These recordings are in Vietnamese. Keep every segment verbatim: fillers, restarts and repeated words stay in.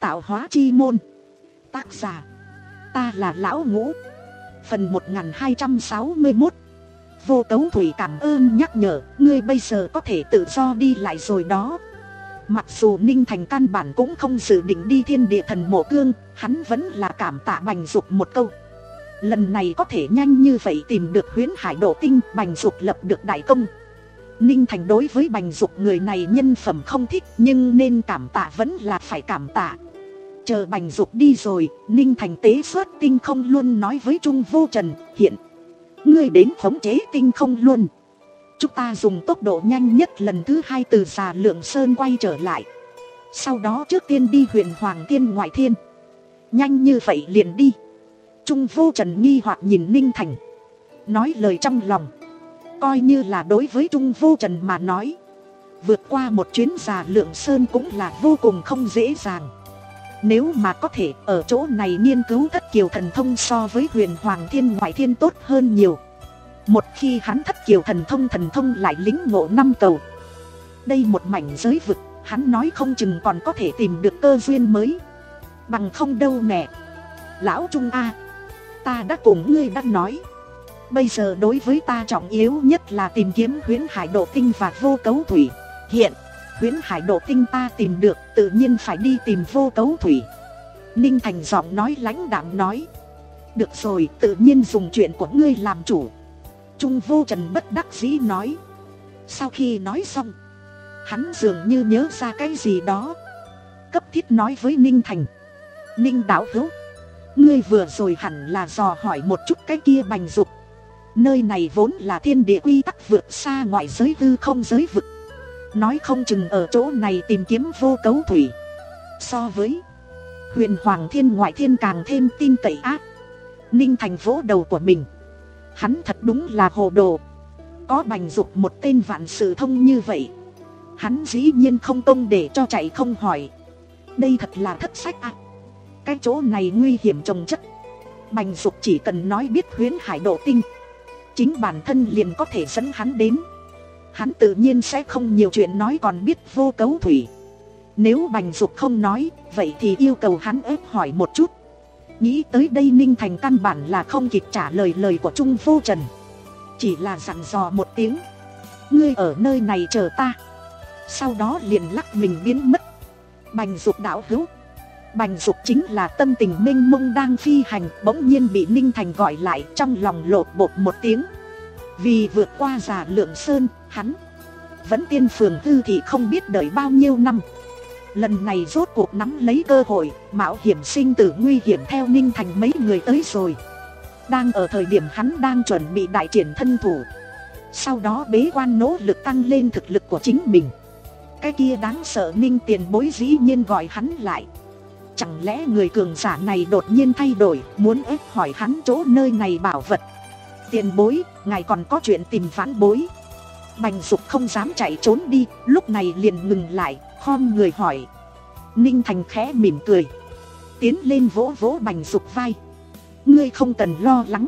Tạo hóa chi môn. Tác giả ta là Lão Ngũ. Phần một nghìn hai trăm sáu mươi mốt. Vô Cấu Thủy cảm ơn nhắc nhở, ngươi bây giờ có thể tự do đi lại rồi đó. Mặc dù Ninh Thành căn bản cũng không dự định đi Thiên Địa Thần Mộ Cương, hắn vẫn là cảm tạ Bành Dục một câu. Lần này có thể nhanh như vậy tìm được Huyễn Hải Độ Tinh, Bành Dục lập được đại công. Ninh Thành đối với Bành Dục người này nhân phẩm không thích, nhưng nên cảm tạ vẫn là phải cảm tạ. Chờ Bành Dục đi rồi, Ninh Thành tế xuất tinh không luôn nói với Trung Vô Trần, hiện ngươi đến khống chế tinh không luôn. Chúng ta dùng tốc độ nhanh nhất lần thứ hai từ Già Lượng Sơn quay trở lại. Sau đó trước tiên đi Huyền Hoàng Thiên Ngoại Thiên. Nhanh như vậy liền đi. Trung Vô Trần nghi hoặc nhìn Ninh Thành, nói lời trong lòng. Coi như là đối với Trung Vô Trần mà nói, vượt qua một chuyến Già Lượng Sơn cũng là vô cùng không dễ dàng. Nếu mà có thể ở chỗ này nghiên cứu Thất Kiều Thần Thông so với Huyền Hoàng Thiên Ngoại Thiên tốt hơn nhiều. Một khi hắn Thất Kiều Thần Thông thần thông lại lĩnh ngộ năm cầu, đây một mảnh giới vực, hắn nói không chừng còn có thể tìm được cơ duyên mới. Bằng không đâu nè. Lão Trung A, ta đã cùng ngươi đã nói, bây giờ đối với ta trọng yếu nhất là tìm kiếm Huyễn Hải Độ Tinh và Vô Cấu Thủy. Hiện Huyễn Hải Độ Tinh ta tìm được, tự nhiên phải đi tìm Vô Cấu Thủy. Ninh Thành giọng nói lãnh đạm nói. Được rồi, tự nhiên dùng chuyện của ngươi làm chủ. Trung Vô Trần bất đắc dĩ nói. Sau khi nói xong, hắn dường như nhớ ra cái gì đó, cấp thiết nói với Ninh Thành. Ninh đạo hữu, ngươi vừa rồi hẳn là dò hỏi một chút cái kia Bành Dục. Nơi này vốn là thiên địa quy tắc vượt xa ngoại giới hư không giới vực, nói không chừng ở chỗ này tìm kiếm Vô Cấu Thủy. So với Huyền Hoàng Thiên Ngoại Thiên càng thêm tin cậy ác. Ninh Thành vỗ đầu của mình. Hắn thật đúng là hồ đồ. Có Bành Dục một tên vạn sự thông như vậy, hắn dĩ nhiên không công để cho chạy không hỏi. Đây thật là thất sách ác. Cái chỗ này nguy hiểm trồng chất. Bành Dục chỉ cần nói biết Huyễn Hải Độ Tinh, chính bản thân liền có thể dẫn hắn đến. Hắn tự nhiên sẽ không nhiều chuyện nói còn biết Vô Cấu Thủy. Nếu Bành Dục không nói, vậy thì yêu cầu hắn ép hỏi một chút. Nghĩ tới đây Ninh Thành căn bản là không kịp trả lời lời của Trung Vô Trần, chỉ là dặn dò một tiếng, ngươi ở nơi này chờ ta. Sau đó liền lắc mình biến mất. Bành Dục đạo hữu. Bành Dục chính là tâm tình mênh mông đang phi hành, bỗng nhiên bị Ninh Thành gọi lại, trong lòng lột bột một tiếng. Vì vượt qua Già Lượng Sơn, hắn vẫn tiên phường hư thì không biết đợi bao nhiêu năm. Lần này rốt cuộc nắm lấy cơ hội, mạo hiểm sinh tử nguy hiểm theo Ninh Thành mấy người tới rồi. Đang ở thời điểm hắn đang chuẩn bị đại triển thân thủ, sau đó bế quan nỗ lực tăng lên thực lực của chính mình, cái kia đáng sợ Ninh tiền bối dĩ nhiên gọi hắn lại. Chẳng lẽ người cường giả này đột nhiên thay đổi, muốn ép hỏi hắn chỗ nơi này bảo vật. Tiền bối, ngài còn có chuyện tìm vãn bối. Bành Dục không dám chạy trốn đi, lúc này liền ngừng lại, khom người hỏi. Ninh Thành khẽ mỉm cười, tiến lên vỗ vỗ Bành Dục vai. Ngươi không cần lo lắng,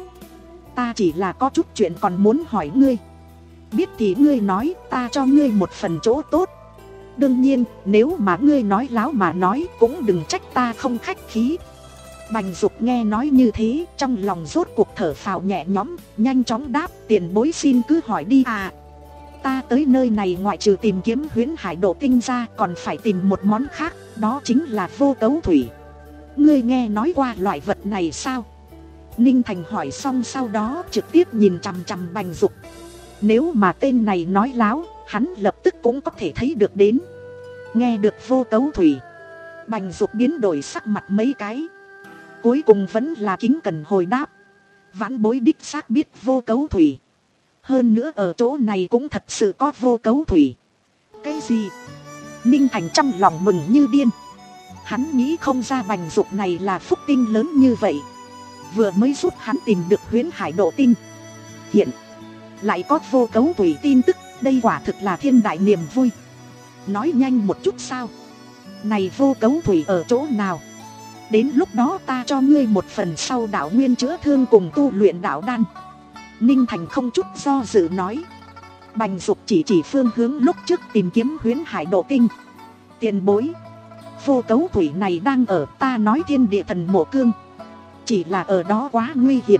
ta chỉ là có chút chuyện còn muốn hỏi ngươi. Biết thì ngươi nói, ta cho ngươi một phần chỗ tốt. Đương nhiên, nếu mà ngươi nói láo mà nói, cũng đừng trách ta không khách khí. Bành Dục nghe nói như thế, trong lòng rốt cuộc thở phào nhẹ nhõm, nhanh chóng đáp. Tiền bối xin cứ hỏi đi à. Ta tới nơi này ngoại trừ tìm kiếm Huyễn Hải Độ Tinh ra, còn phải tìm một món khác, đó chính là Vô Cấu Thủy. Ngươi nghe nói qua loại vật này sao? Ninh Thành hỏi xong sau đó trực tiếp nhìn chằm chằm Bành Dục. Nếu mà tên này nói láo, hắn lập tức cũng có thể thấy được đến. Nghe được Vô Cấu Thủy, Bành Dục biến đổi sắc mặt mấy cái, cuối cùng vẫn là kính cẩn hồi đáp. Vãn bối đích xác biết Vô Cấu Thủy, hơn nữa ở chỗ này cũng thật sự có Vô Cấu Thủy. Cái gì? Ninh Thành trong lòng mừng như điên. Hắn nghĩ không ra Bành Dục này là phúc tinh lớn như vậy, vừa mới giúp hắn tìm được Huyễn Hải Độ Tinh, hiện lại có Vô Cấu Thủy tin tức. Đây quả thực là thiên đại niềm vui. Nói nhanh một chút sao? Này Vô Cấu Thủy ở chỗ nào? Đến lúc đó ta cho ngươi một phần sau đạo nguyên chữa thương cùng tu luyện đạo đan. Ninh Thành không chút do dự nói. Bành Dục chỉ chỉ phương hướng lúc trước tìm kiếm Huyễn Hải Độ Tinh. Tiền bối, Vô cấu thủy này đang ở, ta nói thiên địa thần mộ cương. Chỉ là ở đó quá nguy hiểm.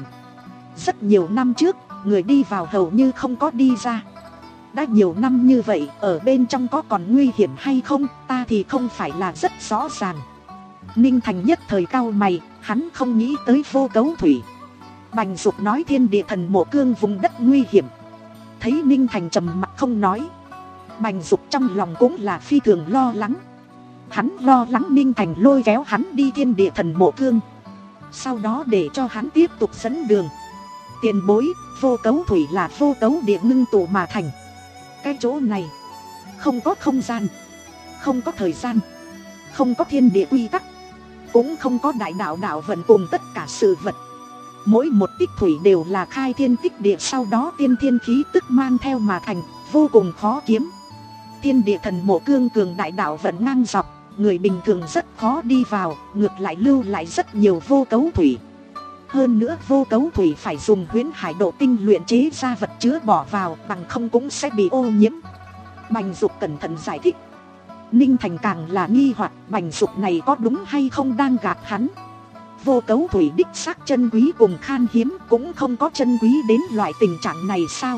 Rất nhiều năm trước, người đi vào hầu như không có đi ra. Đã nhiều năm như vậy, ở bên trong có còn nguy hiểm hay không, ta thì không phải là rất rõ ràng. Ninh Thành nhất thời cau mày, hắn không nghĩ tới vô cấu thủy. Bành Dục nói thiên địa thần mộ cương vùng đất nguy hiểm. Thấy Ninh Thành trầm mặc không nói, Bành Dục trong lòng cũng là phi thường lo lắng. Hắn lo lắng Ninh Thành lôi kéo hắn đi thiên địa thần mộ cương, sau đó để cho hắn tiếp tục dẫn đường. Tiền bối, vô cấu thủy là vô cấu địa ngưng tụ mà thành. Cái chỗ này không có không gian, không có thời gian, không có thiên địa quy tắc, cũng không có đại đạo đạo vận cùng tất cả sự vật. Mỗi một tích thủy đều là khai thiên tích địa, sau đó tiên thiên khí tức mang theo mà thành, vô cùng khó kiếm. Thiên địa thần mộ cương cường đại đạo vận ngang dọc, người bình thường rất khó đi vào, ngược lại lưu lại rất nhiều vô cấu thủy. Hơn nữa vô cấu thủy phải dùng huyễn hải độ tinh luyện chế ra vật chứa bỏ vào, bằng không cũng sẽ bị ô nhiễm. Bành Dục cẩn thận giải thích. Ninh Thành càng là nghi hoặc Bành Dục này có đúng hay không đang gạt hắn. Vô cấu thủy đích xác chân quý cùng khan hiếm, cũng không có chân quý đến loại tình trạng này sao?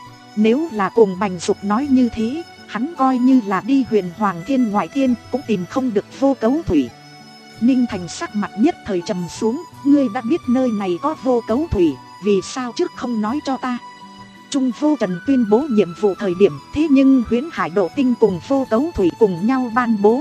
Nếu là cùng Bành Dục nói như thế, hắn coi như là đi huyền hoàng thiên ngoại thiên cũng tìm không được vô cấu thủy. Ninh Thành sắc mặt nhất thời trầm xuống, ngươi đã biết nơi này có vô cấu thủy, vì sao trước không nói cho ta? Trung Vô Trần tuyên bố nhiệm vụ thời điểm, thế nhưng huyễn hải độ tinh cùng vô cấu thủy cùng nhau ban bố.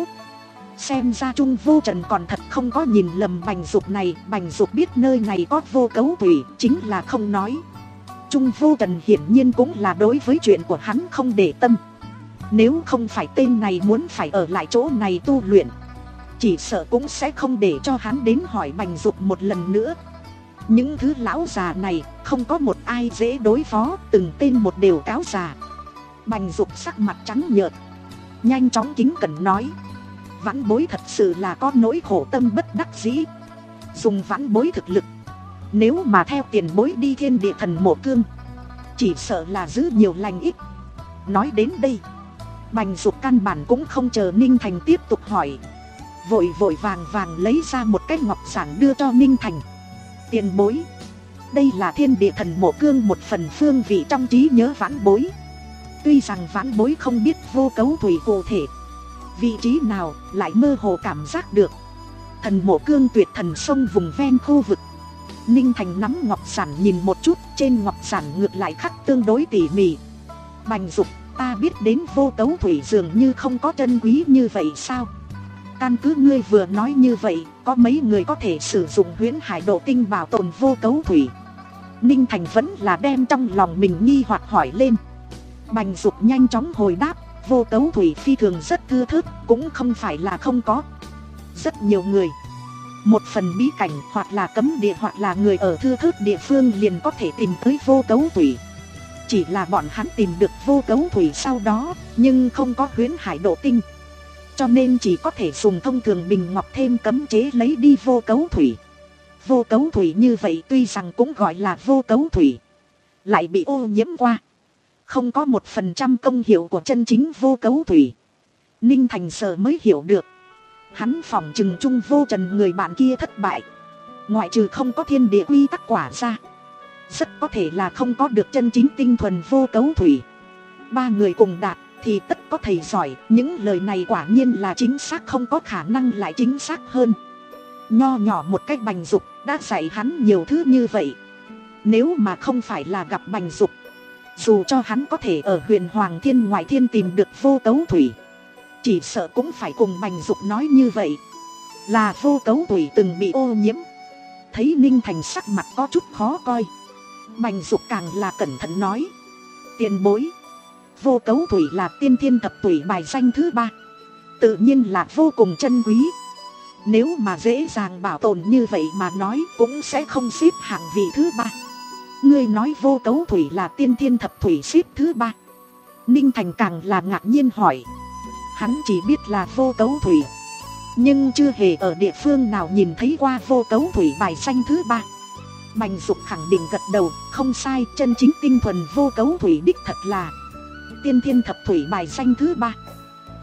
Xem ra Trung Vô Trần còn thật không có nhìn lầm Bành Dục này. Bành Dục biết nơi này có vô cấu thủy, chính là không nói. Trung Vô Trần hiển nhiên cũng là đối với chuyện của hắn không để tâm. Nếu không phải tên này muốn phải ở lại chỗ này tu luyện, chỉ sợ cũng sẽ không để cho hắn đến hỏi Bành Dục một lần nữa. Những thứ lão già này không có một ai dễ đối phó, từng tên một đều cáo già. Bành Dục sắc mặt trắng nhợt, nhanh chóng kính cẩn nói: Vãn bối thật sự là có nỗi khổ tâm bất đắc dĩ. Dùng vãn bối thực lực, nếu mà theo tiền bối đi thiên địa thần mộ cương, chỉ sợ là giữ nhiều lành ít. Nói đến đây, Bành Dục căn bản cũng không chờ Ninh Thành tiếp tục hỏi, vội vội vàng vàng lấy ra một cái ngọc giản đưa cho Ninh Thành. Tiền bối, đây là thiên địa thần mộ cương một phần phương vị trong trí nhớ vãn bối. Tuy rằng vãn bối không biết vô cấu thủy cụ thể vị trí nào, lại mơ hồ cảm giác được thần mộ cương tuyệt thần sông vùng ven khu vực. Ninh Thành nắm ngọc giản nhìn một chút, trên ngọc giản ngược lại khắc tương đối tỉ mỉ. Bành Dục, ta biết đến vô cấu thủy dường như không có chân quý như vậy sao? Căn cứ ngươi vừa nói như vậy, có mấy người có thể sử dụng huyễn hải độ tinh bảo tồn vô cấu thủy? Ninh Thành vẫn là đem trong lòng mình nghi hoặc hỏi lên. Bành Dục nhanh chóng hồi đáp, vô cấu thủy phi thường rất thưa thớt, cũng không phải là không có. Rất nhiều người, một phần bí cảnh hoặc là cấm địa hoặc là người ở thưa thớt địa phương liền có thể tìm tới vô cấu thủy. Chỉ là bọn hắn tìm được vô cấu thủy sau đó, nhưng không có huyễn hải độ tinh, cho nên chỉ có thể dùng thông thường bình ngọc thêm cấm chế lấy đi vô cấu thủy. Vô cấu thủy như vậy tuy rằng cũng gọi là vô cấu thủy, lại bị ô nhiễm qua, không có một phần trăm công hiệu của chân chính vô cấu thủy. Ninh Thành sợ mới hiểu được, hắn phỏng chừng Trung Vô Trần người bạn kia thất bại, ngoại trừ không có thiên địa quy tắc quả ra, rất có thể là không có được chân chính tinh thuần vô cấu thủy. Ba người cùng đạt thì tất có thầy giỏi, những lời này quả nhiên là chính xác, không có khả năng lại chính xác hơn. Nho nhỏ một cách Bành Dục đã dạy hắn nhiều thứ như vậy. Nếu mà không phải là gặp Bành Dục, dù cho hắn có thể ở huyền hoàng thiên ngoại thiên tìm được vô cấu thủy, chỉ sợ cũng phải cùng Bành Dục nói như vậy, là vô cấu thủy từng bị ô nhiễm. Thấy Ninh Thành sắc mặt có chút khó coi, Bành Dục càng là cẩn thận nói: Tiền bối, vô cấu thủy là tiên thiên thập thủy bài danh thứ ba, tự nhiên là vô cùng chân quý. Nếu mà dễ dàng bảo tồn như vậy mà nói, cũng sẽ không xếp hạng vị thứ ba. Ngươi nói vô cấu thủy là tiên thiên thập thủy xếp thứ ba. Ninh Thành càng là ngạc nhiên hỏi. Hắn chỉ biết là vô cấu thủy, nhưng chưa hề ở địa phương nào nhìn thấy qua vô cấu thủy bài danh thứ ba. Bành Dục khẳng định gật đầu, không sai, chân chính tinh thuần vô cấu thủy đích thật là tiên thiên thập thủy bài danh thứ ba.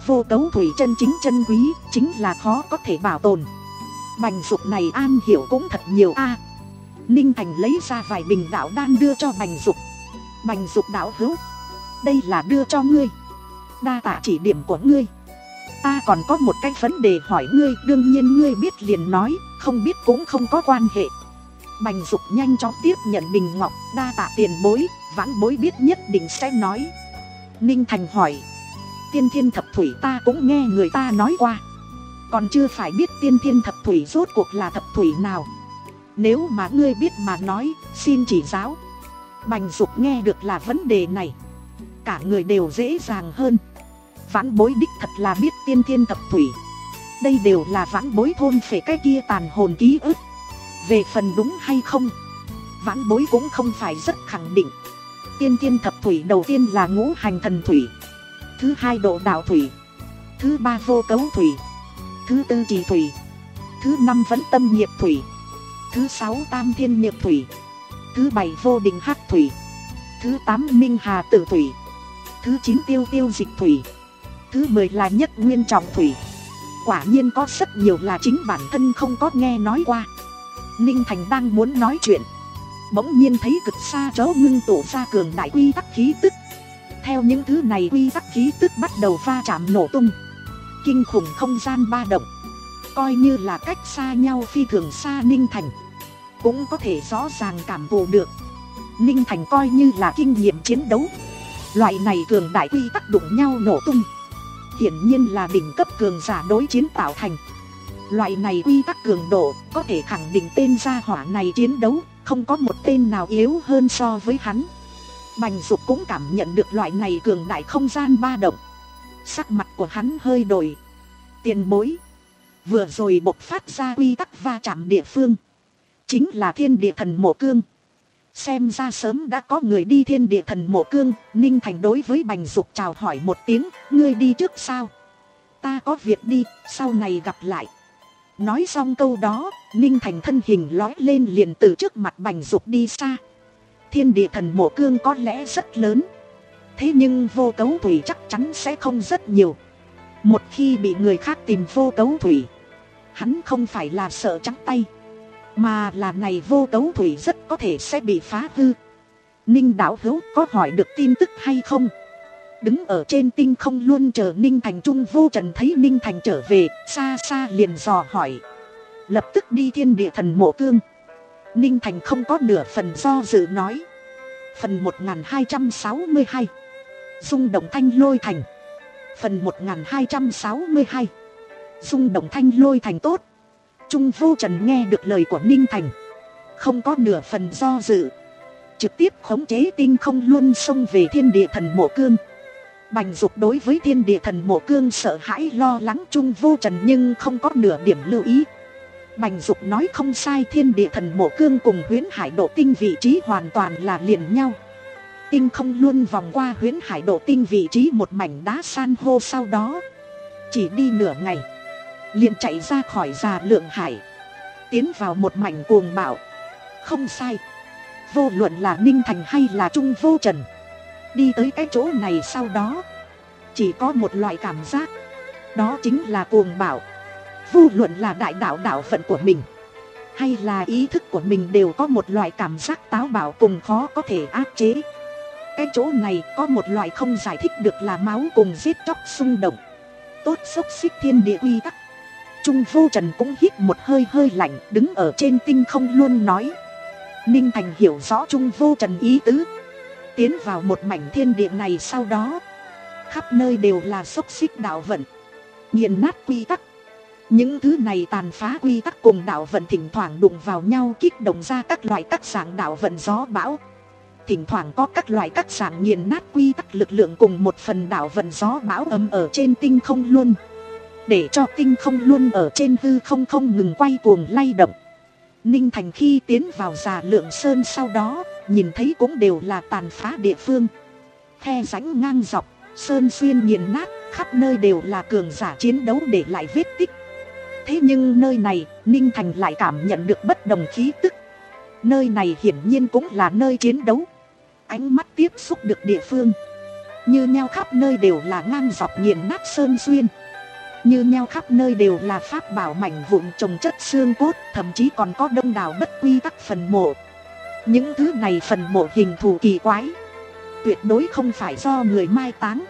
Vô cấu thủy chân chính chân quý, chính là khó có thể bảo tồn. Bành Dục này am hiểu cũng thật nhiều a. Ninh Thành lấy ra vài bình đạo đan đưa cho Bành Dục. Bành Dục đạo hữu, đây là đưa cho ngươi, đa tạ chỉ điểm của ngươi. Ta còn có một cái vấn đề hỏi ngươi, đương nhiên ngươi biết liền nói, không biết cũng không có quan hệ. Bành Dục nhanh chóng tiếp nhận bình ngọc, đa tạ tiền bối, vãn bối biết nhất định sẽ nói. Ninh Thành hỏi, tiên thiên thập thủy ta cũng nghe người ta nói qua, còn chưa phải biết tiên thiên thập thủy rốt cuộc là thập thủy nào. Nếu mà ngươi biết mà nói, xin chỉ giáo. Bành Dục nghe được là vấn đề này, cả người đều dễ dàng hơn. Vãn bối đích thật là biết tiên thiên thập thủy, đây đều là vãn bối thôn phệ cái kia tàn hồn ký ức. Về phần đúng hay không, vãn bối cũng không phải rất khẳng định. Tiên thiên thập thủy đầu tiên là ngũ hành thần thủy, thứ hai độ đạo thủy, thứ ba vô cấu thủy, thứ tư trì thủy, thứ năm vẫn tâm nghiệp thủy, thứ sáu tam thiên nghiệp thủy, thứ bảy vô đình hắc thủy, thứ tám minh hà tử thủy, thứ chín tiêu tiêu dịch thủy, thứ mười là nhất nguyên trọng thủy. Quả nhiên có rất nhiều là chính bản thân không có nghe nói qua. Ninh Thành đang muốn nói chuyện, bỗng nhiên thấy cực xa chỗ ngưng tụ ra cường đại quy tắc khí tức. Theo những thứ này quy tắc khí tức bắt đầu va chạm nổ tung, kinh khủng không gian ba động. Coi như là cách xa nhau phi thường xa, Ninh Thành cũng có thể rõ ràng cảm thụ được. Ninh Thành coi như là kinh nghiệm chiến đấu, loại này cường đại quy tắc đụng nhau nổ tung, hiển nhiên là đỉnh cấp cường giả đối chiến tạo thành. Loại này quy tắc cường độ có thể khẳng định tên gia hỏa này chiến đấu không có một tên nào yếu hơn so với hắn. Bành Dục cũng cảm nhận được loại này cường đại không gian ba động, sắc mặt của hắn hơi đổi. Tiền bối, vừa rồi bộc phát ra quy tắc va chạm địa phương chính là thiên địa thần mộ cương. Xem ra sớm đã có người đi thiên địa thần mộ cương. Ninh Thành đối với Bành Dục chào hỏi một tiếng, ngươi đi trước sao? Ta có việc đi, sau này gặp lại. Nói xong câu đó, Ninh Thành thân hình lói lên liền từ trước mặt Bành Dục đi xa. Thiên địa thần mộ cương có lẽ rất lớn, thế nhưng vô cấu thủy chắc chắn sẽ không rất nhiều. Một khi bị người khác tìm vô cấu thủy, hắn không phải là sợ trắng tay, mà là này vô cấu thủy rất có thể sẽ bị phá hư. Ninh đạo hữu có hỏi được tin tức hay không? Đứng ở trên tinh không luôn chờ Ninh Thành Trung Vô Trần thấy Ninh Thành trở về, xa xa liền dò hỏi. Lập tức đi thiên địa thần mộ cương. Ninh Thành không có nửa phần do dự nói. Phần một nghìn hai trăm sáu mươi hai, rung động thanh lôi thành. Phần một nghìn hai trăm sáu mươi hai, rung động thanh lôi thành. Tốt. Trung Vô Trần nghe được lời của Ninh Thành, không có nửa phần do dự, trực tiếp khống chế tinh không luôn xông về thiên địa thần mộ cương. Bành Dục đối với thiên địa thần mộ cương sợ hãi lo lắng Trung Vô Trần nhưng không có nửa điểm lưu ý. Bành Dục nói không sai, thiên địa thần mộ cương cùng Huyễn Hải Độ Tinh vị trí hoàn toàn là liền nhau. Tinh không luôn vòng qua Huyễn Hải Độ Tinh vị trí một mảnh đá san hô, sau đó chỉ đi nửa ngày liền chạy ra khỏi Già Lượng Hải, tiến vào một mảnh cuồng bạo. Không sai, vô luận là Ninh Thành hay là Trung Vô Trần đi tới cái chỗ này sau đó chỉ có một loại cảm giác, đó chính là cuồng bạo. Vô luận là đại đạo đạo phận của mình hay là ý thức của mình đều có một loại cảm giác táo bạo cùng khó có thể áp chế. Cái chỗ này có một loại không giải thích được là máu cùng giết chóc xung động. Tốt xốc xích thiên địa quy tắc. Trung Vô Trần cũng hít một hơi hơi lạnh, đứng ở trên tinh không luôn nói. Ninh Thành hiểu rõ Trung Vô Trần ý tứ. Tiến vào một mảnh thiên địa này sau đó, khắp nơi đều là xốc xích đạo vận, nghiền nát quy tắc. Những thứ này tàn phá quy tắc cùng đạo vận thỉnh thoảng đụng vào nhau, kích động ra các loại các dạng đạo vận gió bão. Thỉnh thoảng có các loại các dạng nghiền nát quy tắc lực lượng cùng một phần đạo vận gió bão ầm ở trên tinh không luôn, để cho tinh không luôn ở trên hư không không ngừng quay cuồng lay động. Ninh Thành khi tiến vào Già Lượng Sơn sau đó, nhìn thấy cũng đều là tàn phá địa phương, khe rãnh ngang dọc, sơn xuyên nghiền nát, khắp nơi đều là cường giả chiến đấu để lại vết tích. Thế nhưng nơi này, Ninh Thành lại cảm nhận được bất đồng khí tức. Nơi này hiển nhiên cũng là nơi chiến đấu. Ánh mắt tiếp xúc được địa phương, như nhau khắp nơi đều là ngang dọc nghiền nát sơn xuyên, như nhau khắp nơi đều là pháp bảo mảnh vụn trồng chất xương cốt, thậm chí còn có đông đảo bất quy tắc phần mộ. Những thứ này phần mộ hình thù kỳ quái, tuyệt đối không phải do người mai táng,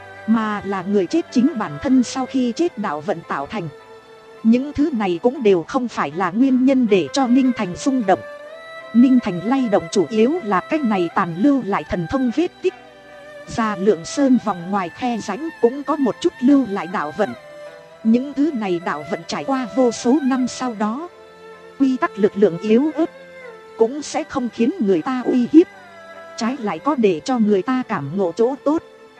mà là người chết chính bản thân sau khi chết đạo vận tạo thành. Những thứ này cũng đều không phải là nguyên nhân để cho Ninh Thành rung động. Ninh Thành lay động chủ yếu là cách này tàn lưu lại thần thông vết tích. Già Lượng Sơn vòng ngoài khe rãnh cũng có một chút lưu lại đạo vận. Những thứ này đạo vận trải qua vô số năm sau đó, quy tắc lực lượng yếu ớt, cũng sẽ không khiến người ta uy hiếp, trái lại có để cho người ta cảm ngộ chỗ tốt.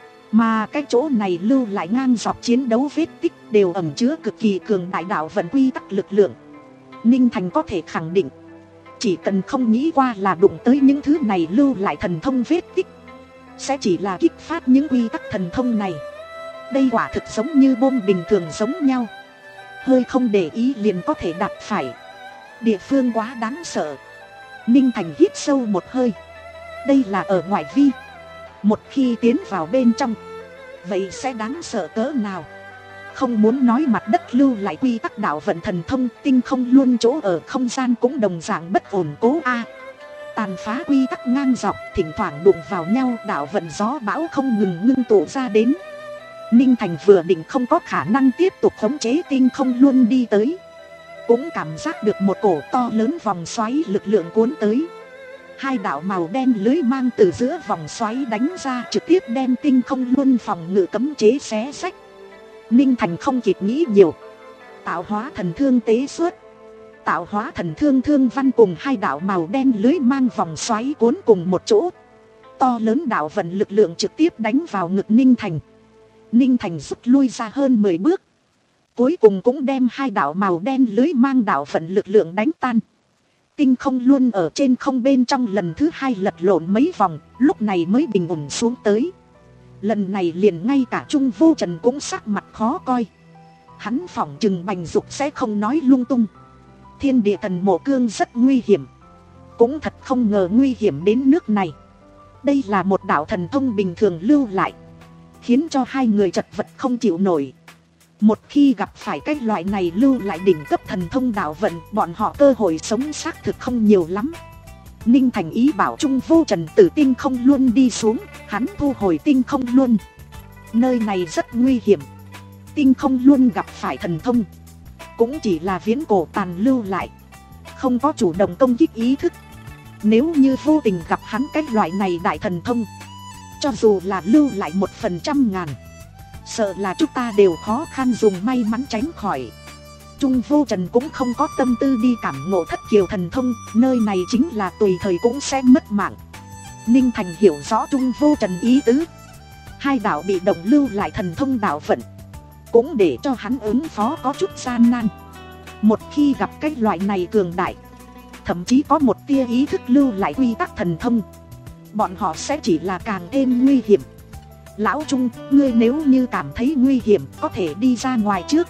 Mà cái chỗ này lưu lại ngang dọc chiến đấu vết tích đều ẩn chứa cực kỳ cường đại đạo vận quy tắc lực lượng. Ninh Thành có thể khẳng định, chỉ cần không nghĩ qua là đụng tới những thứ này lưu lại thần thông vết tích, sẽ chỉ là kích phát những quy tắc thần thông này. Đây quả thực giống như bom bình thường giống nhau, hơi không để ý liền có thể đạp phải. Địa phương quá đáng sợ. Ninh Thành hít sâu một hơi. Đây là ở ngoại vi, một khi tiến vào bên trong, vậy sẽ đáng sợ cỡ nào. Không muốn nói mặt đất lưu lại quy tắc đạo vận thần thông, tinh không luôn chỗ ở không gian cũng đồng dạng bất ổn cố a. Tàn phá quy tắc ngang dọc, thỉnh thoảng đụng vào nhau, đạo vận gió bão không ngừng ngưng tụ ra đến. Ninh Thành vừa định không có khả năng tiếp tục khống chế tinh không luôn đi tới, cũng cảm giác được một cổ to lớn vòng xoáy lực lượng cuốn tới. Hai đạo màu đen lưới mang từ giữa vòng xoáy đánh ra, trực tiếp đem tinh không luôn phòng ngự cấm chế xé xách. Ninh Thành không kịp nghĩ nhiều, tạo hóa thần thương tế xuất. Tạo hóa thần thương thương văn cùng hai đạo màu đen lưới mang vòng xoáy cuốn cùng một chỗ. To lớn đạo vận lực lượng trực tiếp đánh vào ngực Ninh Thành. Ninh Thành rút lui ra hơn mười bước, cuối cùng cũng đem hai đạo màu đen lưới mang đạo vận lực lượng đánh tan. Tinh không luôn ở trên không bên trong lần thứ hai lật lộn mấy vòng, lúc này mới bình ổn xuống tới. Lần này liền ngay cả Trung Vô Trần cũng sắc mặt khó coi. Hắn phỏng chừng Bành Dục sẽ không nói lung tung. Thiên địa thần mộ cương rất nguy hiểm, cũng thật không ngờ nguy hiểm đến nước này. Đây là một đạo thần thông bình thường lưu lại, khiến cho hai người chật vật không chịu nổi. Một khi gặp phải cái loại này lưu lại đỉnh cấp thần thông đạo vận, bọn họ cơ hội sống xác thực không nhiều lắm. Ninh Thành ý bảo Trung Vô Trần từ tinh không luôn đi xuống, hắn thu hồi tinh không luôn. Nơi này rất nguy hiểm. Tinh không luôn gặp phải thần thông, cũng chỉ là viễn cổ tàn lưu lại, không có chủ động công kích ý thức. Nếu như vô tình gặp hắn cái loại này đại thần thông, cho dù là lưu lại một phần trăm ngàn, sợ là chúng ta đều khó khăn dùng may mắn tránh khỏi. Trung Vô Trần cũng không có tâm tư đi cảm ngộ thất kiều thần thông, nơi này chính là tùy thời cũng sẽ mất mạng. Ninh Thành hiểu rõ Trung Vô Trần ý tứ, hai đạo bị động lưu lại thần thông đạo vận, cũng để cho hắn ứng phó có chút gian nan. Một khi gặp cái loại này cường đại, thậm chí có một tia ý thức lưu lại quy tắc thần thông, bọn họ sẽ chỉ là càng thêm nguy hiểm. Lão Trung, ngươi nếu như cảm thấy nguy hiểm, có thể đi ra ngoài trước.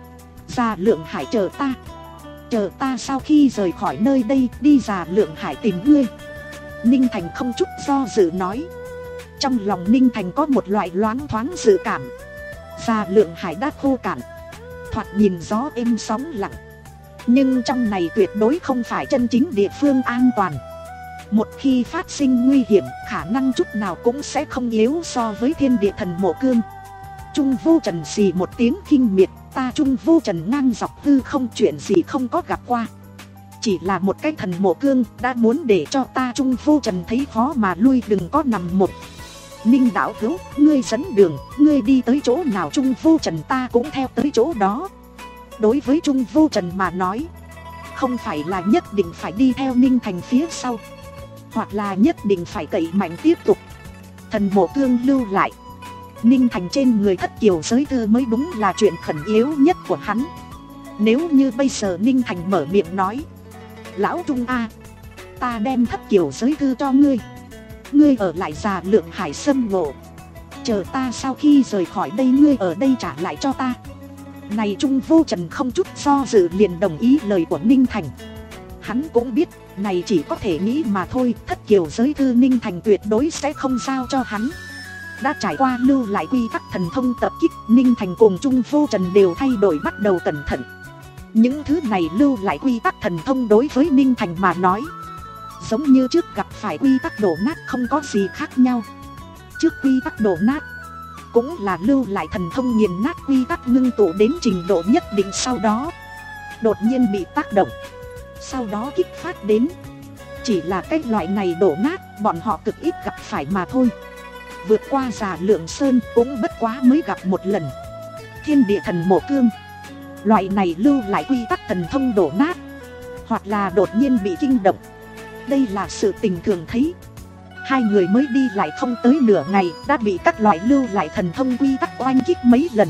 Già Lượng Hải chờ ta. Chờ ta sau khi rời khỏi nơi đây, đi Già Lượng Hải tìm ngươi. Ninh Thành không chút do dự nói. Trong lòng Ninh Thành có một loại loáng thoáng dự cảm. Già Lượng Hải đã khô cạn, thoạt nhìn gió êm sóng lặng, nhưng trong này tuyệt đối không phải chân chính địa phương an toàn. Một khi phát sinh nguy hiểm, khả năng chút nào cũng sẽ không yếu so với thiên địa thần mộ cương. Trung Vô Trần xì một tiếng khinh miệt, ta Trung Vô Trần ngang dọc hư không, chuyện gì không có gặp qua. Chỉ là một cái thần mộ cương đã muốn để cho ta Trung Vô Trần thấy khó mà lui, đừng có nằm một. Ninh đạo hữu, ngươi dẫn đường, ngươi đi tới chỗ nào Trung Vô Trần ta cũng theo tới chỗ đó. Đối với Trung Vô Trần mà nói, không phải là nhất định phải đi theo Ninh Thành phía sau, hoặc là nhất định phải cậy mạnh tiếp tục. Thần mộ cương lưu lại Ninh Thành trên người thất kiều giới thư mới đúng là chuyện khẩn yếu nhất của hắn. Nếu như bây giờ Ninh Thành mở miệng nói, lão Trung A, ta đem thất kiều giới thư cho ngươi, ngươi ở lại Già Lượng Hải xâm ngộ, chờ ta sau khi rời khỏi đây ngươi ở đây trả lại cho ta. Này Trung Vô Trần không chút do dự liền đồng ý lời của Ninh Thành. Hắn cũng biết, này chỉ có thể nghĩ mà thôi, thất kiều giới thư Ninh Thành tuyệt đối sẽ không giao cho hắn. đã trải qua lưu lại quy tắc thần thông tập kích, Ninh Thành cùng Trung Vô Trần đều thay đổi bắt đầu cẩn thận. Những thứ này lưu lại quy tắc thần thông đối với Ninh Thành mà nói giống như trước gặp phải quy tắc đổ nát không có gì khác nhau. Trước quy tắc đổ nát cũng là lưu lại thần thông nghiền nát quy tắc ngưng tụ đến trình độ nhất định, sau đó đột nhiên bị tác động, sau đó kích phát đến. Chỉ là cái loại này đổ nát bọn họ cực ít gặp phải mà thôi. Vượt qua Già Lượng Sơn cũng bất quá mới gặp một lần. Thiên Địa Thần Mộ Cương, loại này lưu lại quy tắc thần thông đổ nát hoặc là đột nhiên bị kinh động, đây là sự tình thường thấy. Hai người mới đi lại không tới nửa ngày đã bị các loại lưu lại thần thông quy tắc oanh kích mấy lần.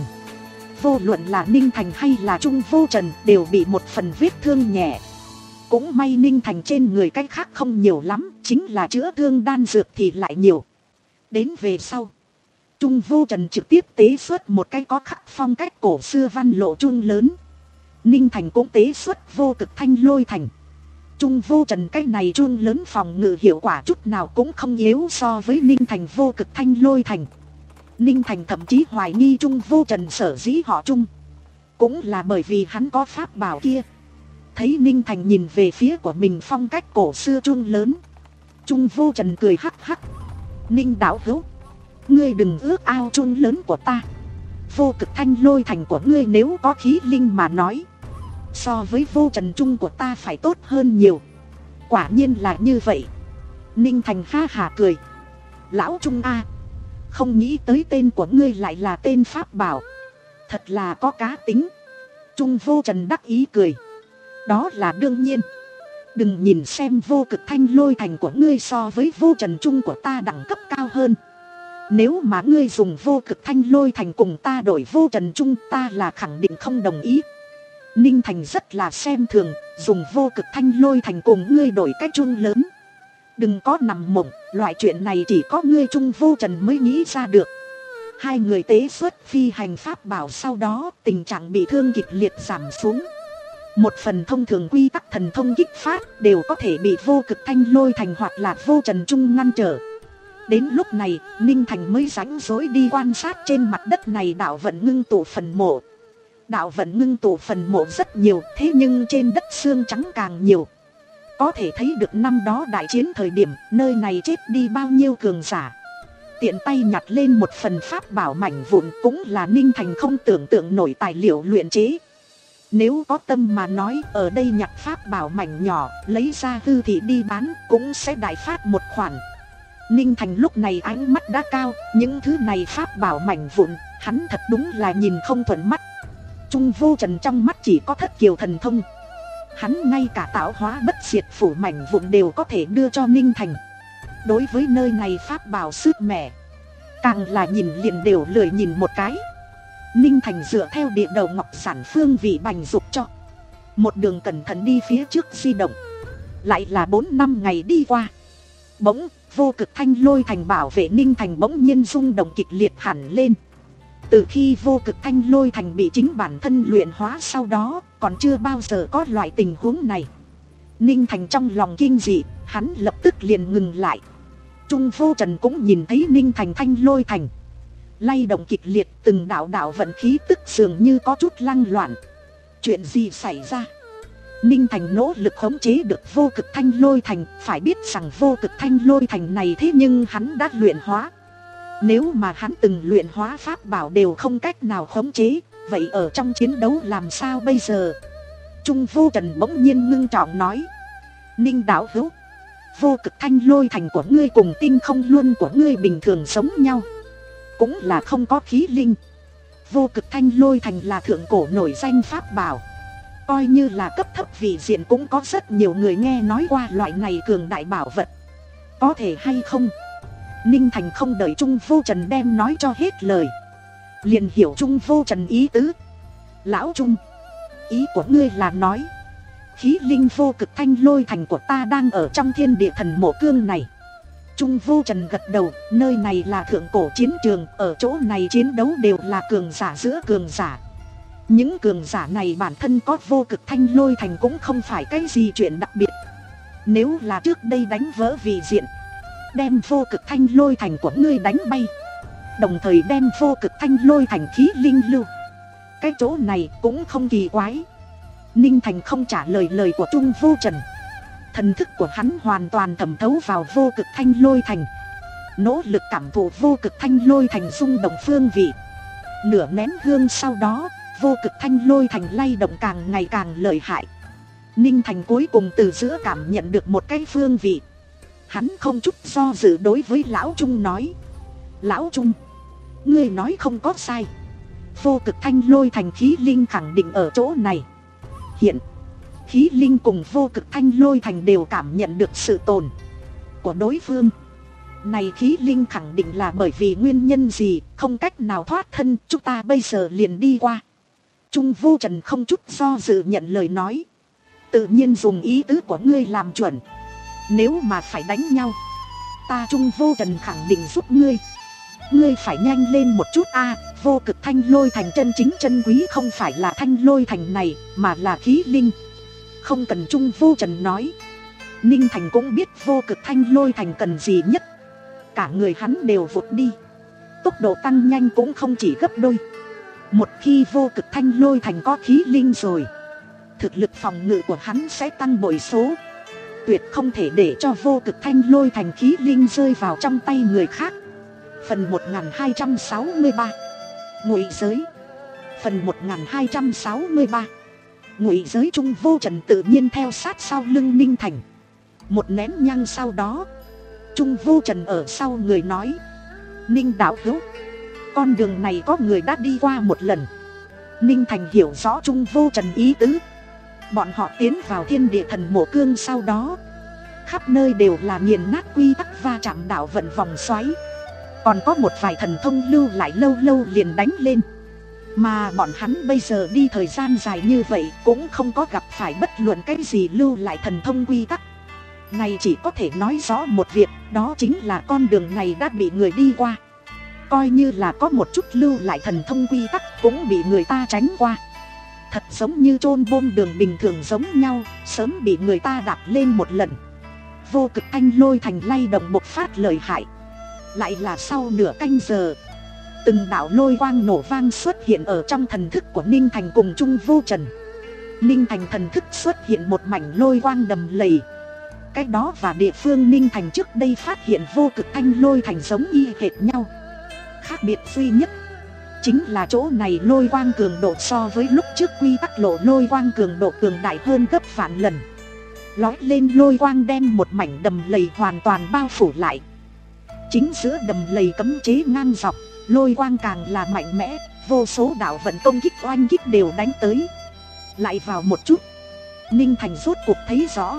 Vô luận là Ninh Thành hay là Trung Vô Trần đều bị một phần vết thương nhẹ. Cũng may Ninh Thành trên người cái khác không nhiều lắm, chính là chữa thương đan dược thì lại nhiều. Đến về sau, Trung Vô Trần trực tiếp tế xuất một cái có khắc phong cách cổ xưa văn lộ chuông lớn. Ninh Thành cũng tế xuất Vô Cực Thanh Lôi Thành. Trung Vô Trần cái này chuông lớn phòng ngự hiệu quả chút nào cũng không yếu so với Ninh Thành Vô Cực Thanh Lôi Thành. Ninh Thành thậm chí hoài nghi Trung Vô Trần sở dĩ họ Trung cũng là bởi vì hắn có pháp bảo kia. Thấy Ninh Thành nhìn về phía của mình phong cách cổ xưa chuông lớn, Trung Vô Trần cười hắc hắc. Ninh đạo hữu, ngươi đừng ước ao chuông lớn của ta. Vô Cực Thanh Lôi Thành của ngươi nếu có khí linh mà nói, so với Vô Trần Trung của ta phải tốt hơn nhiều. Quả nhiên là như vậy. Ninh Thành ha hả cười. Lão Trung a, không nghĩ tới tên của ngươi lại là tên pháp bảo, thật là có cá tính. Trung Vô Trần đắc ý cười. Đó là đương nhiên. Đừng nhìn xem Vô Cực Thanh Lôi Thành của ngươi so với Vô Trần Trung của ta đẳng cấp cao hơn. Nếu mà ngươi dùng Vô Cực Thanh Lôi Thành cùng ta đổi Vô Trần Trung, ta là khẳng định không đồng ý. Ninh Thành rất là xem thường, dùng Vô Cực Thanh Lôi Thành cùng ngươi đổi cái chuông lớn. Đừng có nằm mộng, loại chuyện này chỉ có ngươi Trung Vô Trần mới nghĩ ra được. Hai người tế xuất phi hành pháp bảo, sau đó tình trạng bị thương kịch liệt giảm xuống. Một phần thông thường quy tắc thần thông kích phát đều có thể bị Vô Cực Thanh Lôi Thành hoặc là Vô Trần Trung ngăn trở. Đến lúc này, Ninh Thành mới rảnh rỗi đi quan sát trên mặt đất này đạo vận ngưng tụ phần mộ. Đạo vận ngưng tụ phần mộ rất nhiều, thế nhưng trên đất xương trắng càng nhiều. Có thể thấy được năm đó đại chiến thời điểm, nơi này chết đi bao nhiêu cường giả. Tiện tay nhặt lên một phần pháp bảo mảnh vụn cũng là Ninh Thành không tưởng tượng nổi tài liệu luyện chế. Nếu có tâm mà nói, ở đây nhặt pháp bảo mảnh nhỏ, lấy ra hư thị đi bán cũng sẽ đại phát một khoản. Ninh Thành lúc này ánh mắt đã cao, những thứ này pháp bảo mảnh vụn, hắn thật đúng là nhìn không thuận mắt. Trung Vô Trần trong mắt chỉ có thất kiều thần thông. Hắn ngay cả tạo hóa bất diệt phủ mảnh vụn đều có thể đưa cho Ninh Thành. Đối với nơi này pháp bảo sức mẻ, càng là nhìn liền đều lười nhìn một cái. Ninh Thành dựa theo địa đầu ngọc sản phương vị bành dục cho. Một đường cẩn thận đi phía trước di động. Lại là bốn năm ngày đi qua. Bỗng, Vô Cực Thanh Lôi Thành bảo vệ Ninh Thành bỗng nhiên rung động kịch liệt hẳn lên. Từ khi Vô Cực Thanh Lôi Thành bị chính bản thân luyện hóa sau đó, còn chưa bao giờ có loại tình huống này. Ninh Thành trong lòng kinh dị, hắn lập tức liền ngừng lại. Trung Vô Trần cũng nhìn thấy Ninh Thành Thanh Lôi Thành lay động kịch liệt, từng đạo đạo vận khí tức dường như có chút lăng loạn. Chuyện gì xảy ra? Ninh Thành nỗ lực khống chế được Vô Cực Thanh Lôi Thành, phải biết rằng Vô Cực Thanh Lôi Thành này thế nhưng hắn đã luyện hóa. Nếu mà hắn từng luyện hóa pháp bảo đều không cách nào khống chế, vậy ở trong chiến đấu làm sao bây giờ? Trung Vô Trần bỗng nhiên ngưng trọng nói. Ninh đạo hữu, Vô Cực Thanh Lôi Thành của ngươi cùng Tinh Không Luân của ngươi bình thường giống nhau, cũng là không có khí linh. Vô Cực Thanh Lôi Thành là thượng cổ nổi danh pháp bảo, coi như là cấp thấp vị diện cũng có rất nhiều người nghe nói qua loại này cường đại bảo vật. Có thể hay không? Ninh Thành không đợi Trung Vô Trần đem nói cho hết lời, liền hiểu Trung Vô Trần ý tứ. Lão Trung, ý của ngươi là nói khí linh Vô Cực Thanh Lôi Thành của ta đang ở trong Thiên Địa Thần Mộ Cương này. Trung Vô Trần gật đầu, nơi này là thượng cổ chiến trường, ở chỗ này chiến đấu đều là cường giả giữa cường giả. Những cường giả này bản thân có Vô Cực Thanh Lôi Thành cũng không phải cái gì chuyện đặc biệt. Nếu là trước đây đánh vỡ vị diện, đem Vô Cực Thanh Lôi Thành của ngươi đánh bay, đồng thời đem vô cực thanh lôi thành khí linh lưu. Cái chỗ này cũng không kỳ quái. Ninh Thành không trả lời lời của Trung Vô Trần. Thần thức của hắn hoàn toàn thẩm thấu vào vô cực thanh lôi thành, nỗ lực cảm thụ vô cực thanh lôi thành rung động phương vị. Nửa nén hương sau đó, vô cực thanh lôi thành lay động càng ngày càng lợi hại. Ninh Thành cuối cùng từ giữa cảm nhận được một cái phương vị. Hắn không chút do dự đối với Lão Trung nói: Lão Trung, ngươi nói không có sai. Vô cực thanh lôi thành khí linh khẳng định ở chỗ này. Hiện khí linh cùng vô cực thanh lôi thành đều cảm nhận được sự tồn của đối phương. Này khí linh khẳng định là bởi vì nguyên nhân gì không cách nào thoát thân, chúng ta bây giờ liền đi qua. Trung Vô Trần không chút do dự nhận lời nói: tự nhiên dùng ý tứ của ngươi làm chuẩn. Nếu mà phải đánh nhau, ta Trung Vô Trần khẳng định giúp ngươi. Ngươi phải nhanh lên một chút a. Vô cực thanh lôi thành chân chính chân quý không phải là thanh lôi thành này, mà là khí linh. Không cần Trung Vô Trần nói, Ninh Thành cũng biết vô cực thanh lôi thành cần gì nhất. Cả người hắn đều vụt đi, tốc độ tăng nhanh cũng không chỉ gấp đôi. Một khi vô cực thanh lôi thành có khí linh rồi, thực lực phòng ngự của hắn sẽ tăng bội số. Tuyệt không thể để cho vô cực thanh lôi thành khí linh rơi vào trong tay người khác. Phần một nghìn hai trăm sáu mươi ba, Ngụy giới. Phần một nghìn hai trăm sáu mươi ba, Ngụy giới. Trung Vô Trần tự nhiên theo sát sau lưng Ninh Thành. Một nén nhang sau đó, Trung Vô Trần ở sau người nói: Ninh đạo hữu, con đường này có người đã đi qua một lần. Ninh Thành hiểu rõ Trung Vô Trần ý tứ. Bọn họ tiến vào thiên địa thần mộ cương sau đó, khắp nơi đều là nghiền nát quy tắc va chạm đạo vận vòng xoáy. Còn có một vài thần thông lưu lại lâu lâu liền đánh lên. Mà bọn hắn bây giờ đi thời gian dài như vậy cũng không có gặp phải bất luận cái gì lưu lại thần thông quy tắc. Này chỉ có thể nói rõ một việc, đó chính là con đường này đã bị người đi qua. Coi như là có một chút lưu lại thần thông quy tắc cũng bị người ta tránh qua. Thật giống như chôn bom đường bình thường giống nhau, sớm bị người ta đạp lên một lần. Vô cực anh lôi thành lay động bộc phát lợi hại. Lại là sau nửa canh giờ, từng đạo lôi quang nổ vang xuất hiện ở trong thần thức của Ninh Thành cùng Trung Vô Trần. Ninh Thành thần thức xuất hiện một mảnh lôi quang đầm lầy. Cái đó và địa phương Ninh Thành trước đây phát hiện vô cực anh lôi thành giống y hệt nhau. Khác biệt duy nhất chính là chỗ này lôi quang cường độ so với lúc trước quy tắc lộ lôi quang cường độ cường đại hơn gấp vạn lần. Lói lên lôi quang đem một mảnh đầm lầy hoàn toàn bao phủ lại. Chính giữa đầm lầy cấm chế ngang dọc, lôi quang càng là mạnh mẽ, vô số đạo vận công kích oanh kích đều đánh tới. Lại vào một chút, Ninh Thành rốt cuộc thấy rõ,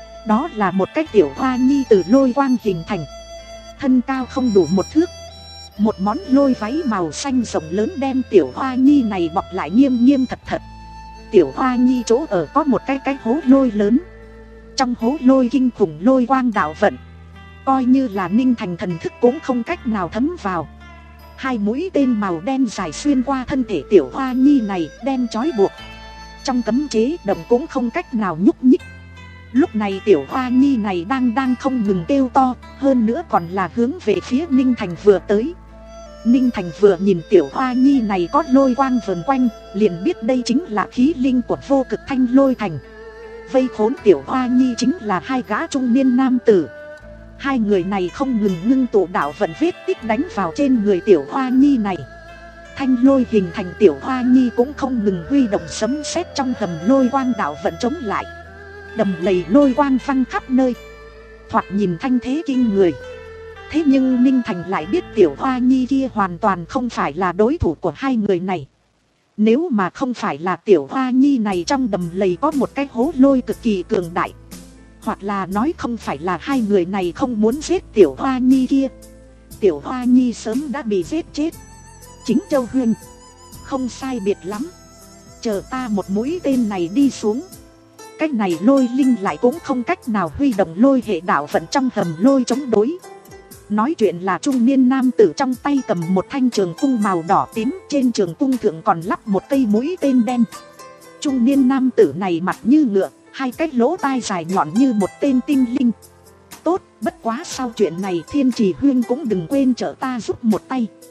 đó là một cái tiểu hoa nhi từ lôi quang hình thành, thân cao không đủ một thước. Một món lôi váy màu xanh rộng lớn đem tiểu hoa nhi này bọc lại nghiêm nghiêm thật thật. Tiểu hoa nhi chỗ ở có một cái cái hố lôi lớn, trong hố lôi kinh khủng lôi quang đạo vận, coi như là Ninh Thành thần thức cũng không cách nào thấm vào. Hai mũi tên màu đen dài xuyên qua thân thể tiểu hoa nhi này đem trói buộc. Trong cấm chế động cũng không cách nào nhúc nhích. Lúc này tiểu hoa nhi này đang đang không ngừng kêu to, hơn nữa còn là hướng về phía Ninh Thành vừa tới. Ninh Thành vừa nhìn tiểu hoa nhi này có lôi quang vờn quanh, liền biết đây chính là khí linh của vô cực thanh lôi thành. Vây khốn tiểu hoa nhi chính là hai gã trung niên nam tử. Hai người này không ngừng ngưng tụ đạo vận vết tích đánh vào trên người tiểu hoa nhi này. Thanh lôi hình thành tiểu hoa nhi cũng không ngừng huy động sấm sét trong hầm lôi quang đạo vận chống lại. Đầm lầy lôi quang văng khắp nơi, thoạt nhìn thanh thế kinh người. Thế nhưng Ninh Thành lại biết tiểu hoa nhi kia hoàn toàn không phải là đối thủ của hai người này. Nếu mà không phải là tiểu hoa nhi này trong đầm lầy có một cái hố lôi cực kỳ cường đại, hoặc là nói không phải là hai người này không muốn giết tiểu hoa nhi kia, tiểu hoa nhi sớm đã bị giết chết. Chính Châu Huyên, không sai biệt lắm, chờ ta một mũi tên này đi xuống. Cách này lôi linh lại cũng không cách nào huy động lôi hệ đạo vận trong hầm lôi chống đối. Nói chuyện là trung niên nam tử trong tay cầm một thanh trường cung màu đỏ tím, trên trường cung thượng còn lắp một cây mũi tên đen. Trung niên nam tử này mặt như ngựa, hai cái lỗ tai dài nhọn như một tên tinh linh. Tốt, bất quá sau chuyện này Thiên Trì Huyên cũng đừng quên trợ ta giúp một tay.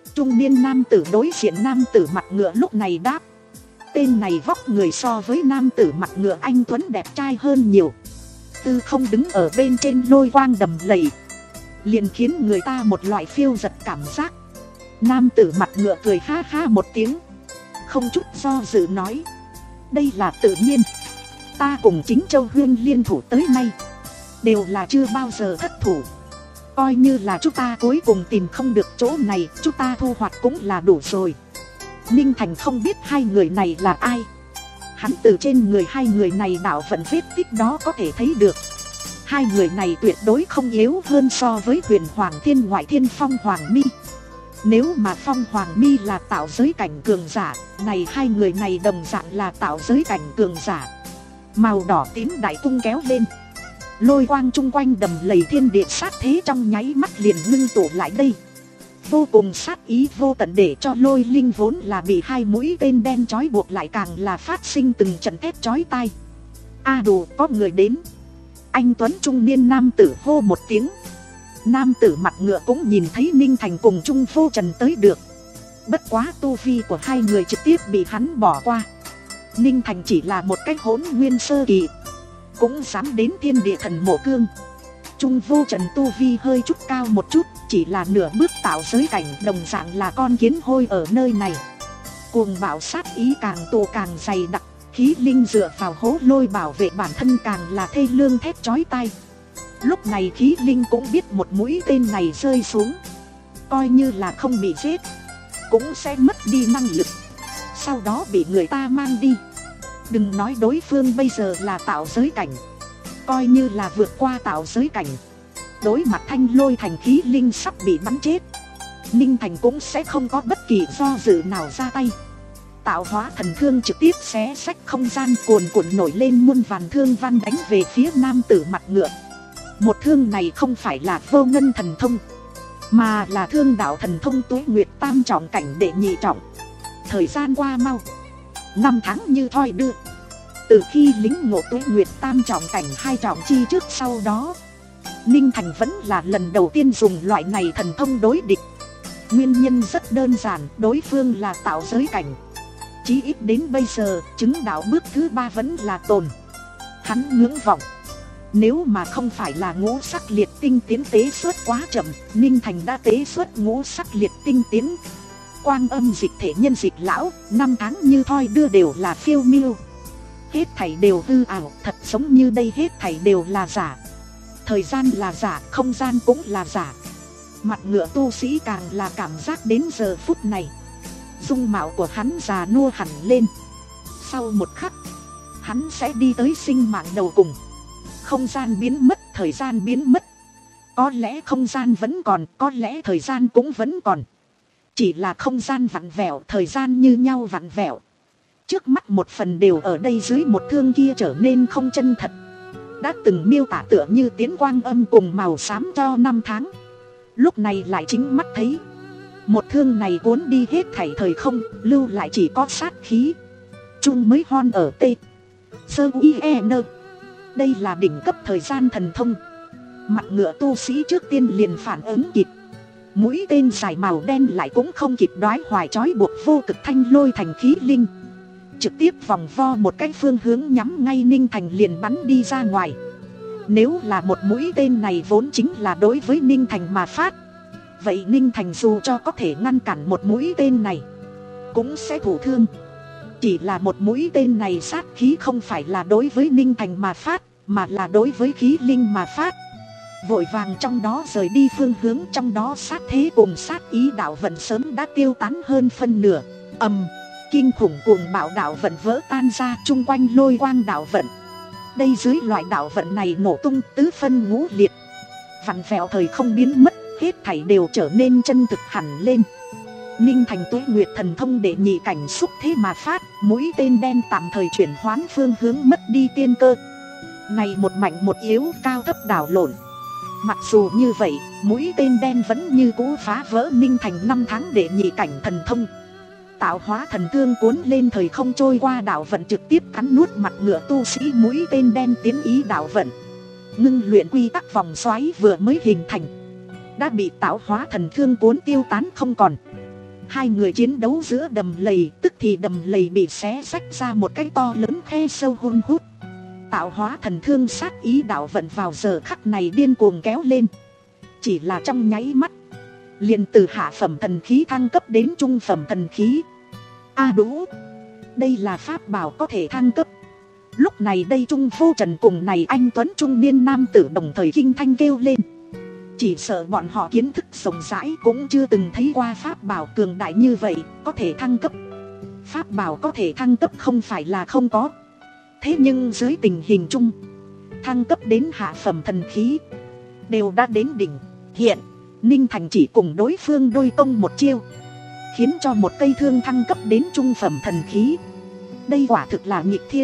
Trung niên nam tử đối diện nam tử mặt ngựa lúc này đáp. Tên này vóc người so với nam tử mặt ngựa anh tuấn đẹp trai hơn nhiều. Tư không đứng ở bên trên lôi quang đầm lầy, liền khiến người ta một loại phiêu giật cảm giác. Nam tử mặt ngựa cười ha ha một tiếng, không chút do dự nói. Đây là tự nhiên. Ta cùng Chính Châu Huyên liên thủ tới nay đều là chưa bao giờ thất thủ. Coi như là chúng ta cuối cùng tìm không được chỗ này, chúng ta thu hoạch cũng là đủ rồi. Ninh Thành không biết hai người này là ai. Hắn từ trên người hai người này đạo vận vết tích đó có thể thấy được, hai người này tuyệt đối không yếu hơn so với Huyền Hoàng Thiên ngoại thiên Phong Hoàng Mi. Nếu mà Phong Hoàng Mi là tạo giới cảnh cường giả, này hai người này đồng dạng là tạo giới cảnh cường giả. Màu đỏ tím đại cung kéo lên, lôi quang chung quanh đầm lầy thiên địa sát thế trong nháy mắt liền ngưng tụ lại đây. Vô cùng sát ý vô tận, để cho Lôi Linh vốn là bị hai mũi tên đen trói buộc lại càng là phát sinh từng trận thét chói tai. A đồ, có người đến. Anh tuấn trung niên nam tử hô một tiếng. Nam tử mặt ngựa cũng nhìn thấy Ninh Thành cùng Trung Vô Trần tới được. Bất quá tu vi của hai người trực tiếp bị hắn bỏ qua. Ninh Thành chỉ là một cái hỗn nguyên sơ kỳ, cũng dám đến thiên địa thần mộ cương. Trung Vô Trần tu vi hơi chút cao một chút, chỉ là nửa bước tạo giới cảnh, đồng dạng là con kiến hôi ở nơi này. Cuồng bạo sát ý càng tù càng dày đặc, khí linh dựa vào hố lôi bảo vệ bản thân càng là thê lương thét chói tai. Lúc này khí linh cũng biết một mũi tên này rơi xuống, coi như là không bị giết cũng sẽ mất đi năng lực, sau đó bị người ta mang đi. Đừng nói đối phương bây giờ là tạo giới cảnh, coi như là vượt qua tạo giới cảnh, đối mặt thanh lôi thành khí linh sắp bị bắn chết, Ninh Thành cũng sẽ không có bất kỳ do dự nào ra tay. Tạo hóa thần thương trực tiếp xé xách không gian, cuồn cuộn nổi lên muôn vàn thương văn đánh về phía nam tử mặt ngựa. Một thương này không phải là vô ngân thần thông, mà là thương đạo thần thông Tuế Nguyệt tam trọng cảnh đệ nhị trọng. Thời gian qua mau, năm tháng như thoi đưa. Từ khi lính ngộ Tuế Nguyệt tam trọng cảnh hai trọng chi trước sau đó, Ninh Thành vẫn là lần đầu tiên dùng loại này thần thông đối địch. Nguyên nhân rất đơn giản, đối phương là tạo giới cảnh. Chí ít đến bây giờ, chứng đạo bước thứ ba vẫn là tồn. Hắn ngưỡng vọng, nếu mà không phải là ngũ sắc liệt tinh tiến tế xuất quá chậm, Ninh Thành đã tế xuất ngũ sắc liệt tinh tiến. Quang âm dịch thể nhân dịch lão, năm tháng như thoi đưa đều là phiêu miêu. Hết thảy đều hư ảo, thật giống như đây hết thảy đều là giả. Thời gian là giả, không gian cũng là giả. Mặt ngựa tu sĩ càng là cảm giác đến giờ phút này, dung mạo của hắn già nua hẳn lên. Sau một khắc, hắn sẽ đi tới sinh mạng đầu cùng. Không gian biến mất, thời gian biến mất. Có lẽ không gian vẫn còn, có lẽ thời gian cũng vẫn còn. Chỉ là không gian vặn vẹo, thời gian như nhau vặn vẹo. Trước mắt một phần đều ở đây dưới một thương kia trở nên không chân thật. Đã từng miêu tả tựa như tiến quang âm cùng màu xám cho năm tháng, lúc này lại chính mắt thấy. Một thương này cuốn đi hết thảy thời không, lưu lại chỉ có sát khí. Chung mới hon ở tê sơ u e nơ. Đây là đỉnh cấp thời gian thần thông. Mặt ngựa tu sĩ trước tiên liền phản ứng kịp. Mũi tên dài màu đen lại cũng không kịp đoái hoài trói buộc vô cực thanh lôi thành khí linh, trực tiếp vòng vo một cái phương hướng nhắm ngay Ninh Thành liền bắn đi ra ngoài. Nếu là một mũi tên này vốn chính là đối với Ninh Thành mà phát, vậy Ninh Thành dù cho có thể ngăn cản một mũi tên này cũng sẽ thụ thương. Chỉ là một mũi tên này sát khí không phải là đối với Ninh Thành mà phát, mà là đối với khí linh mà phát. Vội vàng trong đó rời đi phương hướng, trong đó sát thế cùng sát ý đạo vận sớm đã tiêu tán hơn phân nửa. Ầm, kinh khủng cuồng bạo đạo vận vỡ tan ra, chung quanh lôi quang đạo vận. Đây dưới loại đạo vận này nổ tung tứ phân ngũ liệt, vặn vẹo thời không biến mất, hết thảy đều trở nên chân thực hẳn lên. Ninh Thành Tuế Nguyệt thần thông đệ nhị cảnh xúc thế mà phát, mũi tên đen tạm thời chuyển hoán phương hướng, mất đi tiên cơ. Này một mạnh một yếu, cao thấp đảo lộn. Mặc dù như vậy, mũi tên đen vẫn như cũ phá vỡ Ninh Thành năm tháng đệ nhị cảnh thần thông. Tạo hóa thần thương cuốn lên thời không trôi qua đạo vận trực tiếp cắn nuốt mặt ngựa tu sĩ mũi tên đen tiến ý đạo vận. Ngưng luyện quy tắc vòng xoáy vừa mới hình thành đã bị tạo hóa thần thương cuốn tiêu tán không còn. Hai người chiến đấu giữa đầm lầy, tức thì đầm lầy bị xé rách ra một cái to lớn khe sâu hun hút. Tạo hóa thần thương sát ý đạo vận vào giờ khắc này điên cuồng kéo lên. Chỉ là trong nháy mắt, liền từ hạ phẩm thần khí thăng cấp đến trung phẩm thần khí. A à đủ, đây là pháp bảo có thể thăng cấp. Lúc này đây Trung Vô Trần cùng này anh tuấn trung niên nam tử đồng thời kinh thanh kêu lên. Chỉ sợ bọn họ kiến thức rộng rãi cũng chưa từng thấy qua pháp bảo cường đại như vậy, có thể thăng cấp. Pháp bảo có thể thăng cấp không phải là không có. Thế nhưng dưới tình hình chung, thăng cấp đến hạ phẩm thần khí đều đã đến đỉnh. Hiện Ninh Thành chỉ cùng đối phương đôi công một chiêu, khiến cho một cây thương thăng cấp đến trung phẩm thần khí. Đây quả thực là nghịch thiên.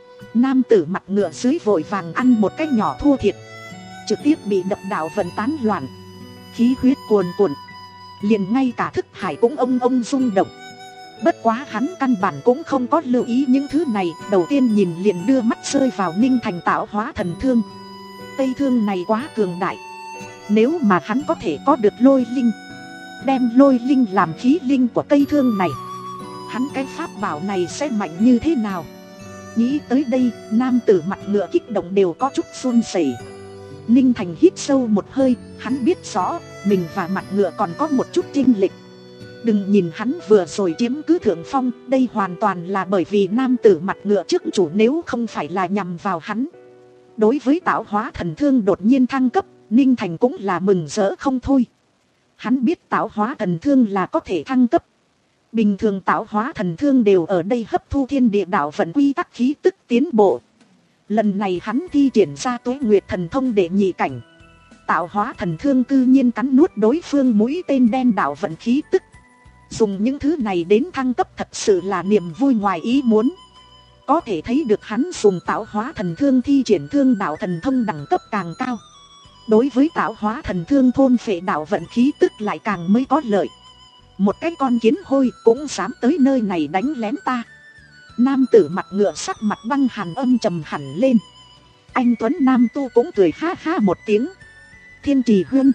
Nam tử mặt ngựa dưới vội vàng ăn một cái nhỏ thua thiệt, trực tiếp bị đập đạo vận tán loạn, khí huyết cuồn cuộn, liền ngay cả thức hải cũng ông ông rung động. Bất quá hắn căn bản cũng không có lưu ý những thứ này, đầu tiên nhìn liền đưa mắt rơi vào Ninh Thành tạo hóa thần thương. Cây thương này quá cường đại, nếu mà hắn có thể có được lôi linh, đem lôi linh làm khí linh của cây thương này, hắn cái pháp bảo này sẽ mạnh như thế nào? Nghĩ tới đây, nam tử mặt ngựa kích động đều có chút run rẩy. Ninh Thành hít sâu một hơi, hắn biết rõ mình và mặt ngựa còn có một chút chênh lệch. Đừng nhìn hắn vừa rồi chiếm cứ thượng phong, đây hoàn toàn là bởi vì nam tử mặt ngựa trước chủ, nếu không phải là nhằm vào hắn. Đối với tạo hóa thần thương đột nhiên thăng cấp, Ninh Thành cũng là mừng rỡ không thôi. Hắn biết tạo hóa thần thương là có thể thăng cấp. Bình thường tạo hóa thần thương đều ở đây hấp thu thiên địa đạo vận quy tắc khí tức tiến bộ. Lần này hắn thi triển ra Tuế Nguyệt thần thông đệ nhị cảnh. Tạo hóa thần thương cư nhiên cắn nuốt đối phương mũi tên đen đạo vận khí tức. Dùng những thứ này đến thăng cấp thật sự là niềm vui ngoài ý muốn. Có thể thấy được hắn dùng tạo hóa thần thương thi triển thương đạo thần thông đẳng cấp càng cao. Đối với tạo hóa thần thương thôn phệ đạo vận khí tức lại càng mới có lợi. Một cái con kiến hôi cũng dám tới nơi này đánh lén ta. Nam tử mặt ngựa sắc mặt băng hàn âm trầm hẳn lên. Anh tuấn nam tu cũng cười ha ha một tiếng. Thiên Trì Huyên,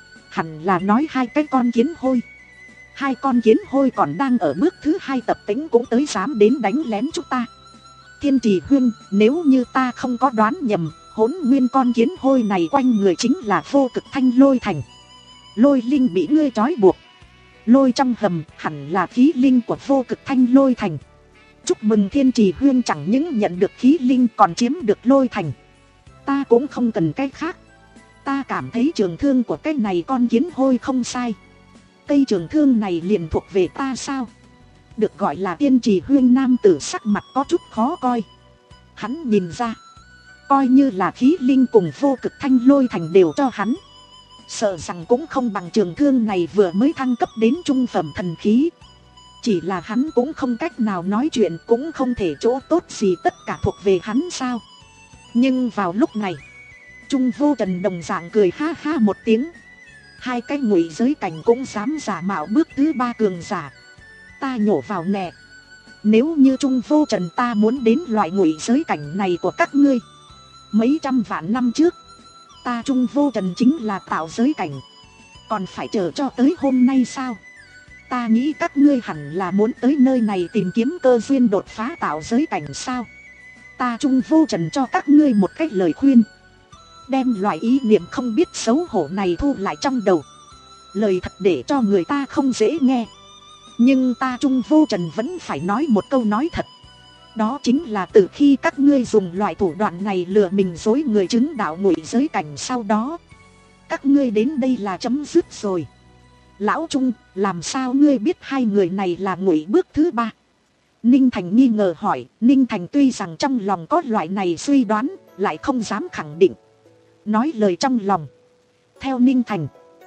hẳn là nói hai cái con kiến hôi. Hai con kiến hôi còn đang ở bước thứ hai tập tính cũng tới dám đến đánh lén chúng ta. Thiên Trì Huyên, nếu như ta không có đoán nhầm, hỗn nguyên con kiến hôi này quanh người chính là Vô Cực Thanh Lôi Thành. Lôi linh bị ngươi trói buộc. Lôi trong hầm hẳn là khí linh của Vô Cực Thanh Lôi Thành. Chúc mừng Thiên Trì Huyên chẳng những nhận được khí linh còn chiếm được Lôi Thành. Ta cũng không cần cái khác. Ta cảm thấy trường thương của cái này con kiến hôi không sai. Cây trường thương này liền thuộc về ta sao? Được gọi là Thiên Trì Huyên nam tử sắc mặt có chút khó coi. Hắn nhìn ra, coi như là khí linh cùng Vô Cực Thanh Lôi Thành đều cho hắn, sợ rằng cũng không bằng trường thương này vừa mới thăng cấp đến trung phẩm thần khí. Chỉ là hắn cũng không cách nào nói chuyện, cũng không thể chỗ tốt gì tất cả thuộc về hắn sao. Nhưng vào lúc này, Trung Vô Trần đồng dạng cười ha ha một tiếng. Hai cái ngụy giới cảnh cũng dám giả mạo bước thứ ba cường giả. Ta nhổ vào nè. Nếu như Trung Vô Trần ta muốn đến loại ngụy giới cảnh này của các ngươi, mấy trăm vạn năm trước, ta Trung Vô Trần chính là tạo giới cảnh. Còn phải chờ cho tới hôm nay sao? Ta nghĩ các ngươi hẳn là muốn tới nơi này tìm kiếm cơ duyên đột phá tạo giới cảnh sao? Ta Trung Vô Trần cho các ngươi một cách lời khuyên. Đem loại ý niệm không biết xấu hổ này thu lại trong đầu. Lời thật để cho người ta không dễ nghe. Nhưng ta Trung Vô Trần vẫn phải nói một câu nói thật. Đó chính là từ khi các ngươi dùng loại thủ đoạn này lừa mình dối người chứng đạo ngụy giới cảnh, sau đó các ngươi đến đây là chấm dứt rồi. Lão Trung, làm sao ngươi biết hai người này là ngụy bước thứ ba? Ninh Thành nghi ngờ hỏi. Ninh Thành tuy rằng trong lòng có loại này suy đoán, lại không dám khẳng định. Nói lời trong lòng. Theo Ninh Thành,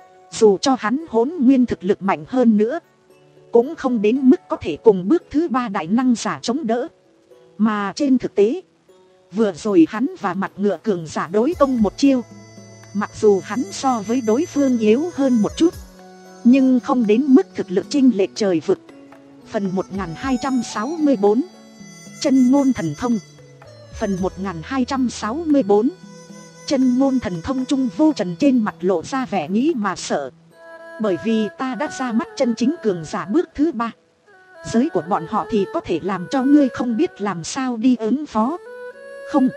dù cho hắn hỗn nguyên thực lực mạnh hơn nữa, cũng không đến mức có thể cùng bước thứ ba đại năng giả chống đỡ. Mà trên thực tế, vừa rồi hắn và mặt ngựa cường giả đối công một chiêu. Mặc dù hắn so với đối phương yếu hơn một chút, nhưng không đến mức thực lực chênh lệch trời vực. Phần một nghìn hai trăm sáu mươi bốn, Chân ngôn thần thông. Phần một nghìn hai trăm sáu mươi bốn, Chân ngôn thần thông. Trung Vô Trần trên mặt lộ ra vẻ nghĩ mà sợ. Bởi vì ta đã ra mắt chân chính cường giả bước thứ ba. Giới của bọn họ thì có thể làm cho ngươi không biết làm sao đi ứng phó. Không,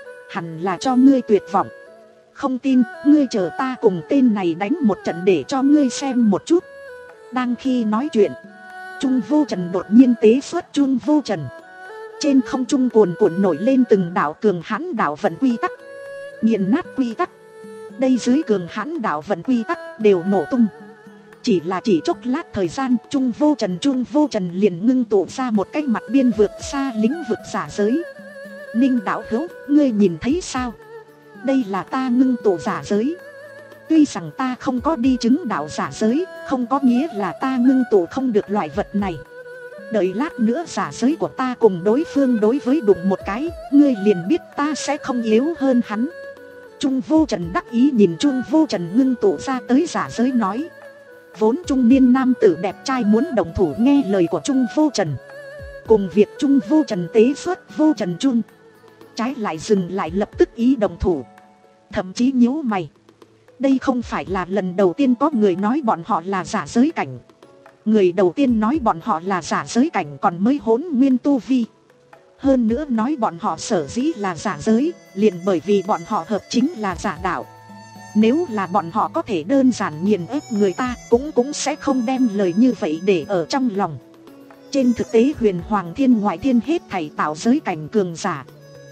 hẳn là cho ngươi tuyệt vọng. Không tin, ngươi chờ ta cùng tên này đánh một trận để cho ngươi xem một chút. Đang khi nói chuyện, Trung Vô Trần đột nhiên tế xuất Trung Vô Trần. Trên không trung cuồn cuộn nổi lên từng đạo cường hãn đạo vận quy tắc, nghiền nát quy tắc. Đây dưới cường hãn đạo vận quy tắc đều nổ tung. Chỉ là chỉ chốc lát thời gian, Trung Vô Trần Trung Vô Trần liền ngưng tụ ra một cái mặt biên vượt xa lĩnh vực giả giới. Ninh đạo hữu, ngươi nhìn thấy sao? Đây là ta ngưng tụ giả giới. Tuy rằng ta không có đi chứng đạo giả giới, không có nghĩa là ta ngưng tụ không được loại vật này. Đợi lát nữa giả giới của ta cùng đối phương đối với đụng một cái, ngươi liền biết ta sẽ không yếu hơn hắn. Trung Vô Trần đắc ý nhìn Trung Vô Trần ngưng tụ ra tới giả giới nói. Vốn trung niên nam tử đẹp trai muốn đồng thủ nghe lời của Trung Vô Trần. Cùng việc Trung Vô Trần tế xuất Vô Trần Trung, trái lại dừng lại lập tức ý đồng thủ. Thậm chí nhíu mày. Đây không phải là lần đầu tiên có người nói bọn họ là giả giới cảnh. Người đầu tiên nói bọn họ là giả giới cảnh còn mới hỗn nguyên tu vi. Hơn nữa nói bọn họ sở dĩ là giả giới, liền bởi vì bọn họ hợp chính là giả đạo. Nếu là bọn họ có thể đơn giản nghiền ép người ta, cũng cũng sẽ không đem lời như vậy để ở trong lòng. Trên thực tế huyền hoàng thiên ngoại thiên hết thảy tạo giới cảnh cường giả,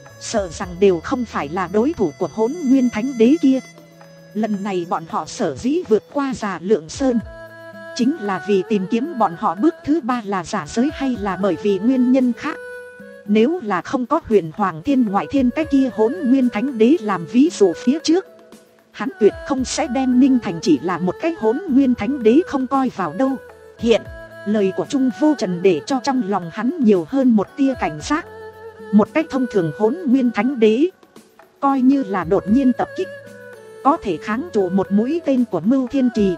sợ rằng đều không phải là đối thủ của hỗn nguyên thánh đế kia. Lần này bọn họ sở dĩ vượt qua Già Lượng Sơn, chính là vì tìm kiếm bọn họ bước thứ ba là giả giới hay là bởi vì nguyên nhân khác. Nếu là không có huyền hoàng thiên ngoại thiên cái kia hỗn nguyên thánh đế làm ví dụ phía trước, hắn tuyệt không sẽ đem Ninh Thành chỉ là một cái hỗn nguyên thánh đế không coi vào đâu. Hiện, lời của Trung Vô Trần để cho trong lòng hắn nhiều hơn một tia cảnh giác. Một cách thông thường hỗn nguyên thánh đế, coi như là đột nhiên tập kích, có thể kháng trụ một mũi tên của Mưu Thiên Trì.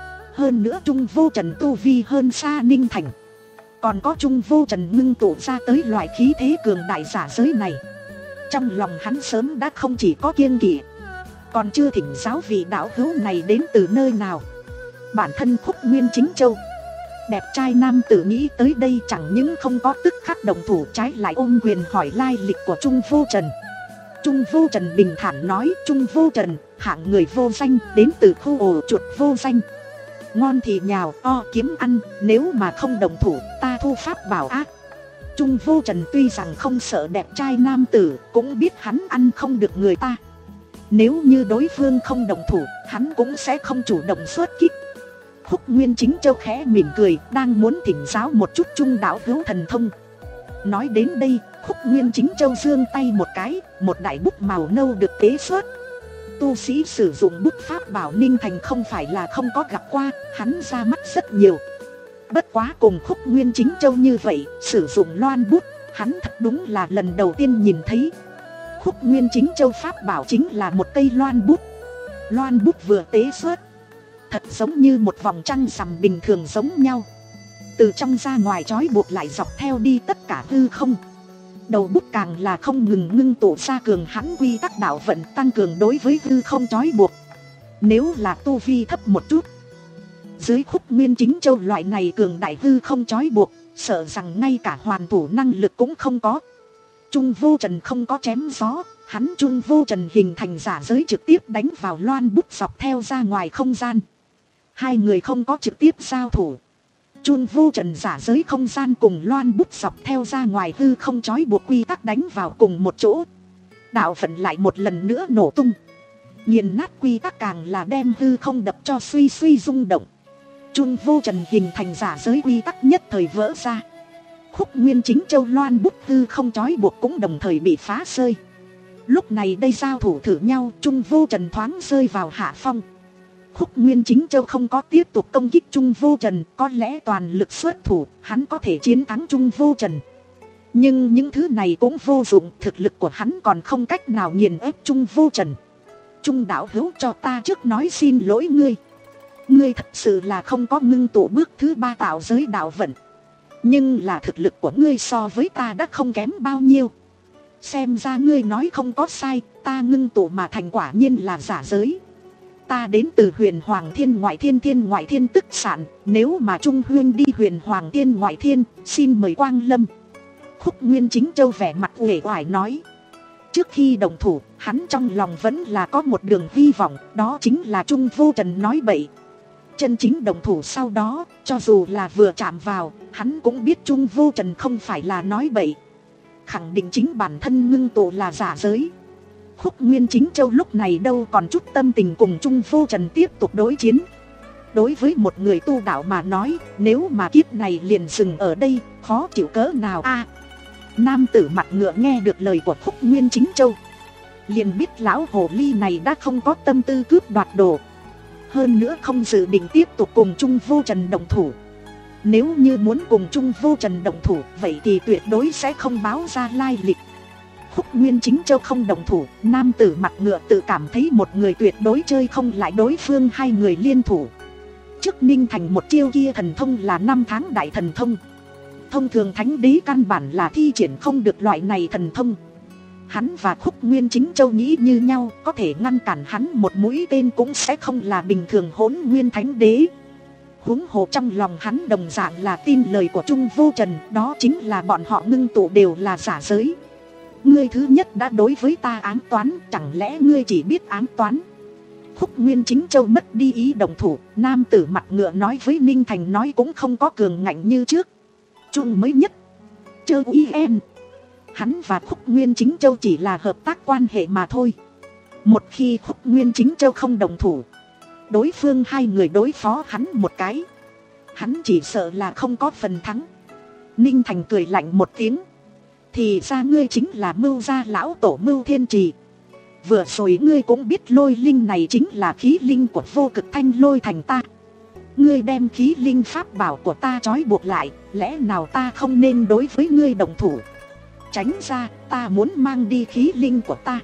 Hơn nữa Trung Vô Trần tu vi hơn xa Ninh Thành, còn có Trung Vô Trần ngưng tụ ra tới loại khí thế cường đại giả giới này. Trong lòng hắn sớm đã không chỉ có kiêng kỵ, còn chưa thỉnh giáo vị đạo hữu này đến từ nơi nào. Bản thân Khúc Nguyên Chính Châu, đẹp trai nam tử nghĩ tới đây chẳng những không có tức khắc đồng thủ, trái lại ôm quyền hỏi lai lịch của Trung Vô Trần. Trung Vô Trần bình thản nói, Trung Vô Trần, hạng người vô danh, đến từ khu ổ chuột vô danh. Ngon thì nhào, o kiếm ăn, nếu mà không đồng thủ, ta thu pháp bảo ác. Trung Vô Trần tuy rằng không sợ đẹp trai nam tử, cũng biết hắn ăn không được người ta. Nếu như đối phương không đồng thủ, hắn cũng sẽ không chủ động xuất kích. Khúc Nguyên Chính Châu khẽ mỉm cười, đang muốn thỉnh giáo một chút Trung đạo hữu thần thông. Nói đến đây, Khúc Nguyên Chính Châu giương tay một cái, một đại bút màu nâu được tế xuất. Tu sĩ sử dụng bút pháp bảo Ninh Thành không phải là không có gặp qua, hắn ra mắt rất nhiều. Bất quá cùng Khúc Nguyên Chính Châu như vậy, sử dụng loan bút, hắn thật đúng là lần đầu tiên nhìn thấy. Khúc Nguyên Chính Châu pháp bảo chính là một cây loan bút. Loan bút vừa tế xuất, thật giống như một vòng trăng rằm bình thường giống nhau. Từ trong ra ngoài trói buộc lại dọc theo đi tất cả hư không. Đầu bút càng là không ngừng ngưng tụ ra cường hãn quy tắc đạo vận, tăng cường đối với hư không trói buộc. Nếu là tu vi thấp một chút, dưới Khúc Nguyên Chính Châu loại này cường đại hư không trói buộc, sợ rằng ngay cả hoàn thủ năng lực cũng không có. Trung Vô Trần không có chém gió, hắn Trung Vô Trần hình thành giả giới trực tiếp đánh vào loan bút dọc theo ra ngoài không gian. Hai người không có trực tiếp giao thủ. Trung Vô Trần giả giới không gian cùng loan bút dọc theo ra ngoài hư không trói buộc quy tắc đánh vào cùng một chỗ. Đạo vận lại một lần nữa nổ tung. Nghiền nát quy tắc càng là đem hư không đập cho suy suy rung động. Trung Vô Trần hình thành giả giới quy tắc nhất thời vỡ ra. Khúc Nguyên Chính Châu loan bút hư không trói buộc cũng đồng thời bị phá rơi. Lúc này đây giao thủ thử nhau, Trung Vô Trần thoáng rơi vào hạ phong. Khúc Nguyên Chính Châu không có tiếp tục công kích Trung Vô Trần, có lẽ toàn lực xuất thủ, hắn có thể chiến thắng Trung Vô Trần. Nhưng những thứ này cũng vô dụng, thực lực của hắn còn không cách nào nghiền ép Trung Vô Trần. Trung đạo hữu cho ta trước nói xin lỗi ngươi. Ngươi thật sự là không có ngưng tụ bước thứ ba tạo giới đạo vận. Nhưng là thực lực của ngươi so với ta đã không kém bao nhiêu. Xem ra ngươi nói không có sai, ta ngưng tụ mà thành quả nhiên là giả giới. ta đến từ huyền hoàng thiên ngoại thiên thiên ngoại thiên tức sản, nếu mà Trung Huyên đi huyền hoàng thiên ngoại thiên, xin mời quang lâm. Khúc Nguyên Chính Châu vẻ mặt uể oải nói. Trước khi đồng thủ, hắn trong lòng vẫn là có một đường hy vọng, đó chính là Trung Vô Trần nói bậy. Chân chính đồng thủ sau đó, cho dù là vừa chạm vào, hắn cũng biết Trung Vô Trần không phải là nói bậy. Khẳng định chính bản thân ngưng tụ là giả giới. Khúc Nguyên Chính Châu lúc này đâu còn chút tâm tình cùng Trung Vô Trần tiếp tục đối chiến. Đối với một người tu đạo mà nói, nếu mà kiếp này liền dừng ở đây, khó chịu cỡ nào a. Nam tử mặt ngựa nghe được lời của Khúc Nguyên Chính Châu, liền biết lão hồ ly này đã không có tâm tư cướp đoạt đồ, hơn nữa không dự định tiếp tục cùng Trung Vô Trần đồng thủ. Nếu như muốn cùng Trung Vô Trần đồng thủ, vậy thì tuyệt đối sẽ không báo ra lai lịch. Khúc Nguyên Chính Châu không đồng thủ, nam tử mặt ngựa tự cảm thấy một người tuyệt đối chơi không lại đối phương, hai người liên thủ. Trước Ninh Thành một chiêu kia thần thông là năm tháng đại thần thông. Thông thường thánh đế căn bản là thi triển không được loại này thần thông. Hắn và Khúc Nguyên Chính Châu nghĩ như nhau, có thể ngăn cản hắn một mũi tên cũng sẽ không là bình thường Hỗn Nguyên thánh đế. Huống hồ trong lòng hắn đồng dạng là tin lời của Trung Vô Trần, đó chính là bọn họ ngưng tụ đều là giả giới. Ngươi thứ nhất đã đối với ta ám toán, chẳng lẽ ngươi chỉ biết ám toán? Khúc Nguyên Chính Châu mất đi ý đồng thủ, nam tử mặt ngựa nói với Ninh Thành nói cũng không có cường ngạnh như trước. Trung mới nhất Chơ uy en. Hắn và Khúc Nguyên Chính Châu chỉ là hợp tác quan hệ mà thôi. Một khi Khúc Nguyên Chính Châu không đồng thủ, đối phương hai người đối phó hắn một cái, hắn chỉ sợ là không có phần thắng. Ninh Thành cười lạnh một tiếng. Thì ra ngươi chính là Mưu gia lão tổ Mưu Thiên Trì. Vừa rồi ngươi cũng biết lôi linh này chính là khí linh của Vô Cực Thanh Lôi Thành ta. Ngươi đem khí linh pháp bảo của ta trói buộc lại, lẽ nào ta không nên đối với ngươi đồng thủ? Tránh ra, ta muốn mang đi khí linh của ta.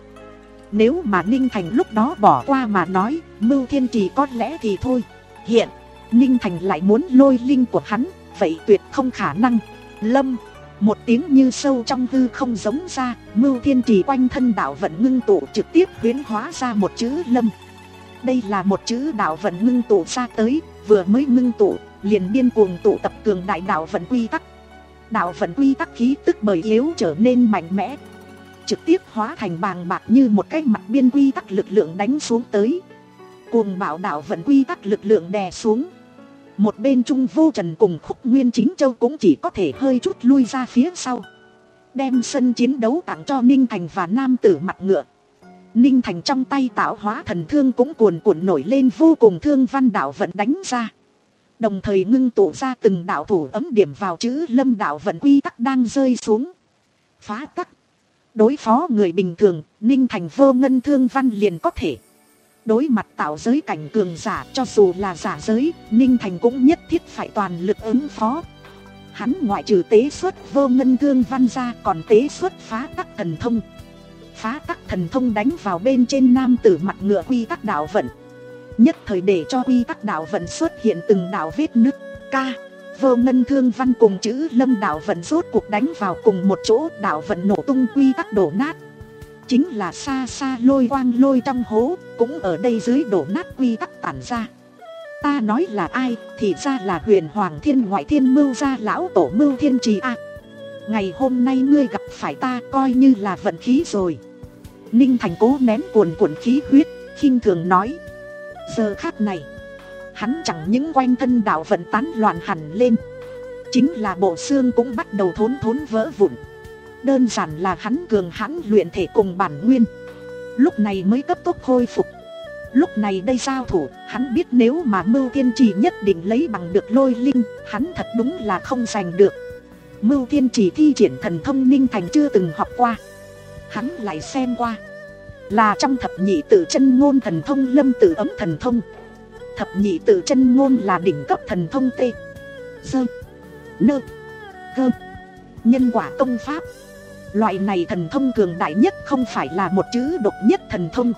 Nếu mà Ninh Thành lúc đó bỏ qua mà nói, Mưu Thiên Trì có lẽ thì thôi. Hiện, Ninh Thành lại muốn lôi linh của hắn, vậy tuyệt không khả năng. Lâm, một tiếng như sâu trong hư không giống ra, Mưu Thiên Trì quanh thân đạo vận ngưng tụ trực tiếp huyễn hóa ra một chữ Lâm. Đây là một chữ đạo vận ngưng tụ ra tới, vừa mới ngưng tụ, liền điên cuồng tụ tập cường đại đạo vận quy tắc. Đạo vận quy tắc khí tức bởi yếu trở nên mạnh mẽ, trực tiếp hóa thành bàng bạc như một cái mặt biên quy tắc lực lượng đánh xuống tới. Cuồng bạo đạo vận quy tắc lực lượng đè xuống. Một bên Trung Vô Trần cùng Khúc Nguyên Chính Châu cũng chỉ có thể hơi chút lui ra phía sau, đem sân chiến đấu tặng cho Ninh Thành và nam tử mặt ngựa. Ninh Thành trong tay tạo hóa thần thương cũng cuồn cuộn nổi lên vô cùng thương văn đạo vận đánh ra, đồng thời ngưng tụ ra từng đạo thủ ấm điểm vào chữ Lâm đạo vận quy tắc đang rơi xuống. Phá tắc. Đối phó người bình thường, Ninh Thành vô ngân thương văn liền có thể. Đối mặt tạo giới cảnh cường giả, cho dù là giả giới, Ninh Thành cũng nhất thiết phải toàn lực ứng phó. Hắn ngoại trừ tế xuất vô ngân thương văn ra, còn tế xuất phá tắc thần thông. Phá tắc thần thông đánh vào bên trên nam tử mặt ngựa quy tắc đạo vận, nhất thời để cho quy tắc đạo vận xuất hiện từng đạo vết nứt. Ca, vô ngân thương văn cùng chữ Lâm đạo vận rốt cuộc đánh vào cùng một chỗ, đạo vận nổ tung, quy tắc đổ nát. Chính là xa xa lôi quang lôi trong hố, cũng ở đây dưới đổ nát quy tắc tản ra. Ta nói là ai, thì ra là huyền hoàng thiên ngoại thiên Mưu gia lão tổ Mưu Thiên Trì a. À, ngày hôm nay ngươi gặp phải ta coi như là vận khí rồi. Ninh Thành cố nén cuồn cuộn khí huyết, khinh thường nói. Giờ khắc này, hắn chẳng những quanh thân đạo vận tán loạn hẳn lên, chính là bộ xương cũng bắt đầu thốn thốn vỡ vụn. Đơn giản là hắn cường hãn luyện thể cùng bản nguyên, lúc này mới cấp tốc khôi phục. Lúc này đây giao thủ, hắn biết nếu mà Mưu Thiên Trì nhất định lấy bằng được lôi linh, hắn thật đúng là không giành được. Mưu Thiên Trì thi triển thần thông Ninh Thành chưa từng học qua, hắn lại xem qua, là trong thập nhị tự chân ngôn thần thông Lâm Tử Ấm thần thông. Thập nhị tự chân ngôn là đỉnh cấp thần thông tê dơ nơ gơ nhân quả công pháp. Loại này thần thông cường đại nhất không phải là một chữ độc nhất thần thông,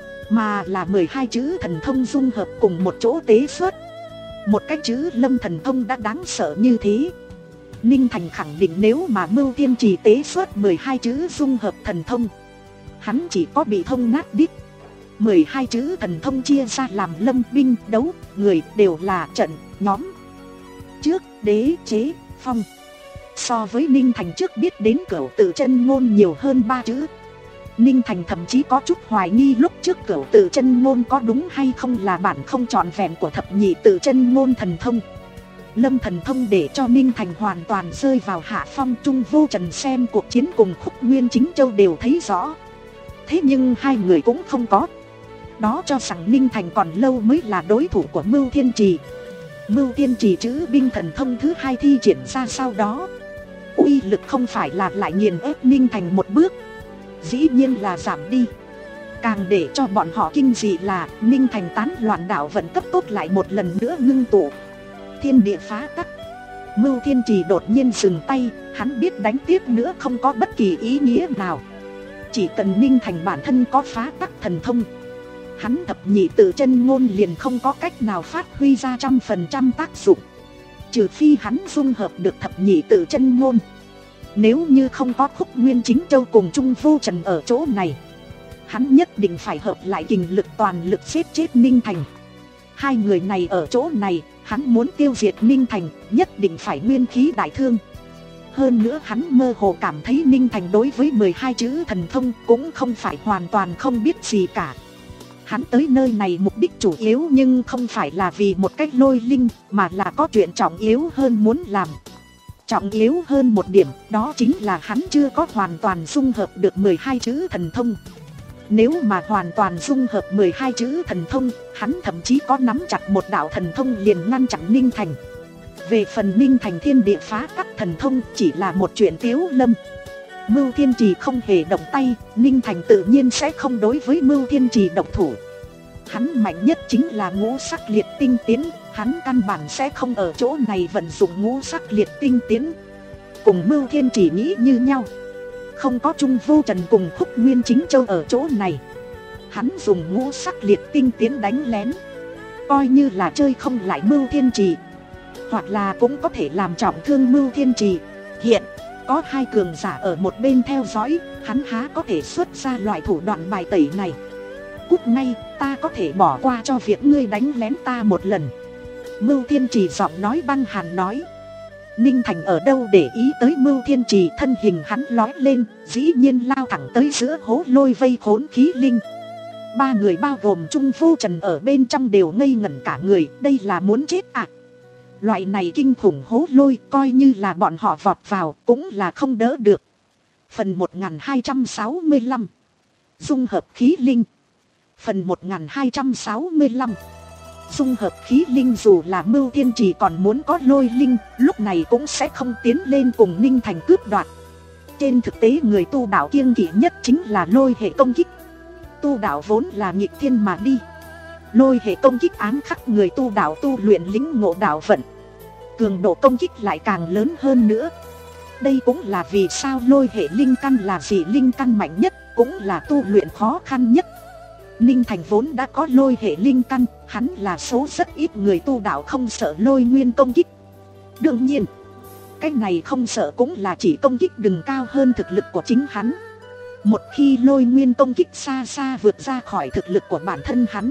mà là mười hai chữ thần thông dung hợp cùng một chỗ tế xuất. Một cái chữ Lâm thần thông đã đáng sợ như thế, Ninh Thành khẳng định nếu mà Mưu Thiên Trì tế xuất mười hai chữ dung hợp thần thông, hắn chỉ có bị thông nát đít, mười hai chữ thần thông chia ra làm lâm binh đấu, người đều là trận, nhóm. Trước đế chế, phong. So với Ninh Thành trước biết đến Cửu Tự Chân Ngôn nhiều hơn ba chữ. Ninh Thành thậm chí có chút hoài nghi lúc trước Cửu Tự Chân Ngôn có đúng hay không là bản không trọn vẹn của thập nhị tự chân ngôn thần thông. Lâm thần thông để cho Ninh Thành hoàn toàn rơi vào hạ phong. Trung Vô Trần xem cuộc chiến cùng Khúc Nguyên Chính Châu đều thấy rõ. Thế nhưng hai người cũng không có. Đó cho rằng Ninh Thành còn lâu mới là đối thủ của Mưu Thiên Trì. Mưu Thiên Trì chữ binh thần thông thứ hai thi triển ra sau đó, uy lực không phải là lại nghiền ép Ninh Thành một bước, dĩ nhiên là giảm đi. Càng để cho bọn họ kinh dị là Ninh Thành tán loạn đạo vận cấp tốt lại một lần nữa ngưng tụ. Thiên địa phá tắc. Mưu Thiên Trì đột nhiên dừng tay, hắn biết đánh tiếp nữa không có bất kỳ ý nghĩa nào. Chỉ cần Ninh Thành bản thân có phá tắc thần thông, hắn thập nhị tự chân ngôn liền không có cách nào phát huy ra trăm phần trăm tác dụng. Trừ phi hắn dung hợp được thập nhị tự chân ngôn. Nếu như không có Khúc Nguyên Chính Châu cùng Trung Vô Trần ở chỗ này, hắn nhất định phải hợp lại kình lực toàn lực giết chết Ninh Thành. Hai người này ở chỗ này, hắn muốn tiêu diệt Ninh Thành, nhất định phải nguyên khí đại thương. Hơn nữa hắn mơ hồ cảm thấy Ninh Thành đối với mười hai chữ thần thông cũng không phải hoàn toàn không biết gì cả. Hắn tới nơi này mục đích chủ yếu nhưng không phải là vì một cách lôi linh, mà là có chuyện trọng yếu hơn muốn làm. Trọng yếu hơn một điểm, đó chính là hắn chưa có hoàn toàn dung hợp được mười hai chữ thần thông. Nếu mà hoàn toàn dung hợp mười hai chữ thần thông, hắn thậm chí có nắm chặt một đạo thần thông liền ngăn chặn Ninh Thành. Về phần Ninh Thành thiên địa phá tắc thần thông chỉ là một chuyện tiếu lâm. Mưu Thiên Trì không hề động tay, Ninh Thành tự nhiên sẽ không đối với Mưu Thiên Trì độc thủ. Hắn mạnh nhất chính là ngũ sắc liệt tinh tiến, hắn căn bản sẽ không ở chỗ này vận dụng ngũ sắc liệt tinh tiến. Cùng Mưu Thiên Trì nghĩ như nhau. Không có Trung Vô Trần cùng Khúc Nguyên Chính Châu ở chỗ này, hắn dùng ngũ sắc liệt tinh tiến đánh lén, coi như là chơi không lại Mưu Thiên Trì, hoặc là cũng có thể làm trọng thương Mưu Thiên Trì. Hiện có hai cường giả ở một bên theo dõi, hắn há có thể xuất ra loại thủ đoạn bài tẩy này. Cút ngay, ta có thể bỏ qua cho việc ngươi đánh lén ta một lần. Mưu Thiên Trì giọng nói băng hàn nói. Ninh Thành ở đâu để ý tới Mưu Thiên Trì, thân hình hắn lói lên, dĩ nhiên lao thẳng tới giữa hố lôi vây khốn khí linh. Ba người bao gồm Trung Vô Trần ở bên trong đều ngây ngẩn cả người, đây là muốn chết à? Loại này kinh khủng hố lôi, coi như là bọn họ vọt vào cũng là không đỡ được. Phần một nghìn hai trăm sáu mươi lăm dung hợp khí linh. Phần một nghìn hai trăm sáu mươi lăm dung hợp khí linh. Dù là Mưu Thiên Trì còn muốn có lôi linh, lúc này cũng sẽ không tiến lên cùng Ninh Thành cướp đoạt. Trên thực tế người tu đạo kiêng kỵ nhất chính là lôi hệ công kích. Tu đạo vốn là nghịch thiên mà đi, lôi hệ công kích ám khắc người tu đạo tu luyện lĩnh ngộ đạo vận, cường độ công kích lại càng lớn hơn nữa. Đây cũng là vì sao lôi hệ linh căn là dị linh căn mạnh nhất, cũng là tu luyện khó khăn nhất. Ninh Thành vốn đã có lôi hệ linh căn, hắn là số rất ít người tu đạo không sợ lôi nguyên công kích. Đương nhiên, cái này không sợ cũng là chỉ công kích đừng cao hơn thực lực của chính hắn. Một khi lôi nguyên công kích xa xa vượt ra khỏi thực lực của bản thân hắn,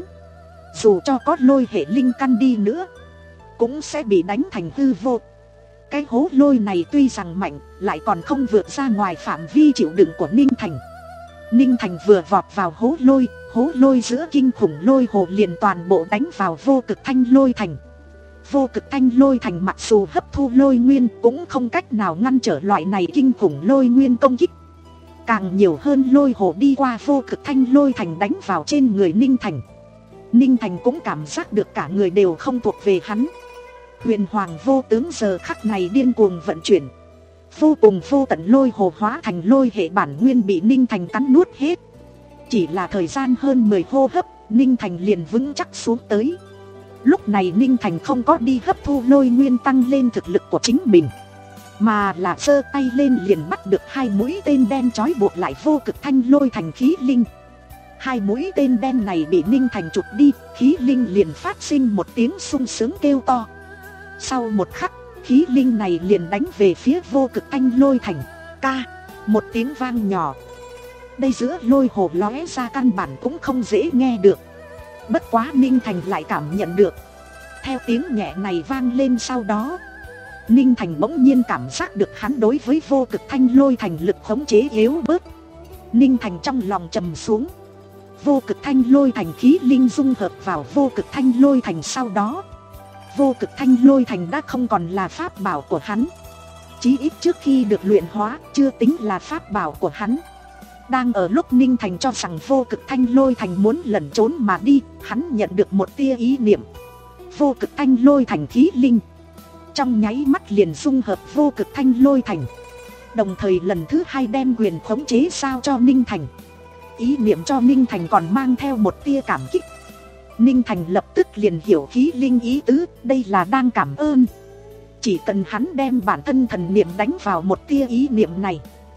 dù cho có lôi hệ linh căn đi nữa, cũng sẽ bị đánh thành hư vô. Cái hố lôi này tuy rằng mạnh, lại còn không vượt ra ngoài phạm vi chịu đựng của Ninh Thành. Ninh Thành vừa vọt vào hố lôi, hố lôi giữa kinh khủng lôi hồ liền toàn bộ đánh vào vô cực thanh lôi thành. Vô cực thanh lôi thành mặc dù hấp thu lôi nguyên, cũng không cách nào ngăn trở loại này kinh khủng lôi nguyên công kích. Càng nhiều hơn lôi hồ đi qua vô cực thanh lôi thành đánh vào trên người Ninh Thành. Ninh Thành cũng cảm giác được cả người đều không thuộc về hắn. Huyền hoàng vô tướng giờ khắc này điên cuồng vận chuyển, vô cùng vô tận lôi hồ hóa thành lôi hệ bản nguyên bị Ninh Thành cắn nuốt hết. Chỉ là thời gian hơn mười hô hấp, Ninh Thành liền vững chắc xuống tới. Lúc này Ninh Thành không có đi hấp thu lôi nguyên tăng lên thực lực của chính mình, mà là giơ tay lên liền bắt được hai mũi tên đen trói buộc lại vô cực thanh lôi thành khí linh. Hai mũi tên đen này bị Ninh Thành chụp đi, khí linh liền phát sinh một tiếng sung sướng kêu to. Sau một khắc, khí linh này liền đánh về phía vô cực thanh lôi thành. Ca, một tiếng vang nhỏ, Đây giữa lôi hồ lóe ra căn bản cũng không dễ nghe được. Bất quá Ninh Thành lại cảm nhận được. Theo tiếng nhẹ này vang lên sau đó, Ninh Thành bỗng nhiên cảm giác được hắn đối với vô cực thanh lôi thành lực khống chế yếu bớt. Ninh Thành trong lòng trầm xuống. Vô cực thanh lôi thành khí linh dung hợp vào vô cực thanh lôi thành sau đó, vô cực thanh lôi thành đã không còn là pháp bảo của hắn. Chí ít trước khi được luyện hóa chưa tính là pháp bảo của hắn. Đang ở lúc Ninh Thành cho rằng vô cực thanh lôi thành muốn lẩn trốn mà đi, hắn nhận được một tia ý niệm. Vô cực thanh lôi thành khí linh trong nháy mắt liền dung hợp vô cực thanh lôi thành, đồng thời lần thứ hai đem quyền khống chế sao cho Ninh Thành. Ý niệm cho Ninh Thành còn mang theo một tia cảm kích. Ninh Thành lập tức liền hiểu khí linh ý tứ, đây là đang cảm ơn. Chỉ cần hắn đem bản thân thần niệm đánh vào một tia ý niệm này,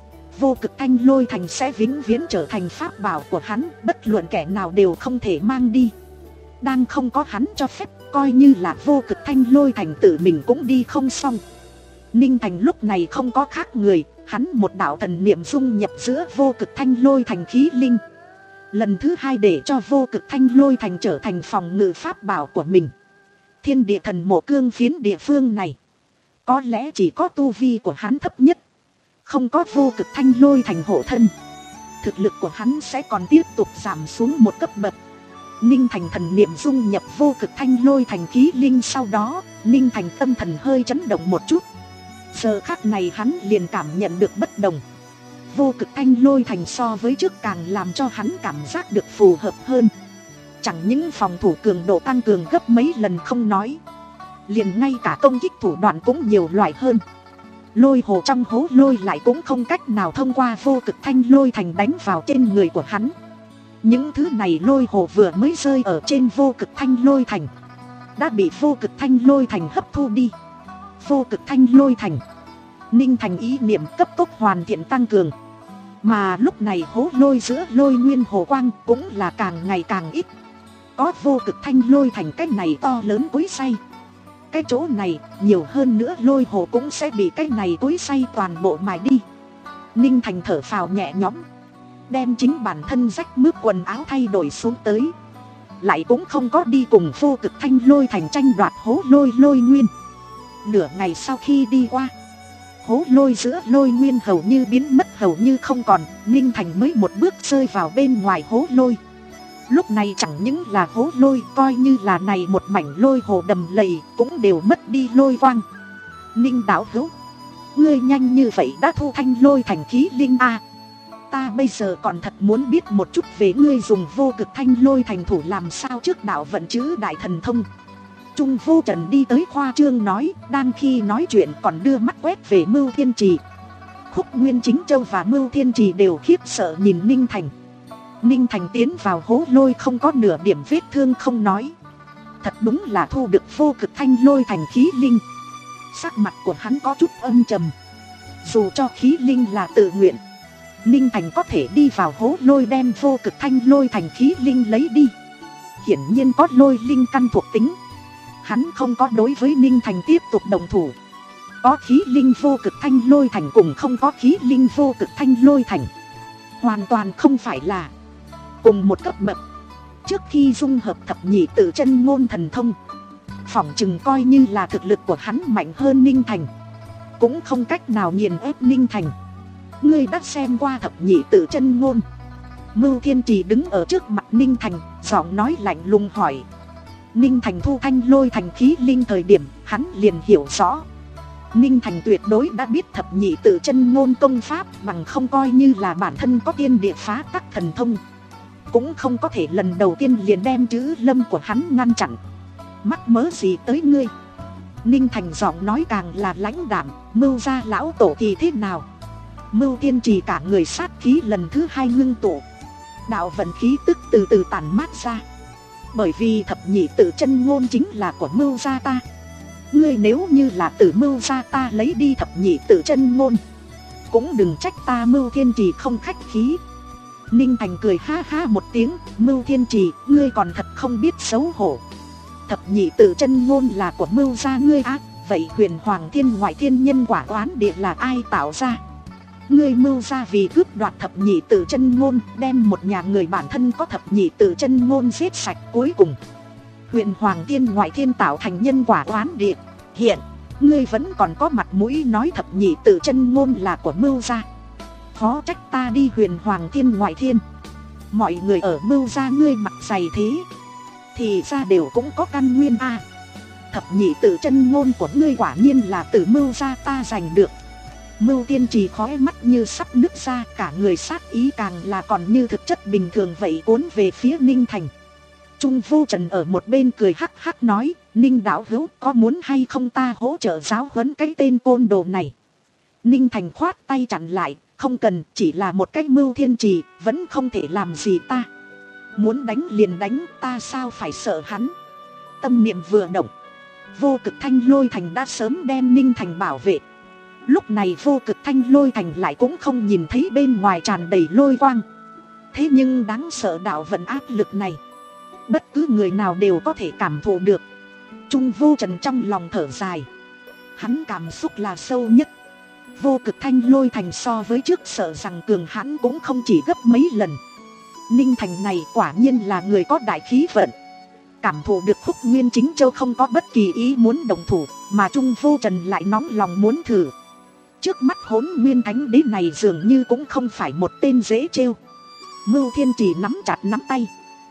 vô cực thanh lôi thành sẽ vĩnh viễn trở thành pháp bảo của hắn, bất luận kẻ nào đều không thể mang đi. Đang không có hắn cho phép, coi như là vô cực thanh lôi thành tự mình cũng đi không xong. Ninh Thành lúc này không có khác người, hắn một đạo thần niệm dung nhập giữa vô cực thanh lôi thành khí linh, lần thứ hai để cho vô cực thanh lôi thành trở thành phòng ngự pháp bảo của mình. Thiên địa thần mộ cương phiến địa phương này, có lẽ chỉ có tu vi của hắn thấp nhất, không có vô cực thanh lôi thành hộ thân, thực lực của hắn sẽ còn tiếp tục giảm xuống một cấp bậc. Ninh Thành thần niệm dung nhập vô cực thanh lôi thành khí linh sau đó, Ninh Thành tâm thần hơi chấn động một chút. Giờ khắc này hắn liền cảm nhận được bất đồng. Vô cực thanh lôi thành so với trước càng làm cho hắn cảm giác được phù hợp hơn. Chẳng những phòng thủ cường độ tăng cường gấp mấy lần không nói, liền ngay cả công kích thủ đoạn cũng nhiều loại hơn. Lôi hồ trong hố lôi lại cũng không cách nào thông qua vô cực thanh lôi thành đánh vào trên người của hắn. Những thứ này lôi hồ vừa mới rơi ở trên vô cực thanh lôi thành, đã bị vô cực thanh lôi thành hấp thu đi. Vô cực thanh lôi thành, Ninh Thành ý niệm cấp tốc hoàn thiện tăng cường. Mà lúc này hố lôi giữa lôi nguyên hồ quang cũng là càng ngày càng ít. Có vô cực thanh lôi thành cái này to lớn cối xay, cái chỗ này nhiều hơn nữa lôi hồ cũng sẽ bị cái này cối xay toàn bộ mài đi. Ninh Thành thở phào nhẹ nhõm, đem chính bản thân rách mướp quần áo thay đổi xuống tới, lại cũng không có đi cùng vô cực thanh lôi thành tranh đoạt hố lôi lôi nguyên. Nửa ngày sau khi đi qua, hố lôi giữa lôi nguyên hầu như biến mất hầu như không còn. Ninh Thành mới một bước rơi vào bên ngoài hố lôi. Lúc này chẳng những là hố lôi, coi như là này một mảnh lôi hồ đầm lầy cũng đều mất đi lôi quang. Ninh đạo hữu, ngươi nhanh như vậy đã thu thanh lôi thành khí linh a? Ta bây giờ còn thật muốn biết một chút về ngươi dùng vô cực thanh lôi thành thủ làm sao trước đạo vận chữ đại thần thông. Trung Vô Trần đi tới khoa trương nói, đang khi nói chuyện còn đưa mắt quét về Mưu Thiên Trì. Khúc Nguyên Chính Châu và Mưu Thiên Trì đều khiếp sợ nhìn Ninh Thành. Ninh Thành tiến vào hố lôi không có nửa điểm vết thương không nói, thật đúng là thu được vô cực thanh lôi thành khí linh. Sắc mặt của hắn có chút âm trầm. Dù cho khí linh là tự nguyện, Ninh Thành có thể đi vào hố lôi đem vô cực thanh lôi thành khí linh lấy đi, hiển nhiên có lôi linh căn thuộc tính. Hắn không có đối với Ninh Thành tiếp tục đồng thủ. Có khí linh vô cực thanh lôi thành cùng không có khí linh vô cực thanh lôi thành hoàn toàn không phải là cùng một cấp bậc. Trước khi dung hợp thập nhị tự chân ngôn thần thông, phỏng chừng coi như là thực lực của hắn mạnh hơn Ninh Thành, cũng không cách nào nghiền ép Ninh Thành. Ngươi đã xem qua thập nhị tự chân ngôn? Mưu Thiên Trì đứng ở trước mặt Ninh Thành, giọng nói lạnh lùng hỏi. Ninh Thành thu thanh lôi thành khí linh thời điểm, hắn liền hiểu rõ. Ninh Thành tuyệt đối đã biết thập nhị tự chân ngôn công pháp, bằng không coi như là bản thân có tiên địa phá tắc thần thông, cũng không có thể lần đầu tiên liền đem chữ lâm của hắn ngăn chặn. Mắc mớ gì tới ngươi? Ninh Thành giọng nói càng là lãnh đạm. Mưu gia lão tổ thì thế nào? Mưu Thiên Trì cả người sát khí lần thứ hai ngưng tụ, đạo vận khí tức từ từ tản mát ra. Bởi vì thập nhị tự chân ngôn chính là của Mưu gia ta. Ngươi nếu như là từ Mưu gia ta lấy đi thập nhị tự chân ngôn, cũng đừng trách ta Mưu Thiên Trì không khách khí. Ninh Thành cười ha ha một tiếng. Mưu Thiên Trì, ngươi còn thật không biết xấu hổ. Thập nhị tự chân ngôn là của Mưu gia ngươi á? Vậy huyền hoàng thiên ngoại thiên nhân quả oán địa là ai tạo ra? Ngươi mưu ra vì cướp đoạt thập nhị tử chân ngôn, đem một nhà người bản thân có thập nhị tử chân ngôn giết sạch. Cuối cùng huyền hoàng thiên ngoại thiên tạo thành nhân quả oán địa. Hiện ngươi vẫn còn có mặt mũi nói thập nhị tử chân ngôn là của mưu gia. Khó trách ta đi huyền hoàng thiên ngoại thiên, mọi người ở mưu gia ngươi mặt dày thế, thì ra đều cũng có căn nguyên a. À, thập nhị tử chân ngôn của ngươi quả nhiên là từ mưu gia ta giành được. Mưu Tiên Trì khóe mắt như sắp nứt ra, cả người sát ý càng là còn như thực chất bình thường vậy cuốn về phía Ninh Thành. Trung Vô Trần ở một bên cười hắc hắc nói, Ninh đạo hữu có muốn hay không ta hỗ trợ giáo huấn cái tên côn đồ này. Ninh Thành khoát tay chặn lại, không cần, chỉ là một cái Mưu Thiên Trì, vẫn không thể làm gì ta. Muốn đánh liền đánh, ta sao phải sợ hắn. Tâm niệm vừa động, Vô Cực Thanh Lôi Thành đã sớm đem Ninh Thành bảo vệ. Lúc này Vô Cực Thanh Lôi Thành lại cũng không nhìn thấy bên ngoài tràn đầy lôi quang. Thế nhưng đáng sợ đạo vận áp lực này, bất cứ người nào đều có thể cảm thụ được. Trung Vô Trần trong lòng thở dài, hắn cảm xúc là sâu nhất. Vô Cực Thanh Lôi Thành so với trước sợ rằng cường hãn cũng không chỉ gấp mấy lần. Ninh Thành này quả nhiên là người có đại khí vận. Cảm thụ được Khúc Nguyên Chính Châu không có bất kỳ ý muốn đồng thủ, mà Trung Vô Trần lại nóng lòng muốn thử. Trước mắt Hỗn Nguyên Thánh Đế này dường như cũng không phải một tên dễ trêu. Mưu Thiên Trì nắm chặt nắm tay,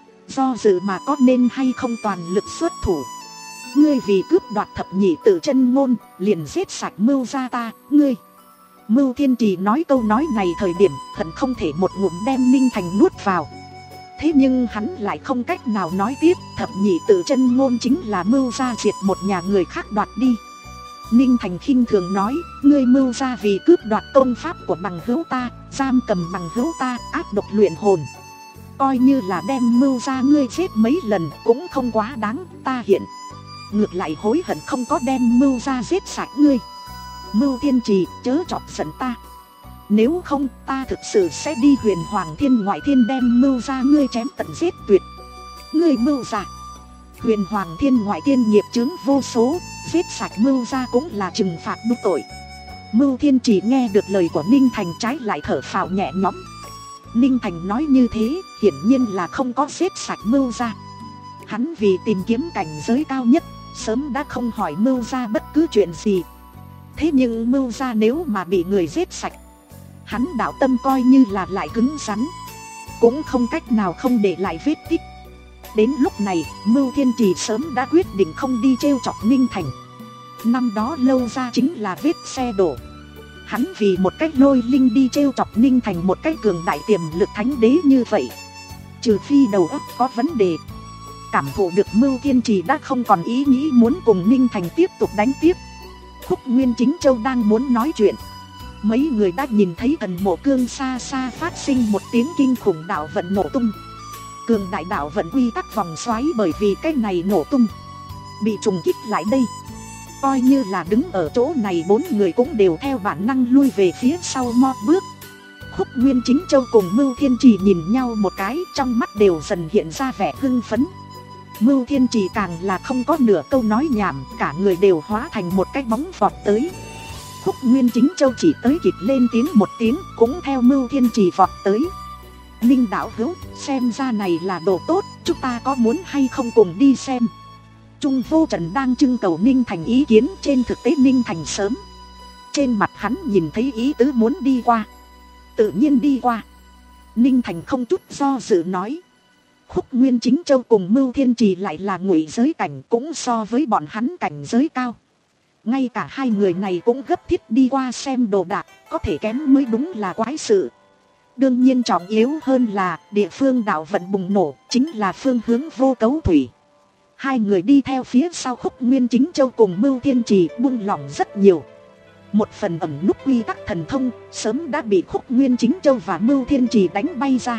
do dự mà có nên hay không toàn lực xuất thủ. Ngươi vì cướp đoạt thập nhị tử chân ngôn, liền giết sạch Mưu gia ta, ngươi. Mưu Thiên Trì nói câu nói này thời điểm hận không thể một ngụm đem Ninh Thành nuốt vào. Thế nhưng hắn lại không cách nào nói tiếp, thập nhị tử chân ngôn chính là Mưu gia diệt một nhà người khác đoạt đi. Ninh Thành khinh thường nói, ngươi Mưu gia vì cướp đoạt công pháp của bằng hữu ta, giam cầm bằng hữu ta, áp độc luyện hồn. Coi như là đem Mưu gia ngươi giết mấy lần cũng không quá đáng, ta hiện ngược lại hối hận không có đem Mưu gia giết sạch ngươi. Mưu Thiên Trì, chớ chọc giận ta. Nếu không ta thực sự sẽ đi huyền hoàng thiên ngoại thiên đem Mưu gia ngươi chém tận giết tuyệt. Ngươi Mưu gia, huyền hoàng thiên ngoại thiên nghiệp chướng vô số, giết sạch Mưu gia cũng là trừng phạt đúng tội. Mưu Thiên Trì nghe được lời của Ninh Thành trái lại thở phào nhẹ nhõm. Ninh Thành nói như thế hiển nhiên là không có giết sạch Mưu gia. Hắn vì tìm kiếm cảnh giới cao nhất, sớm đã không hỏi Mưu gia bất cứ chuyện gì. Thế nhưng Mưu gia nếu mà bị người giết sạch, hắn đạo tâm coi như là lại cứng rắn, cũng không cách nào không để lại vết tích. Đến lúc này Mưu Thiên Trì sớm đã quyết định không đi trêu chọc Ninh Thành. Năm đó Lâu gia chính là vết xe đổ. Hắn vì một cách lôi linh đi trêu chọc Ninh Thành một cách cường đại tiềm lực thánh đế như vậy, trừ phi đầu óc có vấn đề. Cảm thụ được Mưu Thiên Trì đã không còn ý nghĩ muốn cùng Ninh Thành tiếp tục đánh tiếp, Khúc Nguyên Chính Châu đang muốn nói chuyện, mấy người đã nhìn thấy Thần Mộ Cương xa xa phát sinh một tiếng kinh khủng đạo vận nổ tung. Cường đại đạo vận quy tắc vòng xoáy bởi vì cái này nổ tung, bị trùng kích lại đây. Coi như là đứng ở chỗ này bốn người cũng đều theo bản năng lui về phía sau một bước. Khúc Nguyên Chính Châu cùng Mưu Thiên Trì nhìn nhau một cái, trong mắt đều dần hiện ra vẻ hưng phấn. Mưu Thiên Trì càng là không có nửa câu nói nhảm, cả người đều hóa thành một cái bóng vọt tới. Khúc Nguyên Chính Châu chỉ tới kịp lên tiếng một tiếng, cũng theo Mưu Thiên Trì vọt tới. Ninh đạo hữu, xem ra này là đồ tốt, chúng ta có muốn hay không cùng đi xem. Trung Vô Trần đang trưng cầu Ninh Thành ý kiến, trên thực tế Ninh Thành sớm trên mặt hắn nhìn thấy ý tứ muốn đi qua, tự nhiên đi qua. Ninh Thành không chút do dự nói, Khúc Nguyên Chính Châu cùng Mưu Thiên Trì lại là ngụy giới cảnh, cũng so với bọn hắn cảnh giới cao. Ngay cả hai người này cũng gấp thiết đi qua xem đồ đạc, có thể kém mới đúng là quái sự. Đương nhiên trọng yếu hơn là địa phương đạo vận bùng nổ, chính là phương hướng Vô Cấu Thủy. Hai người đi theo phía sau Khúc Nguyên Chính Châu cùng Mưu Thiên Trì buông lỏng rất nhiều. Một phần ẩn núp quy tắc thần thông sớm đã bị Khúc Nguyên Chính Châu và Mưu Thiên Trì đánh bay ra.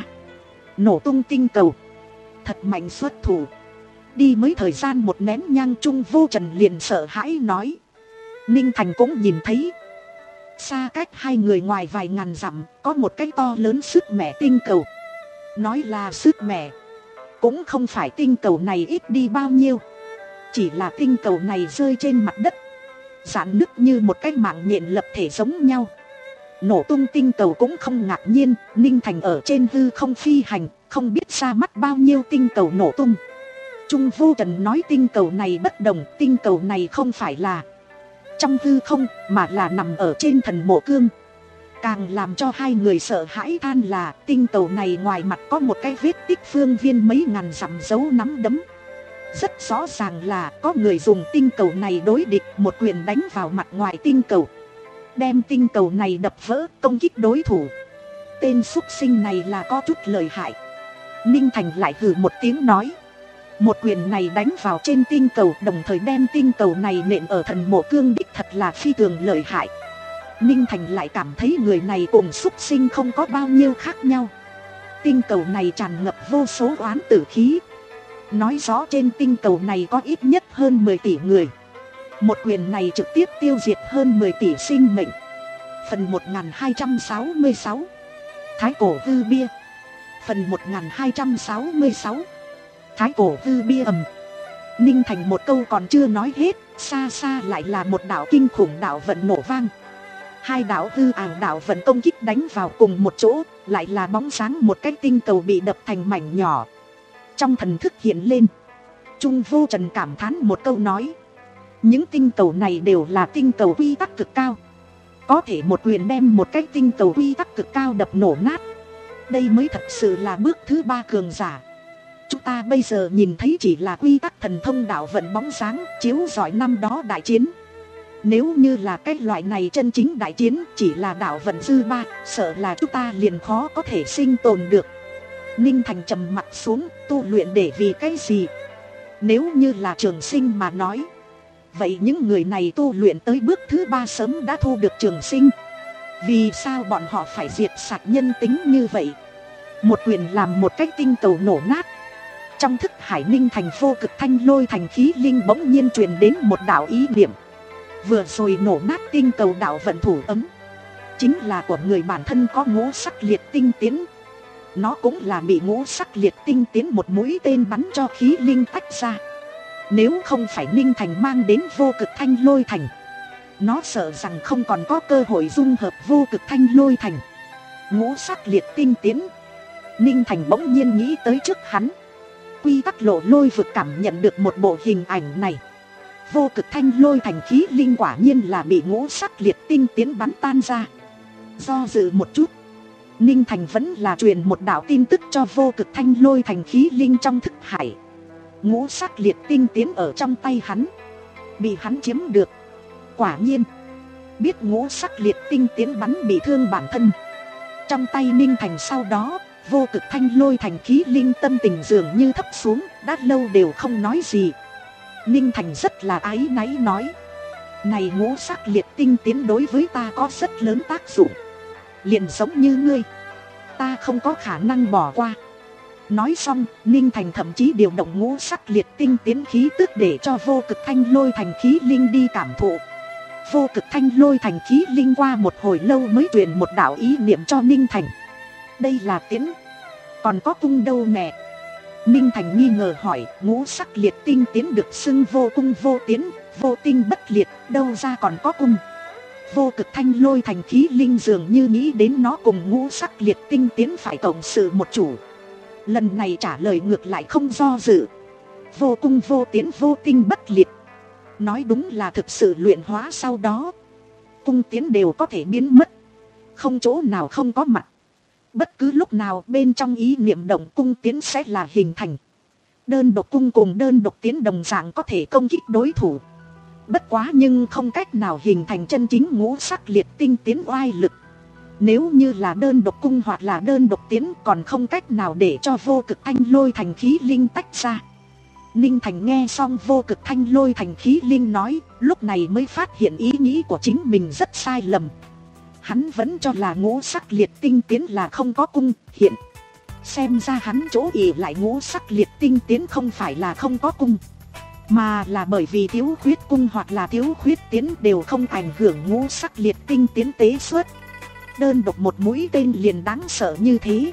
Nổ tung tinh cầu, thật mạnh xuất thủ. Đi mới thời gian một nén nhang, Trung Vô Trần liền sợ hãi nói. Ninh Thành cũng nhìn thấy, xa cách hai người ngoài vài ngàn dặm có một cái to lớn sức mẻ tinh cầu. Nói là sức mẻ, cũng không phải tinh cầu này ít đi bao nhiêu, chỉ là tinh cầu này rơi trên mặt đất, giãn nứt như một cái mạng nhện lập thể giống nhau. Nổ tung tinh cầu cũng không ngạc nhiên, Ninh Thành ở trên hư không phi hành, không biết ra mắt bao nhiêu tinh cầu nổ tung. Trung Vô Trần nói tinh cầu này bất đồng, tinh cầu này không phải là trong hư không mà là nằm ở trên thần mộ cương. Càng làm cho hai người sợ hãi than là tinh cầu này ngoài mặt có một cái vết tích phương viên mấy ngàn dặm dấu nắm đấm. Rất rõ ràng là có người dùng tinh cầu này đối địch, một quyền đánh vào mặt ngoài tinh cầu, đem tinh cầu này đập vỡ, công kích đối thủ. Tên xúc sinh này là có chút lợi hại. Ninh Thành lại hừ một tiếng nói, một quyền này đánh vào trên tinh cầu, đồng thời đem tinh cầu này nện ở thần mộ cương đích thật là phi thường lợi hại. Ninh Thành lại cảm thấy người này cùng xúc sinh không có bao nhiêu khác nhau. Tinh cầu này tràn ngập vô số oán tử khí, nói rõ trên tinh cầu này có ít nhất hơn mười tỷ người. Một quyền này trực tiếp tiêu diệt hơn mười tỷ sinh mệnh. Phần một nghìn hai trăm sáu mươi sáu Thái cổ hư bia. Phần một nghìn hai trăm sáu mươi sáu Thái cổ hư bia ầm. Ninh Thành một câu còn chưa nói hết, xa xa lại là một đạo kinh khủng đạo vận nổ vang. Hai đạo hư ảo đạo vận công kích đánh vào cùng một chỗ, lại là bóng sáng một cái tinh cầu bị đập thành mảnh nhỏ. Trong thần thức hiện lên, Trung Vô Trần cảm thán một câu nói, những tinh cầu này đều là tinh cầu quy tắc cực cao, có thể một quyền đem một cái tinh cầu quy tắc cực cao đập nổ nát. Đây mới thật sự là bước thứ ba cường giả. Chúng ta bây giờ nhìn thấy chỉ là quy tắc thần thông đạo vận bóng sáng chiếu rọi năm đó đại chiến. Nếu như là cái loại này chân chính đại chiến chỉ là đạo vận dư ba, sợ là chúng ta liền khó có thể sinh tồn được. Ninh Thành trầm mặt xuống, tu luyện để vì cái gì? Nếu như là trường sinh mà nói, vậy những người này tu luyện tới bước thứ ba sớm đã thu được trường sinh. Vì sao bọn họ phải diệt sạch nhân tính như vậy? Một quyền làm một cái tinh cầu nổ nát. Trong thức hải Ninh Thành vô cực thanh lôi thành khí linh bỗng nhiên truyền đến một đạo ý niệm. Vừa rồi nổ nát tinh cầu đạo vận thủ ấm, chính là của người bản thân có ngũ sắc liệt tinh tiến. Nó cũng là bị ngũ sắc liệt tinh tiến một mũi tên bắn cho khí linh tách ra. Nếu không phải Ninh Thành mang đến vô cực thanh lôi thành, nó sợ rằng không còn có cơ hội dung hợp vô cực thanh lôi thành. Ngũ sắc liệt tinh tiến. Ninh Thành bỗng nhiên nghĩ tới trước hắn. Quy tắc lộ lôi vực cảm nhận được một bộ hình ảnh này. Vô cực thanh lôi thành khí linh quả nhiên là bị ngũ sắc liệt tinh tiến bắn tan ra. Do dự một chút, Ninh Thành vẫn là truyền một đạo tin tức cho vô cực thanh lôi thành khí linh trong thức hải. Ngũ sắc liệt tinh tiến ở trong tay hắn, bị hắn chiếm được. Quả nhiên, biết ngũ sắc liệt tinh tiến bắn bị thương bản thân. Trong tay Ninh Thành sau đó, vô cực thanh lôi thành khí linh tâm tình dường như thấp xuống, đã lâu đều không nói gì. Ninh Thành rất là áy náy nói, này ngũ sắc liệt tinh tiến đối với ta có rất lớn tác dụng, liền giống như ngươi, ta không có khả năng bỏ qua. Nói xong, Ninh Thành thậm chí điều động ngũ sắc liệt tinh tiến khí tức để cho vô cực thanh lôi thành khí linh đi cảm thụ. Vô cực thanh lôi thành khí linh qua một hồi lâu mới truyền một đạo ý niệm cho Ninh Thành. Đây là tiến, còn có cung đâu nè? Ninh Thành nghi ngờ hỏi, ngũ sắc liệt tinh tiến được xưng vô cung vô tiến, vô tinh bất liệt, đâu ra còn có cung? Vô cực thanh lôi thành khí linh dường như nghĩ đến nó cùng ngũ sắc liệt tinh tiến phải cộng sự một chủ. Lần này trả lời ngược lại không do dự. Vô cung vô tiến vô tinh bất liệt. Nói đúng là thực sự luyện hóa sau đó, cung tiến đều có thể biến mất, không chỗ nào không có mặt. Bất cứ lúc nào bên trong ý niệm động cung tiến sẽ là hình thành. Đơn độc cung cùng đơn độc tiến đồng dạng có thể công kích đối thủ. Bất quá nhưng không cách nào hình thành chân chính ngũ sắc liệt tinh tiến oai lực. Nếu như là đơn độc cung hoặc là đơn độc tiến còn không cách nào để cho vô cực thanh lôi thành khí linh tách ra. Ninh Thành nghe xong vô cực thanh lôi thành khí linh nói, lúc này mới phát hiện ý nghĩ của chính mình rất sai lầm. Hắn vẫn cho là ngũ sắc liệt tinh tiến là không có cung, hiện xem ra hắn chỗ ỉ lại ngũ sắc liệt tinh tiến không phải là không có cung, mà là bởi vì thiếu khuyết cung hoặc là thiếu khuyết tiến đều không ảnh hưởng ngũ sắc liệt tinh tiến tế xuất. Đơn độc một mũi tên liền đáng sợ như thế,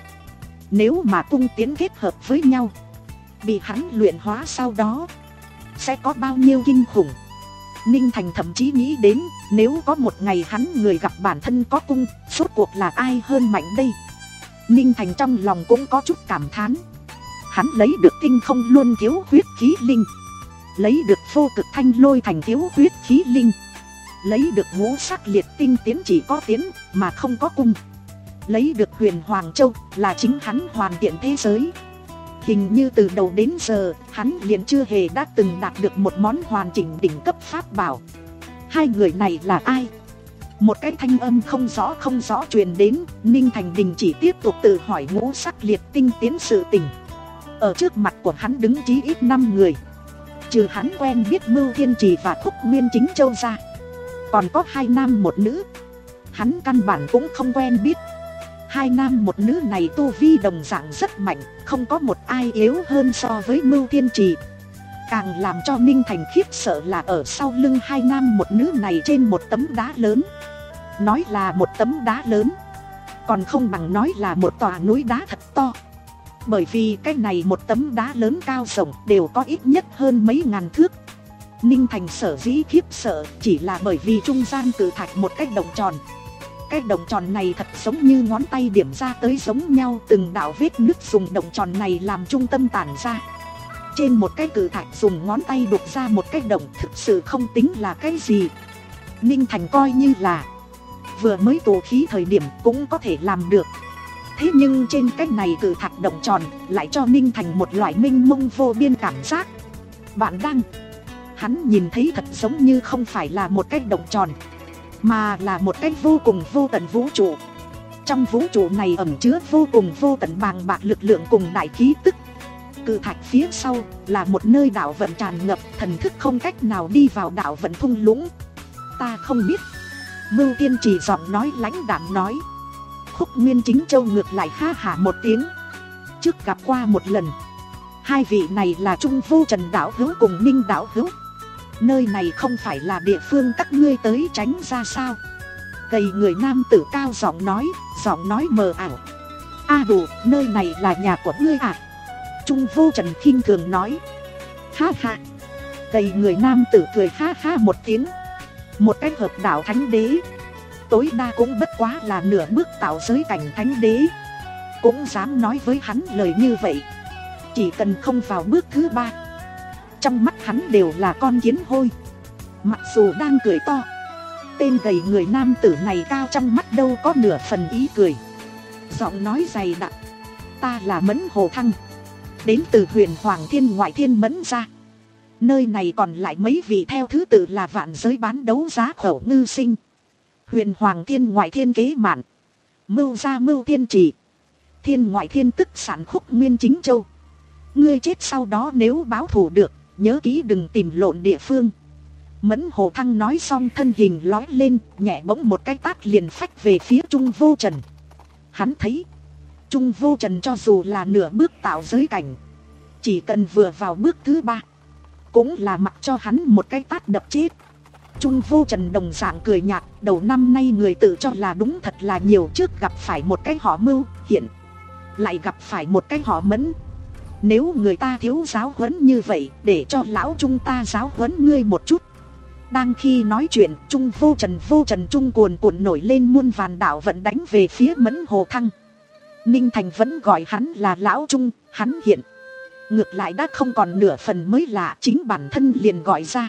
nếu mà cung tiến kết hợp với nhau, bị hắn luyện hóa sau đó sẽ có bao nhiêu kinh khủng. Ninh Thành thậm chí nghĩ đến, nếu có một ngày hắn người gặp bản thân có cung, rốt cuộc là ai hơn mạnh đây. Ninh Thành trong lòng cũng có chút cảm thán. Hắn lấy được tinh không luôn thiếu huyết khí linh, lấy được vô cực thanh lôi thành thiếu huyết khí linh, lấy được ngũ sắc liệt tinh tiến chỉ có tiến mà không có cung, lấy được huyền Hoàng Châu là chính hắn hoàn thiện thế giới. Hình như từ đầu đến giờ hắn liền chưa hề đã từng đạt được một món hoàn chỉnh đỉnh cấp pháp bảo. Hai người này là ai? Một cái thanh âm không rõ không rõ truyền đến. Ninh Thành đình chỉ tiếp tục tự hỏi ngũ sắc liệt tinh tiến sự tình. Ở trước mặt của hắn đứng chí ít năm người. Trừ hắn quen biết Mưu Thiên Trì và Khúc Nguyên Chính Châu ra, còn có hai nam một nữ hắn căn bản cũng không quen biết. Hai nam một nữ này tu vi đồng dạng rất mạnh, không có một ai yếu hơn so với Mưu Thiên Trì. Càng làm cho Ninh Thành khiếp sợ là ở sau lưng hai nam một nữ này trên một tấm đá lớn. Nói là một tấm đá lớn, còn không bằng nói là một tòa núi đá thật to. Bởi vì cái này một tấm đá lớn cao rộng đều có ít nhất hơn mấy ngàn thước. Ninh Thành sở dĩ khiếp sợ chỉ là bởi vì trung gian cự thạch một cái đồng tròn. Cái đồng tròn này thật giống như ngón tay điểm ra tới giống nhau, từng đạo vết nứt dùng đồng tròn này làm trung tâm tản ra. Trên một cái cự thạch dùng ngón tay đục ra một cái đồng thực sự không tính là cái gì. Ninh Thành coi như là vừa mới tụ khí thời điểm cũng có thể làm được. Thế nhưng trên cái này cự thạch đồng tròn lại cho Ninh Thành một loại mênh mông vô biên cảm giác. Bạn đang Hắn nhìn thấy thật giống như không phải là một cái đồng tròn, mà là một cái vô cùng vô tận vũ trụ. Trong vũ trụ này ẩn chứa vô cùng vô tận bàng bạc lực lượng cùng đại khí tức. Cự thạch phía sau là một nơi đạo vận tràn ngập, thần thức không cách nào đi vào đạo vận thung lũng. Ta không biết. Mưu Tiên Trì giọng nói lãnh đạm nói. Khúc Nguyên Chính Châu ngược lại ha hả một tiếng. Trước gặp qua một lần. Hai vị này là Trung Vô Trần đạo hữu cùng Ninh đạo hữu. Nơi này không phải là địa phương các ngươi tới tránh ra sao? Gầy người nam tử cao giọng nói, giọng nói mờ ảo. A đủ, nơi này là nhà của ngươi à? Trung Vô Trần khinh thường nói. Ha ha. Gầy người nam tử cười ha ha một tiếng. Một cái hợp đạo thánh đế, tối đa cũng bất quá là nửa bước tạo giới cảnh thánh đế, cũng dám nói với hắn lời như vậy. Chỉ cần không vào bước thứ ba, trong mắt hắn đều là con kiến hôi. Mặc dù đang cười to, tên gầy người nam tử này cao trong mắt đâu có nửa phần ý cười. Giọng nói dày đặc. Ta là Mẫn Hồ Thăng, đến từ huyền Hoàng Thiên ngoại thiên Mẫn gia. Nơi này còn lại mấy vị theo thứ tự là Vạn Giới bán đấu giá Khẩu Ngư Sinh, huyền Hoàng Thiên ngoại thiên Kế Mạn, Mưu gia Mưu Thiên Trì, thiên ngoại thiên tức sản Khúc Nguyên Chính Châu. Ngươi chết sau đó nếu báo thù được, nhớ kỹ đừng tìm lộn địa phương. Mẫn Hồ Thăng nói xong thân hình lói lên, nhẹ bỗng một cái tát liền phách về phía Trung Vô Trần. Hắn thấy Trung Vô Trần cho dù là nửa bước tạo giới cảnh, chỉ cần vừa vào bước thứ ba, cũng là mặc cho hắn một cái tát đập chết. Trung Vô Trần đồng dạng cười nhạt. Đầu năm nay người tự cho là đúng thật là nhiều. Trước gặp phải một cái họ Mưu, hiện lại gặp phải một cái họ Mẫn. Nếu người ta thiếu giáo huấn như vậy, để cho lão Trung ta giáo huấn ngươi một chút. Đang khi nói chuyện, Trung Vô Trần vô trần trung cuồn cuộn nổi lên muôn vàn đạo vận đánh về phía Mẫn Hồ Thăng. Ninh Thành vẫn gọi hắn là lão Trung. Hắn hiện ngược lại đã không còn nửa phần mới lạ, chính bản thân liền gọi ra.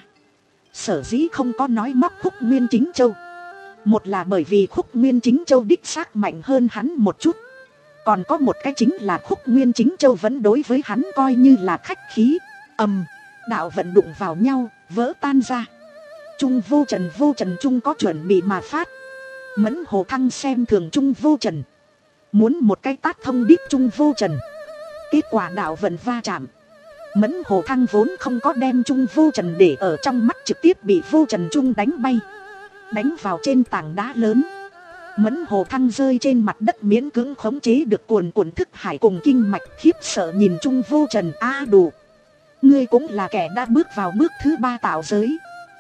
Sở dĩ không có nói móc Khúc Nguyên Chính Châu, một là bởi vì Khúc Nguyên Chính Châu đích xác mạnh hơn hắn một chút, còn có một cái chính là Khúc Nguyên Chính Châu vẫn đối với hắn coi như là khách khí. Ầm, đạo vận đụng vào nhau, vỡ tan ra. Trung Vô Trần vô trần trung có chuẩn bị mà phát. Mẫn Hồ Thăng xem thường Trung Vô Trần, muốn một cái tát thông đít Trung Vô Trần. Kết quả đạo vận va chạm, Mẫn Hồ Thăng vốn không có đem Trung Vô Trần để ở trong mắt, trực tiếp bị Vô Trần Trung đánh bay, đánh vào trên tảng đá lớn. Mẫn Hồ Thăng rơi trên mặt đất, miễn cưỡng khống chế được cuồn cuộn thức hải cùng kinh mạch, khiếp sợ nhìn Trung Vô Trần. A đủ, ngươi cũng là kẻ đã bước vào bước thứ ba tạo giới,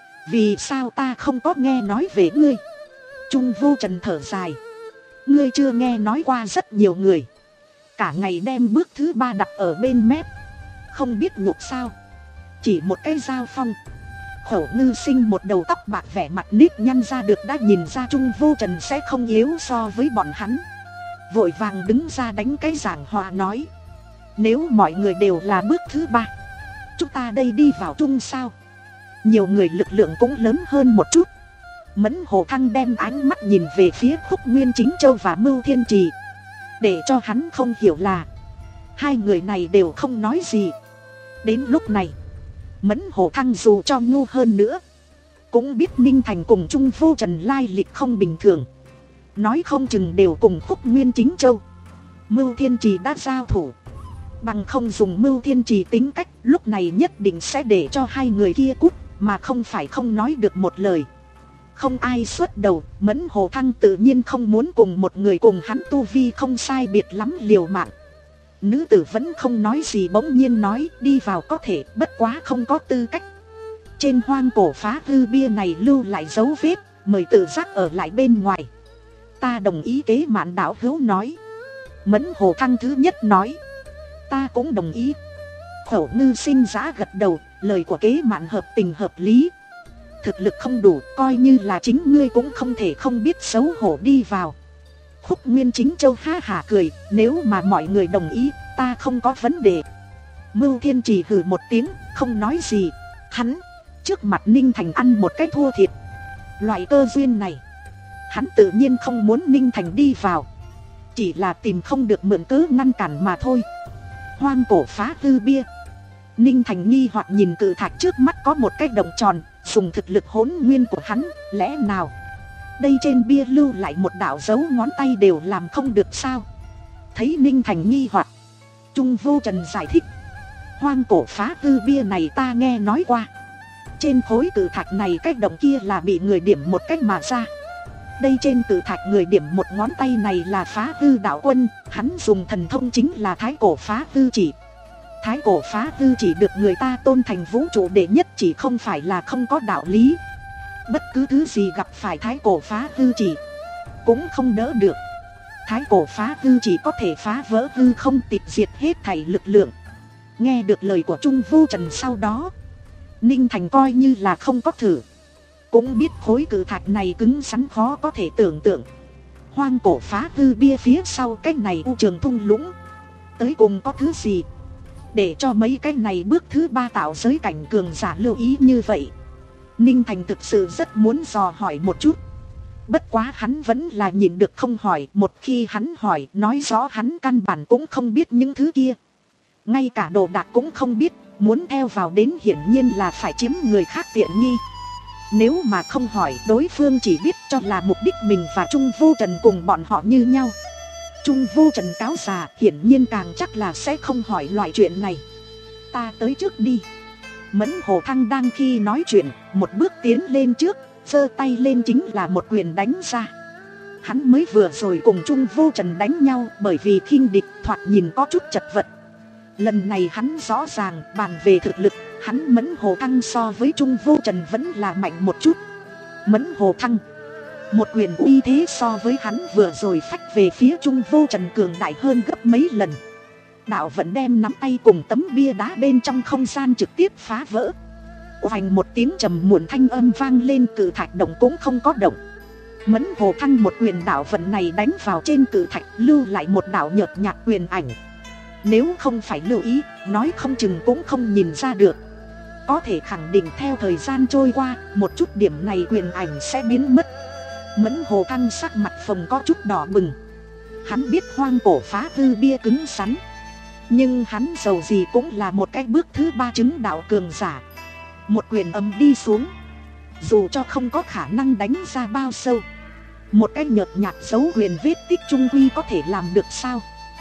vì sao ta không có nghe nói về ngươi? Trung Vô Trần thở dài. Ngươi chưa nghe nói qua rất nhiều người cả ngày đem bước thứ ba đặt ở bên mép, không biết nhục sao? Chỉ một cái giao phong, Khẩu Ngư Sinh một đầu tóc bạc vẻ mặt nếp nhăn ra được đã nhìn ra Trung Vô Trần sẽ không yếu so với bọn hắn. Vội vàng đứng ra đánh cái giảng hòa nói: nếu mọi người đều là bước thứ ba, chúng ta đây đi vào chung sao? Nhiều người lực lượng cũng lớn hơn một chút. Mẫn Hồ Thăng đem ánh mắt nhìn về phía Khúc Nguyên Chính Châu và Mưu Thiên Trì. Để cho hắn không hiểu là hai người này đều không nói gì. Đến lúc này Mẫn Hồ Thăng dù cho ngu hơn nữa cũng biết Ninh Thành cùng Trung Vô Trần lai lịch không bình thường. Nói không chừng đều cùng Khúc Nguyên Chính Châu, Mưu Thiên Trì đã giao thủ. Bằng không dùng Mưu Thiên Trì tính cách, lúc này nhất định sẽ để cho hai người kia cút, mà không phải không nói được một lời. Không ai xuất đầu, Mẫn Hồ Thăng tự nhiên không muốn cùng một người cùng hắn tu vi không sai biệt lắm liều mạng. Nữ tử vẫn không nói gì, bỗng nhiên nói: đi vào có thể, bất quá không có tư cách. Trên hoang cổ phá hư bia này lưu lại dấu vết, mời tự giác ở lại bên ngoài. Ta đồng ý. Kế Mạn đạo hữu nói. Mẫn Hồ Thăng thứ nhất nói: ta cũng đồng ý. Khẩu Ngư Sinh giã gật đầu, lời của Kế Mạn hợp tình hợp lý. Thực lực không đủ, coi như là chính ngươi cũng không thể không biết xấu hổ đi vào. Khúc Nguyên Chính Châu ha hả cười: nếu mà mọi người đồng ý, ta không có vấn đề. Mưu Thiên Trì hừ một tiếng, không nói gì. Hắn trước mặt Ninh Thành ăn một cái thua thiệt. Loại cơ duyên này hắn tự nhiên không muốn Ninh Thành đi vào, chỉ là tìm không được mượn cớ ngăn cản mà thôi. Hoang cổ phá hư bia. Ninh Thành nghi hoặc nhìn cự thạch trước mắt có một cái động tròn. Dùng thực lực hỗn nguyên của hắn, lẽ nào đây trên bia lưu lại một đạo dấu ngón tay đều làm không được sao? Thấy Ninh Thành nghi hoặc, Trung Vô Trần giải thích: hoang cổ phá hư bia này ta nghe nói qua. Trên khối cự thạch này cái động kia là bị người điểm một cách mà ra. Đây trên cự thạch người điểm một ngón tay này là phá hư đạo quân. Hắn dùng thần thông chính là thái cổ phá hư chỉ. Thái cổ phá hư chỉ được người ta tôn thành vũ trụ đệ nhất chỉ không phải là không có đạo lý. Bất cứ thứ gì gặp phải thái cổ phá hư chỉ cũng không đỡ được. Thái cổ phá hư chỉ có thể phá vỡ hư không, tịch diệt hết thảy lực lượng. Nghe được lời của Trung Vô Trần sau đó, Ninh Thành coi như là không có thử, cũng biết khối cự thạch này cứng rắn khó có thể tưởng tượng. Hoang cổ phá hư bia phía sau cái này u trường thung lũng, tới cùng có thứ gì để cho mấy cái này bước thứ ba tạo giới cảnh cường giả lưu ý như vậy? Ninh Thành thực sự rất muốn dò hỏi một chút. Bất quá hắn vẫn là nhịn được không hỏi. Một khi hắn hỏi, nói rõ hắn căn bản cũng không biết những thứ kia, ngay cả đồ đạc cũng không biết. Muốn theo vào đến hiển nhiên là phải chiếm người khác tiện nghi. Nếu mà không hỏi, đối phương chỉ biết cho là mục đích mình và Trung Vô Trần cùng bọn họ như nhau. Trung Vô Trần cáo già hiển nhiên càng chắc là sẽ không hỏi loại chuyện này. Ta tới trước đi. Mẫn Hồ Thăng đang khi nói chuyện, một bước tiến lên trước, giơ tay lên chính là một quyền đánh ra. Hắn mới vừa rồi cùng Trung Vô Trần đánh nhau, bởi vì khinh địch thoạt nhìn có chút chật vật. Lần này hắn rõ ràng bàn về thực lực, hắn Mẫn Hồ Thăng so với Trung Vô Trần vẫn là mạnh một chút. Mẫn Hồ Thăng một quyền uy thế so với hắn vừa rồi phách về phía Trung Vô Trần cường đại hơn gấp mấy lần. Đạo vẫn đem nắm tay cùng tấm bia đá bên trong không gian trực tiếp phá vỡ. Oành một tiếng trầm muộn thanh âm vang lên, cự thạch động cũng không có động. Mẫn Hồ Thăng một quyền đạo vận này đánh vào trên cự thạch, lưu lại một đạo nhợt nhạt quyền ảnh. Nếu không phải lưu ý, nói không chừng cũng không nhìn ra được. Có thể khẳng định theo thời gian trôi qua, một chút điểm này quyền ảnh sẽ biến mất. Mẫn Hồ Thăng sắc mặt phồng có chút đỏ bừng. Hắn biết hoang cổ phá hư bia cứng rắn, nhưng hắn dầu gì cũng là một cái bước thứ ba chứng đạo cường giả. Một quyền âm đi xuống, dù cho không có khả năng đánh ra bao sâu, một cái nhợt nhạt dấu quyền vết tích trung quy có thể làm được sao?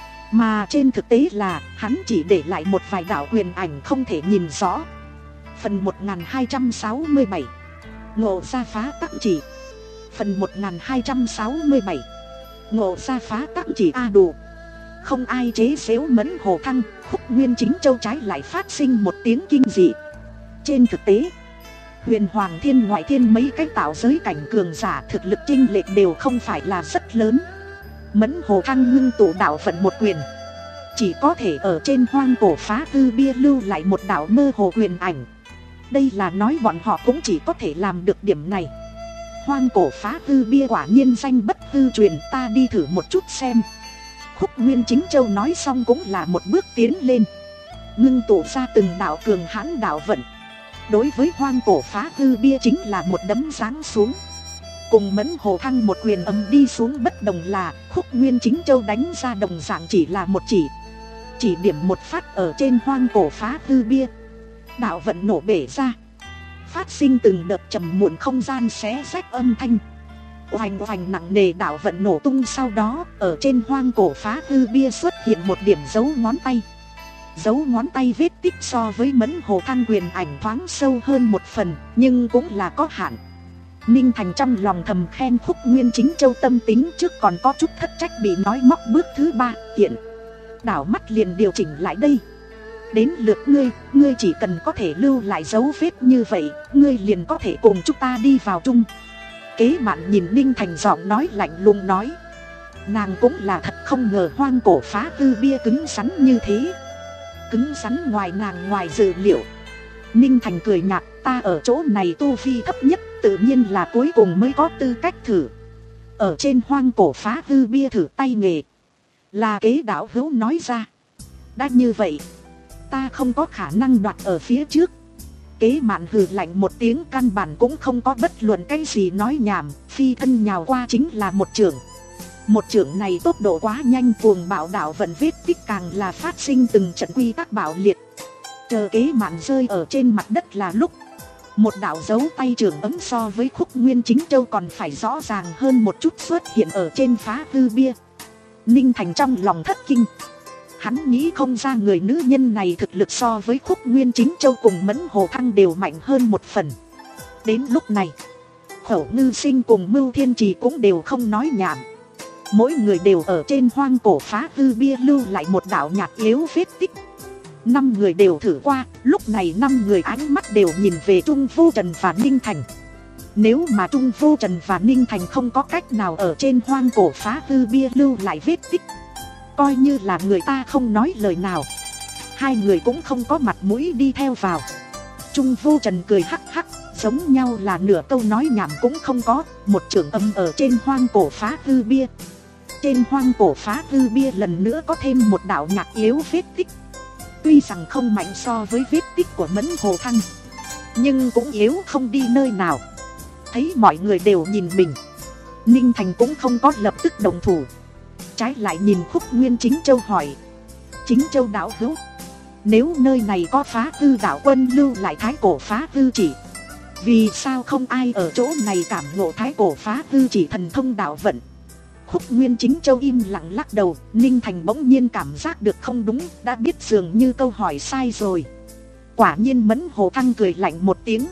Mà trên thực tế là hắn chỉ để lại một vài đạo quyền ảnh không thể nhìn rõ. Phần một nghìn hai trăm sáu mươi bảy, Ngộ ra phá tắc chỉ. Phần một nghìn hai trăm sáu mươi bảy, Ngộ ra phá tắc chỉ. A đủ. Không ai chế giễu Mẫn Hồ Thăng, Khúc Nguyên Chính Châu trái lại phát sinh một tiếng kinh dị. Trên thực tế, Huyền Hoàng Thiên ngoại thiên mấy cái tạo giới cảnh cường giả thực lực chênh lệch đều không phải là rất lớn. Mẫn Hồ Thăng ngưng tụ đạo vận một quyền, chỉ có thể ở trên hoang cổ phá hư bia lưu lại một đạo mơ hồ quyền ảnh. Đây là nói bọn họ cũng chỉ có thể làm được điểm này. Hoang cổ phá hư bia quả nhiên danh bất hư truyền, ta đi thử một chút xem. Khúc Nguyên Chính Châu nói xong cũng là một bước tiến lên, ngưng tụ ra từng đạo cường hãn đạo vận. Đối với hoang cổ phá hư bia chính là một đấm giáng xuống. Cùng Mẫn Hồ Thăng một quyền ầm đi xuống bất đồng là Khúc Nguyên Chính Châu đánh ra đồng dạng chỉ là một chỉ. Chỉ điểm một phát ở trên hoang cổ phá hư bia, đạo vận nổ bể ra, phát sinh từng đợt trầm muộn không gian xé rách âm thanh. Oành oành nặng nề đạo vận nổ tung, sau đó ở trên hoang cổ phá hư bia xuất hiện một điểm dấu ngón tay. Dấu ngón tay vết tích so với Mẫn Hồ Thăng quyền ảnh thoáng sâu hơn một phần, nhưng cũng là có hạn. Ninh Thành trong lòng thầm khen Khúc Nguyên Chính Châu tâm tính trước còn có chút thất trách bị nói móc bước thứ ba, hiện đảo mắt liền điều chỉnh lại đây. Đến lượt ngươi, ngươi chỉ cần có thể lưu lại dấu vết như vậy, ngươi liền có thể cùng chúng ta đi vào chung. Kế Mạn nhìn Ninh Thành giọng nói lạnh lùng nói. Nàng cũng là thật không ngờ hoang cổ phá hư bia cứng rắn như thế. Cứng rắn ngoài nàng ngoài dự liệu. Ninh Thành cười nhạt, ta ở chỗ này tu vi thấp nhất, tự nhiên là cuối cùng mới có tư cách thử. Ở trên hoang cổ phá hư bia thử tay nghề, là Kế Đạo Hữu nói ra. Đã như vậy, ta không có khả năng đoạt ở phía trước. Kế Mạn hừ lạnh một tiếng, căn bản cũng không có bất luận cái gì nói nhảm, phi thân nhào qua chính là một chưởng. Một chưởng này tốc độ quá nhanh, cuồng bạo đạo vận vết tích càng là phát sinh từng trận quy tắc bạo liệt. Chờ Kế Mạn rơi ở trên mặt đất là lúc một đạo dấu tay trưởng ấm so với Khúc Nguyên Chính Châu còn phải rõ ràng hơn một chút xuất hiện ở trên phá hư bia. Ninh Thành trong lòng thất kinh. Hắn nghĩ không ra người nữ nhân này thực lực so với Khúc Nguyên Chính Châu cùng Mẫn Hồ Thăng đều mạnh hơn một phần. Đến lúc này, Khẩu Ngư Sinh cùng Mưu Thiên Trì cũng đều không nói nhảm. Mỗi người đều ở trên hoang cổ phá hư bia lưu lại một đạo nhạt yếu vết tích. Năm người đều thử qua, lúc này năm người ánh mắt đều nhìn về Trung Vô Trần và Ninh Thành. Nếu mà Trung Vô Trần và Ninh Thành không có cách nào ở trên hoang cổ phá hư bia lưu lại vết tích, coi như là người ta không nói lời nào, hai người cũng không có mặt mũi đi theo vào. Trung Vô Trần cười hắc hắc, giống nhau là nửa câu nói nhảm cũng không có, một chưởng âm ở trên hoang cổ phá hư bia. Trên hoang cổ phá hư bia lần nữa có thêm một đạo nhạt yếu vết tích. Tuy rằng không mạnh so với vết tích của Mẫn Hồ Thăng, nhưng cũng yếu không đi nơi nào. Thấy mọi người đều nhìn mình, Ninh Thành cũng không có lập tức đồng thủ, trái lại nhìn Khúc Nguyên Chính Châu hỏi. Chính Châu đạo hữu, nếu nơi này có phá hư đạo quân lưu lại thái cổ phá hư chỉ, vì sao không ai ở chỗ này cảm ngộ thái cổ phá hư chỉ thần thông đạo vận? Khúc Nguyên Chính Châu im lặng lắc đầu. Ninh Thành bỗng nhiên cảm giác được không đúng, đã biết dường như câu hỏi sai rồi. Quả nhiên Mẫn Hồ Thăng cười lạnh một tiếng.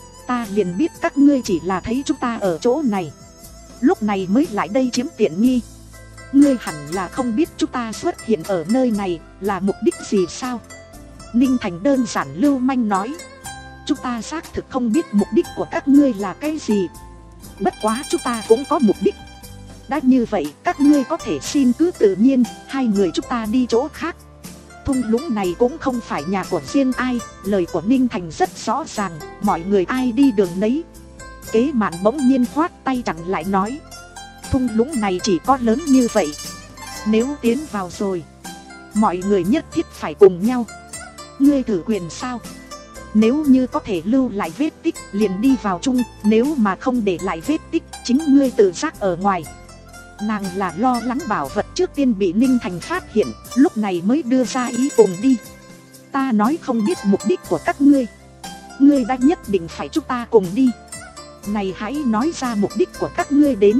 Ta liền biết các ngươi chỉ là thấy chúng ta ở chỗ này, lúc này mới lại đây chiếm tiện nghi. Ngươi hẳn là không biết chúng ta xuất hiện ở nơi này là mục đích gì sao? Ninh Thành đơn giản lưu manh nói. Chúng ta xác thực không biết mục đích của các ngươi là cái gì, bất quá chúng ta cũng có mục đích. Đã như vậy các ngươi có thể xin cứ tự nhiên, hai người chúng ta đi chỗ khác. Thung lũng này cũng không phải nhà của riêng ai, lời của Ninh Thành rất rõ ràng, mọi người ai đi đường nấy. Kế Mạn bỗng nhiên khoát tay chặn lại nói. Thung lũng này chỉ có lớn như vậy, nếu tiến vào rồi, mọi người nhất thiết phải cùng nhau. Ngươi thử quyền sao? Nếu như có thể lưu lại vết tích liền đi vào chung, nếu mà không để lại vết tích, chính ngươi tự giác ở ngoài. Nàng là lo lắng bảo vật trước tiên bị Ninh Thành phát hiện, lúc này mới đưa ra ý cùng đi. Ta nói không biết mục đích của các ngươi, ngươi đã nhất định phải chúng ta cùng đi. Này hãy nói ra mục đích của các ngươi đến,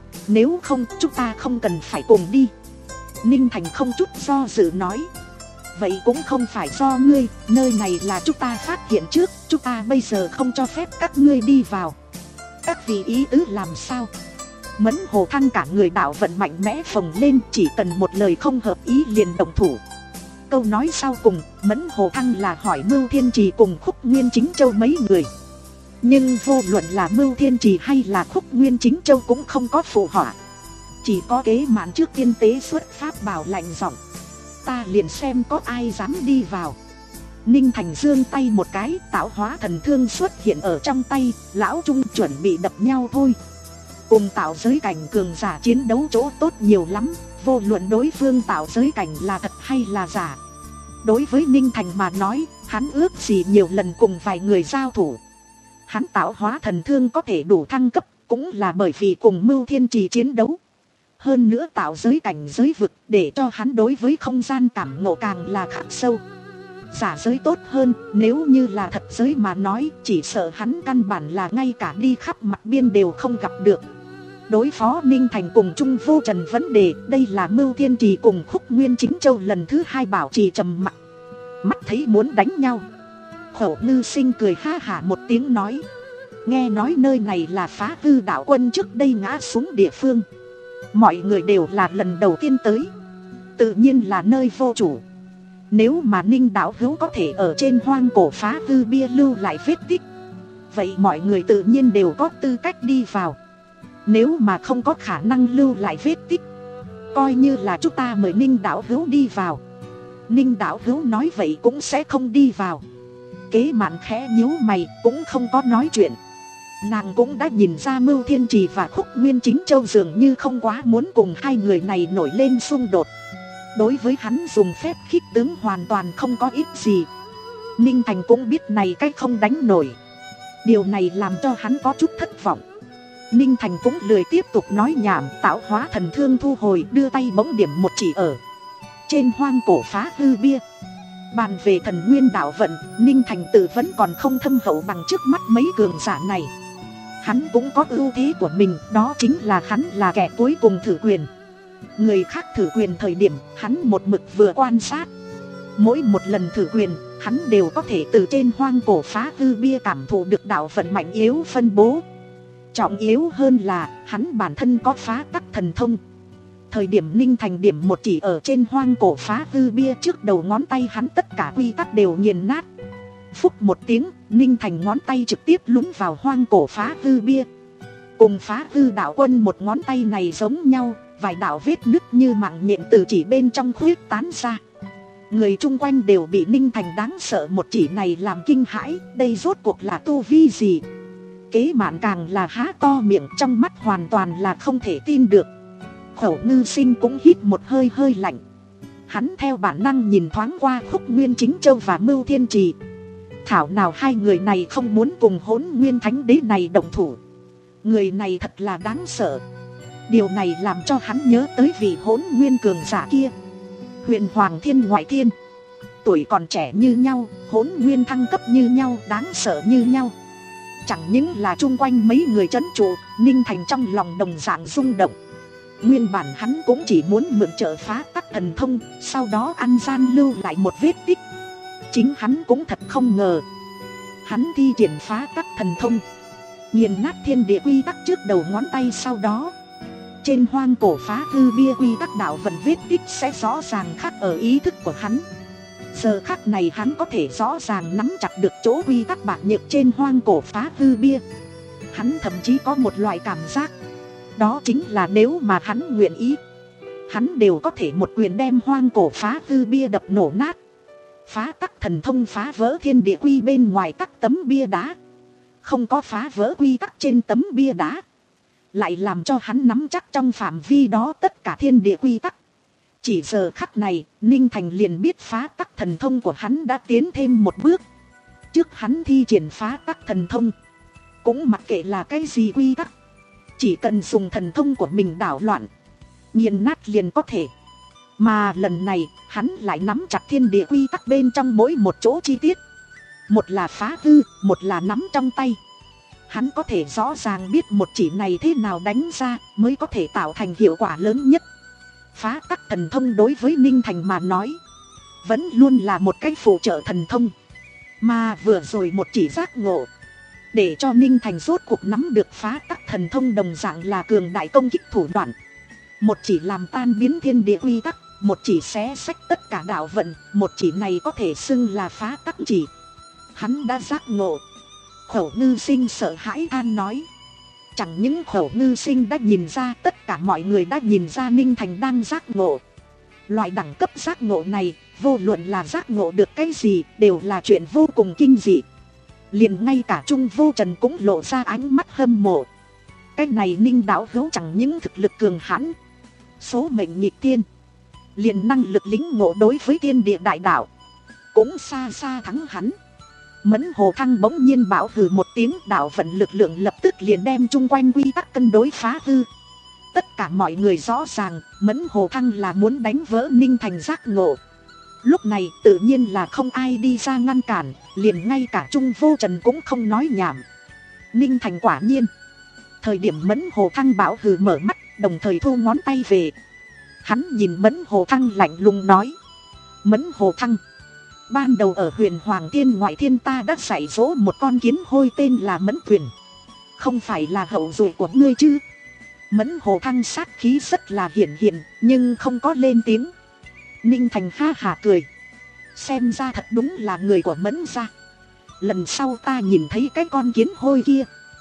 nếu không chúng ta không cần phải cùng đi. Ninh Thành không chút do dự nói. Vậy cũng không phải do ngươi, nơi này là chúng ta phát hiện trước, chúng ta bây giờ không cho phép các ngươi đi vào. Các vị ý tứ làm sao? Mẫn Hồ Thăng cả người đạo vận mạnh mẽ phồng lên, chỉ cần một lời không hợp ý liền động thủ. Câu nói sau cùng, Mẫn Hồ Thăng là hỏi Mưu Thiên Trì cùng Khúc Nguyên Chính Châu mấy người. Nhưng vô luận là Mưu Thiên Trì hay là Khúc Nguyên Chính Châu cũng không có phụ họa. Chỉ có Kế Mạn trước tiên tế xuất pháp bảo lạnh giọng. Ta liền xem có ai dám đi vào. Ninh Thành giương tay một cái, tạo hóa thần thương xuất hiện ở trong tay, lão Trung chuẩn bị đập nhau thôi. Cùng tạo giới cảnh cường giả chiến đấu chỗ tốt nhiều lắm, vô luận đối phương tạo giới cảnh là thật hay là giả. Đối với Ninh Thành mà nói, hắn ước gì nhiều lần cùng vài người giao thủ. Hắn tạo hóa thần thương có thể đủ thăng cấp, cũng là bởi vì cùng Mưu Thiên Trì chiến đấu. Hơn nữa tạo giới cảnh giới vực để cho hắn đối với không gian cảm ngộ càng là khắc sâu. Giả giới tốt hơn, nếu như là thật giới mà nói, chỉ sợ hắn căn bản là ngay cả đi khắp mặt biên đều không gặp được. Đối phó Ninh Thành cùng Trung Vô Trần vấn đề, đây là Mưu Thiên Trì cùng Khúc Nguyên Chính Châu lần thứ hai bảo trì trầm mặc. Mắt thấy muốn đánh nhau, Khẩu Ngư Sinh cười ha hả một tiếng nói: nghe nói nơi này là Phá Hư đạo quân trước đây ngã xuống địa phương. Mọi người đều là lần đầu tiên tới, tự nhiên là nơi vô chủ. Nếu mà Ninh đạo hữu có thể ở trên hoang cổ Phá Hư bia lưu lại vết tích, vậy mọi người tự nhiên đều có tư cách đi vào. Nếu mà không có khả năng lưu lại vết tích, coi như là chúng ta mời Ninh đạo hữu đi vào. Ninh đạo hữu nói vậy cũng sẽ không đi vào. Kế Mạn khẽ nhíu mày, cũng không có nói chuyện. Nàng cũng đã nhìn ra Mưu Thiên Trì và Khúc Nguyên Chính Châu dường như không quá muốn cùng hai người này nổi lên xung đột. Đối với hắn dùng phép khích tướng hoàn toàn không có ích gì. Ninh Thành cũng biết này cách không đánh nổi. Điều này làm cho hắn có chút thất vọng. Ninh Thành cũng lười tiếp tục nói nhảm, tạo hóa thần thương thu hồi, đưa tay bỗng điểm một chỉ ở trên hoang cổ Phá Hư bia. Bàn về thần nguyên đạo vận, Ninh Thành tự vẫn còn không thâm hậu bằng trước mắt mấy cường giả này. Hắn cũng có ưu thế của mình, đó chính là hắn là kẻ cuối cùng thử quyền. Người khác thử quyền thời điểm, hắn một mực vừa quan sát. Mỗi một lần thử quyền, hắn đều có thể từ trên hoang cổ Phá Hư bia cảm thụ được đạo vận mạnh yếu phân bố. Trọng yếu hơn là, hắn bản thân có phá tắc thần thông. Thời điểm Ninh Thành điểm một chỉ ở trên hoang cổ Phá Hư bia, trước đầu ngón tay hắn tất cả quy tắc đều nghiền nát. Phúc một tiếng, Ninh Thành ngón tay trực tiếp lún vào hoang cổ Phá Hư bia. Cùng Phá Hư đạo quân một ngón tay này giống nhau, vài đạo vết nứt như mạng nhện từ chỉ bên trong khuyết tán ra. Người chung quanh đều bị Ninh Thành đáng sợ một chỉ này làm kinh hãi, đây rốt cuộc là tu vi gì? Kế Mạn càng là há to miệng, trong mắt hoàn toàn là không thể tin được. Khẩu Ngư Sinh cũng hít một hơi hơi lạnh. Hắn theo bản năng nhìn thoáng qua Khúc Nguyên Chính Châu và Mưu Thiên Trì. Thảo nào hai người này không muốn cùng Hỗn Nguyên Thánh Đế này động thủ. Người này thật là đáng sợ. Điều này làm cho hắn nhớ tới vị Hỗn Nguyên cường giả kia, Huyền Hoàng Thiên Ngoại Thiên. Tuổi còn trẻ như nhau, Hỗn Nguyên thăng cấp như nhau, đáng sợ như nhau. Chẳng những là chung quanh mấy người trấn trụ, Ninh Thành trong lòng đồng dạng rung động. Nguyên bản hắn cũng chỉ muốn mượn trợ phá tắc thần thông, sau đó ăn gian lưu lại một vết tích. Chính hắn cũng thật không ngờ, hắn thi triển phá tắc thần thông, nghiền nát thiên địa quy tắc trước đầu ngón tay. Sau đó trên hoang cổ Phá Hư bia quy tắc đạo vận vết tích sẽ rõ ràng khắc ở ý thức của hắn. Giờ khắc này hắn có thể rõ ràng nắm chặt được chỗ quy tắc bạc nhược trên hoang cổ Phá Hư bia. Hắn thậm chí có một loại cảm giác, đó chính là nếu mà hắn nguyện ý, hắn đều có thể một quyền đem hoang cổ Phá Hư bia đập nổ nát. Phá tắc thần thông phá vỡ thiên địa quy bên ngoài các tấm bia đá, không có phá vỡ quy tắc trên tấm bia đá, lại làm cho hắn nắm chắc trong phạm vi đó tất cả thiên địa quy tắc. Chỉ giờ khắc này, Ninh Thành liền biết phá tắc thần thông của hắn đã tiến thêm một bước. Trước hắn thi triển phá tắc thần thông, cũng mặc kệ là cái gì quy tắc, chỉ cần dùng thần thông của mình đảo loạn, nghiền nát liền có thể. Mà lần này, hắn lại nắm chặt thiên địa quy tắc bên trong mỗi một chỗ chi tiết. Một là phá hư, một là nắm trong tay. Hắn có thể rõ ràng biết một chỉ này thế nào đánh ra mới có thể tạo thành hiệu quả lớn nhất. Phá tắc thần thông đối với Ninh Thành mà nói, vẫn luôn là một cái phụ trợ thần thông. Mà vừa rồi một chỉ giác ngộ, để cho Ninh Thành rốt cuộc nắm được phá tắc thần thông đồng dạng là cường đại công kích thủ đoạn. Một chỉ làm tan biến thiên địa quy tắc, một chỉ xé xách tất cả đạo vận, một chỉ này có thể xưng là phá tắc chỉ. Hắn đã giác ngộ. Khẩu Ngư Sinh sợ hãi than nói. Chẳng những Khẩu Ngư Sinh đã nhìn ra, tất cả mọi người đã nhìn ra Ninh Thành đang giác ngộ. Loại đẳng cấp giác ngộ này vô luận là giác ngộ được cái gì đều là chuyện vô cùng kinh dị. Liền ngay cả Trung Vô Trần cũng lộ ra ánh mắt hâm mộ. Cái này Ninh đạo hữu chẳng những thực lực cường hãn, số mệnh nghịch tiên, liền năng lực lĩnh ngộ đối với thiên địa đại đạo cũng xa xa thắng hắn. Mẫn Hồ Thăng bỗng nhiên bảo hừ một tiếng, đạo vận lực lượng lập tức liền đem chung quanh quy tắc cân đối phá hư. Tất cả mọi người rõ ràng Mẫn Hồ Thăng là muốn đánh vỡ Ninh Thành giác ngộ. Lúc này tự nhiên là không ai đi ra ngăn cản, liền ngay cả Trung Vô Trần cũng không nói nhảm. Ninh Thành quả nhiên. Thời điểm Mẫn Hồ Thăng bảo hừ mở mắt, đồng thời thu ngón tay về. Hắn nhìn Mẫn Hồ Thăng lạnh lùng nói: Mẫn Hồ Thăng, ban đầu ở Huyền Hoàng Thiên ngoại thiên ta đã dạy dỗ một con kiến hôi tên là Mẫn Tuyền, không phải là hậu duệ của ngươi chứ? Mẫn Hồ Thăng sát khí rất là hiển hiện, nhưng không có lên tiếng. Ninh Thành ha hà cười: xem ra thật đúng là người của Mẫn gia. Lần sau ta nhìn thấy cái con kiến hôi kia,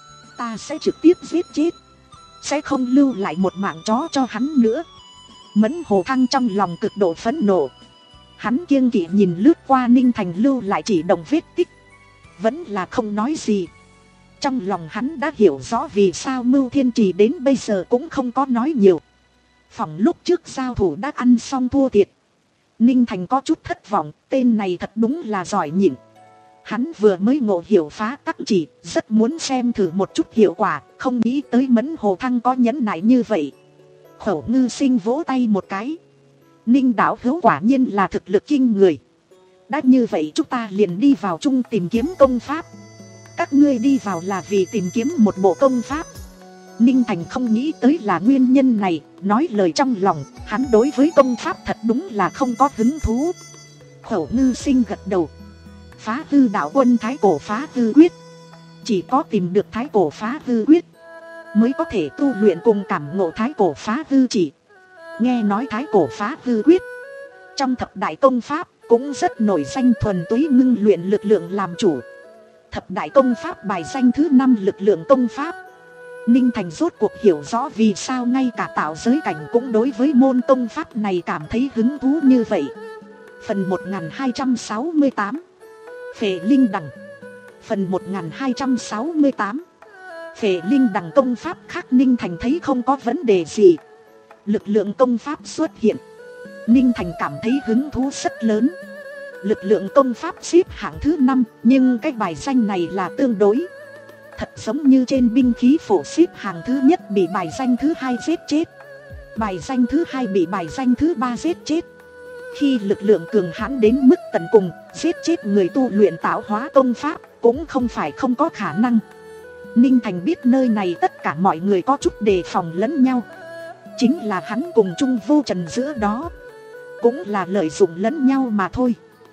ta sẽ trực tiếp giết chết, sẽ không lưu lại một mạng chó cho hắn nữa. Mẫn Hồ Thăng trong lòng cực độ phẫn nộ. Hắn kiêng kỵ nhìn lướt qua Ninh Thành lưu lại chỉ đồng vết tích, vẫn là không nói gì. Trong lòng hắn đã hiểu rõ vì sao Mưu Thiên Trì đến bây giờ cũng không có nói nhiều. Phòng lúc trước giao thủ đã ăn xong thua thiệt. Ninh Thành có chút thất vọng, tên này thật đúng là giỏi nhịn. Hắn vừa mới ngộ hiểu phá tắc chỉ, rất muốn xem thử một chút hiệu quả, không nghĩ tới Mẫn Hồ Thăng có nhẫn nại như vậy. Khẩu Ngư Sinh vỗ tay một cái: Ninh đạo hữu quả nhiên là thực lực kinh người. Đã như vậy chúng ta liền đi vào chung tìm kiếm công pháp. Các ngươi đi vào là vì tìm kiếm một bộ công pháp. Ninh Thành không nghĩ tới là nguyên nhân này, nói lời trong lòng, hắn đối với công pháp thật đúng là không có hứng thú. Khẩu Ngư Sinh gật đầu: Phá hư đạo quân thái cổ phá hư quyết. Chỉ có tìm được thái cổ phá hư quyết mới có thể tu luyện cùng cảm ngộ thái cổ phá hư chỉ. Nghe nói thái cổ phá hư quyết trong thập đại công pháp cũng rất nổi danh, thuần túy ngưng luyện lực lượng làm chủ. Thập đại công pháp bài danh thứ năm lực lượng công pháp. Ninh Thành rốt cuộc hiểu rõ vì sao ngay cả tạo giới cảnh cũng đối với môn công pháp này cảm thấy hứng thú như vậy. Phần một nghìn hai trăm sáu mươi tám Phệ Linh Đằng. Phần một nghìn hai trăm sáu mươi tám Phệ Linh Đằng công pháp khác Ninh Thành thấy không có vấn đề gì. Lực lượng công pháp xuất hiện, Ninh Thành cảm thấy hứng thú rất lớn. Lực lượng công pháp xếp hạng thứ năm, nhưng cái bài danh này là tương đối. Thật giống như trên binh khí phổ xếp hạng thứ nhất bị bài danh thứ hai giết chết, bài danh thứ hai bị bài danh thứ ba giết chết. Khi lực lượng cường hãn đến mức tận cùng, giết chết người tu luyện tạo hóa công pháp cũng không phải không có khả năng. Ninh Thành biết nơi này tất cả mọi người có chút đề phòng lẫn nhau. Chính là hắn cùng Trung Vô Trần giữa đó cũng là lợi dụng lẫn nhau mà thôi.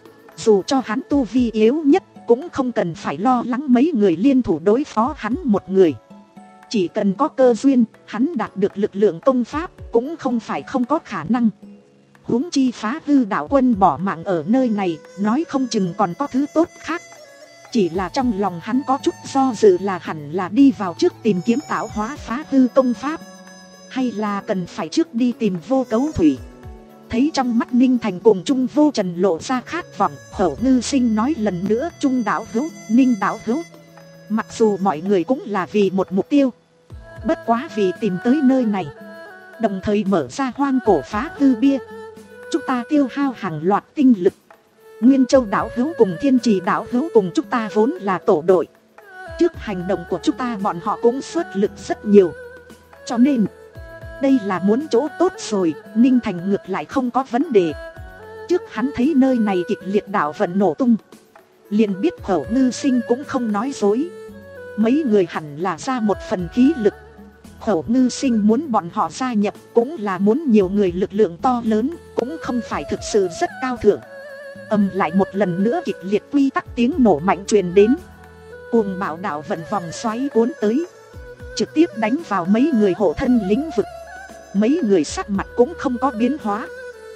Dù cho hắn tu vi yếu nhất cũng không cần phải lo lắng mấy người liên thủ đối phó hắn một người. Chỉ cần có cơ duyên, hắn đạt được lực lượng công pháp cũng không phải không có khả năng. Huống chi phá hư đạo quân bỏ mạng ở nơi này, nói không chừng còn có thứ tốt khác. Chỉ là trong lòng hắn có chút do dự là hẳn là đi vào trước tìm kiếm tạo hóa phá hư công pháp, hay là cần phải trước đi tìm Vô Cấu Thủy. Thấy trong mắt Ninh Thành cùng Trung Vô Trần lộ ra khát vọng, Khẩu Ngư Sinh nói lần nữa: Trung đạo hữu, Ninh đạo hữu, mặc dù mọi người cũng là vì một mục tiêu, bất quá vì tìm tới nơi này, đồng thời mở ra hoang cổ phá hư bia, chúng ta tiêu hao hàng loạt tinh lực. Nguyên Châu đạo hữu cùng Thiên Trì đạo hữu cùng chúng ta vốn là tổ đội, trước hành động của chúng ta bọn họ cũng xuất lực rất nhiều, cho nên đây là muốn chỗ tốt rồi. Ninh Thành ngược lại không có vấn đề. Trước hắn thấy nơi này kịch liệt đạo vận nổ tung, liền biết Khẩu Ngư Sinh cũng không nói dối. Mấy người hẳn là ra một phần khí lực. Khẩu Ngư Sinh muốn bọn họ gia nhập cũng là muốn nhiều người, lực lượng to lớn, cũng không phải thực sự rất cao thượng. Ầm lại một lần nữa kịch liệt quy tắc tiếng nổ mạnh truyền đến. Cuồng bạo đạo vận vòng xoáy cuốn tới, trực tiếp đánh vào mấy người hộ thân lĩnh vực. Mấy người sắc mặt cũng không có biến hóa.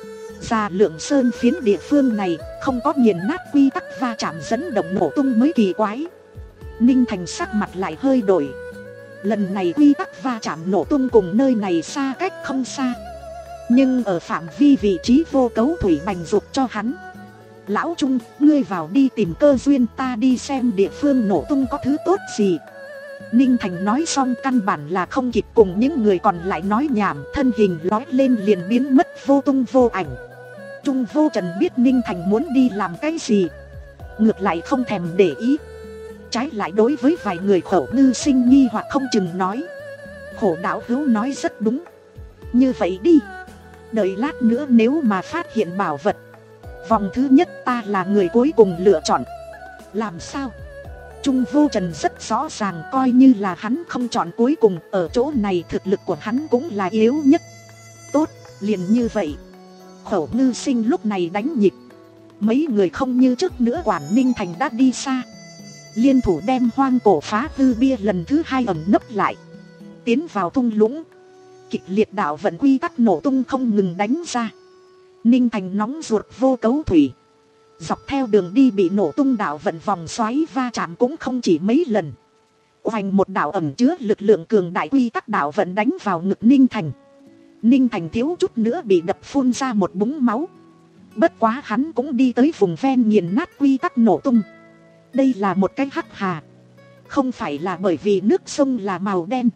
Già Lượng Sơn phiến địa phương này không có nghiền nát quy tắc va chạm dẫn động nổ tung mới kỳ quái. Ninh Thành sắc mặt lại hơi đổi. Lần này quy tắc va chạm nổ tung cùng nơi này xa cách không xa. nhưng ở phạm vi vị trí Vô Cấu Thủy bành dục cho hắn. Lão Trung, ngươi vào đi tìm cơ duyên, ta đi xem địa phương nổ tung có thứ tốt gì. Ninh Thành nói xong căn bản là không kịp cùng những người còn lại nói nhảm, thân hình lói lên liền biến mất vô tung vô ảnh. Trung Vô Trần biết Ninh Thành muốn đi làm cái gì, ngược lại không thèm để ý. Trái lại đối với vài người Khẩu Ngư Sinh nghi hoặc không chừng nói: Khổ đạo hữu nói rất đúng, như vậy đi, đợi lát nữa nếu mà phát hiện bảo vật, vòng thứ nhất ta là người cuối cùng lựa chọn. Làm sao? Trung Vô Trần rất rõ ràng, coi như là hắn không chọn cuối cùng, ở chỗ này thực lực của hắn cũng là yếu nhất. Tốt, liền như vậy. Khẩu Ngư Sinh lúc này đánh nhịp. Mấy người không như trước nữa quản Ninh Thành đã đi xa, liên thủ đem hoang cổ phá hư bia lần thứ hai ẩn nấp lại, tiến vào thung lũng. Kịch liệt đạo vận quy tắc nổ tung không ngừng đánh ra. Ninh Thành nóng ruột Vô Cấu Thủy, dọc theo đường đi bị nổ tung đạo vận vòng xoáy va chạm cũng không chỉ mấy lần. Oanh, một đạo ẩm chứa lực lượng cường đại quy tắc đạo vận đánh vào ngực Ninh Thành. Ninh Thành thiếu chút nữa bị đập phun ra một búng máu. Bất quá hắn cũng đi tới vùng ven nghiền nát quy tắc nổ tung. Đây là một cái hắc hà, không phải là bởi vì nước sông là màu đen,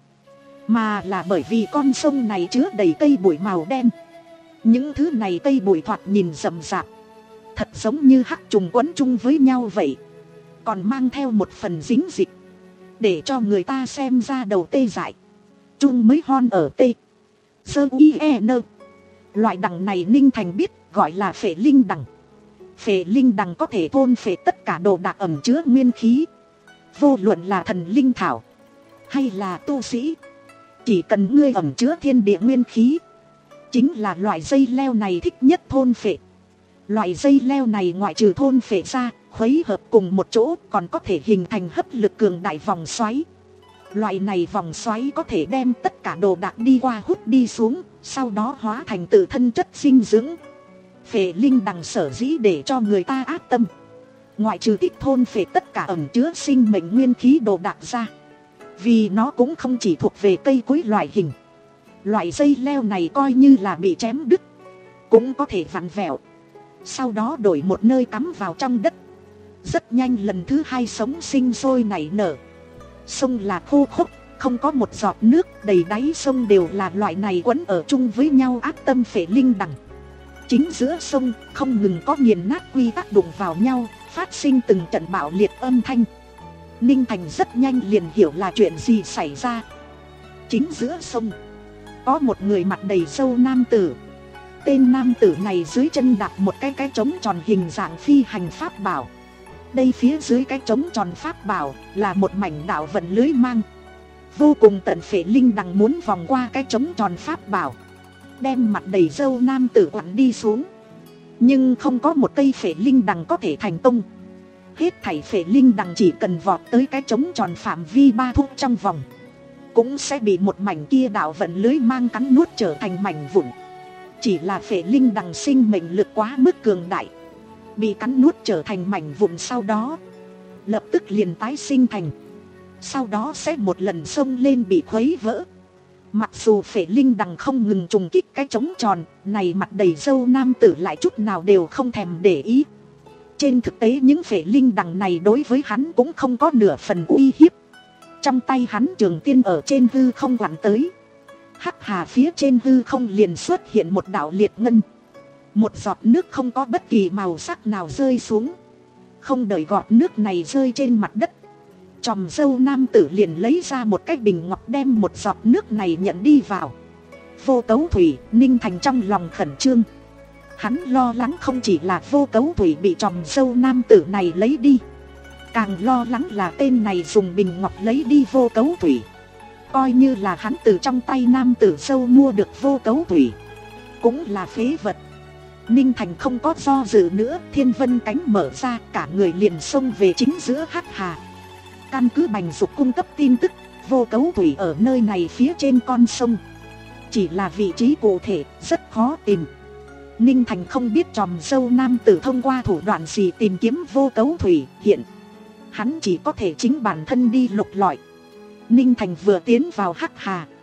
mà là bởi vì con sông này chứa đầy cây bụi màu đen. Những thứ này cây bụi thoạt nhìn rậm rạp, thật giống như hắc trùng quấn chung với nhau vậy, còn mang theo một phần dính dịch, để cho người ta xem ra đầu tê dại. Chung mới hon ở tê sơ i e nơ. Loại đằng này Ninh Thành biết gọi là phệ linh đằng. Phệ linh đằng có thể thôn phệ tất cả đồ đạc ẩm chứa nguyên khí, vô luận là thần linh thảo hay là tu sĩ, chỉ cần ngươi ẩm chứa thiên địa nguyên khí, chính là loại dây leo này thích nhất thôn phệ. Loại dây leo này ngoại trừ thôn phệ ra, khuấy hợp cùng một chỗ còn có thể hình thành hấp lực cường đại vòng xoáy. Loại này vòng xoáy có thể đem tất cả đồ đạc đi qua hút đi xuống, sau đó hóa thành tự thân chất dinh dưỡng. Phệ linh đằng sở dĩ để cho người ta ác tâm, ngoại trừ thích thôn phệ tất cả ẩm chứa sinh mệnh nguyên khí đồ đạc ra, vì nó cũng không chỉ thuộc về cây cối loại hình. Loại dây leo này coi như là bị chém đứt, cũng có thể vặn vẹo, sau đó đổi một nơi cắm vào trong đất. Rất nhanh lần thứ hai sống sinh sôi nảy nở. Sông là khô khốc, không có một giọt nước, đầy đáy sông đều là loại này quấn ở chung với nhau ác tâm phệ linh đằng. Chính giữa sông không ngừng có nghiền nát quy tắc đụng vào nhau, phát sinh từng trận bạo liệt âm thanh. Ninh Thành rất nhanh liền hiểu là chuyện gì xảy ra. Chính giữa sông có một người mặt đầy râu nam tử. Tên nam tử này dưới chân đạp một cái cái trống tròn hình dạng phi hành pháp bảo. Đây phía dưới cái trống tròn pháp bảo là một mảnh đạo vận lưới mang. Vô cùng tận phệ linh đằng muốn vòng qua cái trống tròn pháp bảo, đem mặt đầy râu nam tử quặn đi xuống. Nhưng không có một cây phệ linh đằng có thể thành công. Hết thảy phệ linh đằng chỉ cần vọt tới cái trống tròn phạm vi ba thước trong vòng, cũng sẽ bị một mảnh kia đạo vận lưới mang cắn nuốt trở thành mảnh vụn. Chỉ là phệ linh đằng sinh mệnh lực quá mức cường đại, bị cắn nuốt trở thành mảnh vụn sau đó lập tức liền tái sinh thành, sau đó sẽ một lần xông lên bị khuấy vỡ. Mặc dù phệ linh đằng không ngừng trùng kích cái trống tròn này, mặt đầy râu nam tử lại chút nào đều không thèm để ý. Trên thực tế những phệ linh đằng này đối với hắn cũng không có nửa phần uy hiếp. Trong tay hắn trường tiên ở trên hư không quặn tới, hắc hà phía trên hư không liền xuất hiện một đạo liệt ngân. Một giọt nước không có bất kỳ màu sắc nào rơi xuống. Không đợi gọt nước này rơi trên mặt đất, chòm râu nam tử liền lấy ra một cái bình ngọc đem một giọt nước này nhận đi vào. Vô Cấu Thủy. Ninh Thành trong lòng khẩn trương. Hắn lo lắng không chỉ là Vô Cấu Thủy bị chòm râu nam tử này lấy đi, càng lo lắng là tên này dùng bình ngọc lấy đi Vô Cấu Thủy. Coi như là hắn từ trong tay nam tử sâu mua được Vô Cấu Thủy, cũng là phế vật. Ninh Thành không có do dự nữa, thiên vân cánh mở ra, cả người liền xông về chính giữa hắc hà. Căn cứ Bành Dục cung cấp tin tức, Vô Cấu Thủy ở nơi này phía trên con sông, chỉ là vị trí cụ thể rất khó tìm. Ninh Thành không biết chòm râu nam tử thông qua thủ đoạn gì tìm kiếm Vô Cấu Thủy, hiện hắn chỉ có thể chính bản thân đi lục lọi. Ninh Thành vừa tiến vào hắc hà,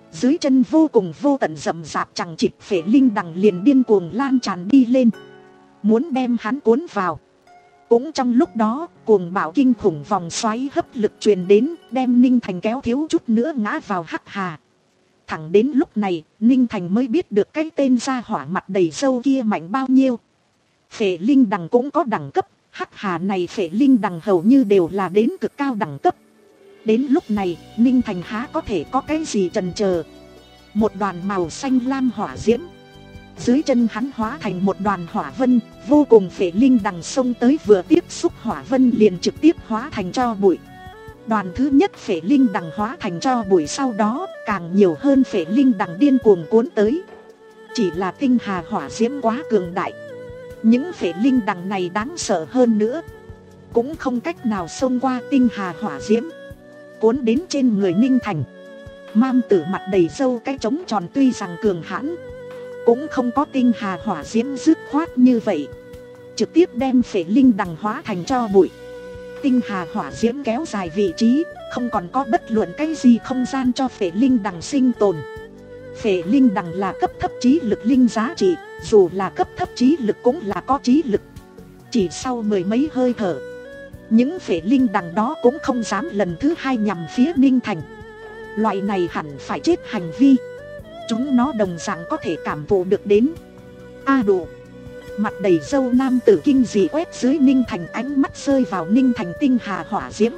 Dưới chân vô cùng vô tận rậm rạp chẳng chịt phệ linh đằng liền điên cuồng lan tràn đi lên, muốn đem hắn cuốn vào. Cũng trong lúc đó, cuồng bạo kinh khủng vòng xoáy hấp lực truyền đến, đem Ninh Thành kéo thiếu chút nữa ngã vào hắc hà. Thẳng đến lúc này, Ninh Thành mới biết được cái tên gia hỏa mặt đầy sâu kia mạnh bao nhiêu. Phệ linh đằng cũng có đẳng cấp, hắc hà này phệ linh đằng hầu như đều là đến cực cao đẳng cấp. Đến lúc này, Ninh Thành há có thể có cái gì chần chờ. Một đoàn màu xanh lam hỏa diễm, dưới chân hắn hóa thành một đoàn hỏa vân, vô cùng phệ linh đằng xông tới, vừa tiếp xúc hỏa vân liền trực tiếp hóa thành tro bụi. Đoàn thứ nhất phệ linh đằng hóa thành tro bụi, sau đó càng nhiều hơn phệ linh đằng điên cuồng cuốn tới. Chỉ là tinh hà hỏa diễm quá cường đại, những phệ linh đằng này đáng sợ hơn nữa, cũng không cách nào xông qua tinh hà hỏa diễm, cuốn đến trên người Ninh Thành. Mam tử mặt đầy râu cái trống tròn tuy rằng cường hãn, cũng không có tinh hà hỏa diễm dứt khoát như vậy, trực tiếp đem phệ linh đằng hóa thành tro bụi. Tinh hà hỏa diễm kéo dài vị trí, không còn có bất luận cái gì không gian cho phệ linh đằng sinh tồn. Phệ linh đằng là cấp thấp trí lực linh giá trị, dù là cấp thấp trí lực cũng là có trí lực. Chỉ sau mười mấy hơi thở, những phệ linh đằng đó cũng không dám lần thứ hai nhằm phía Ninh Thành. Loại này hẳn phải chết hành vi, chúng nó đồng dạng có thể cảm thụ được đến. A à đủ. Mặt đầy râu nam tử kinh dị quét dưới Ninh Thành, ánh mắt rơi vào Ninh Thành tinh hà hỏa diễm.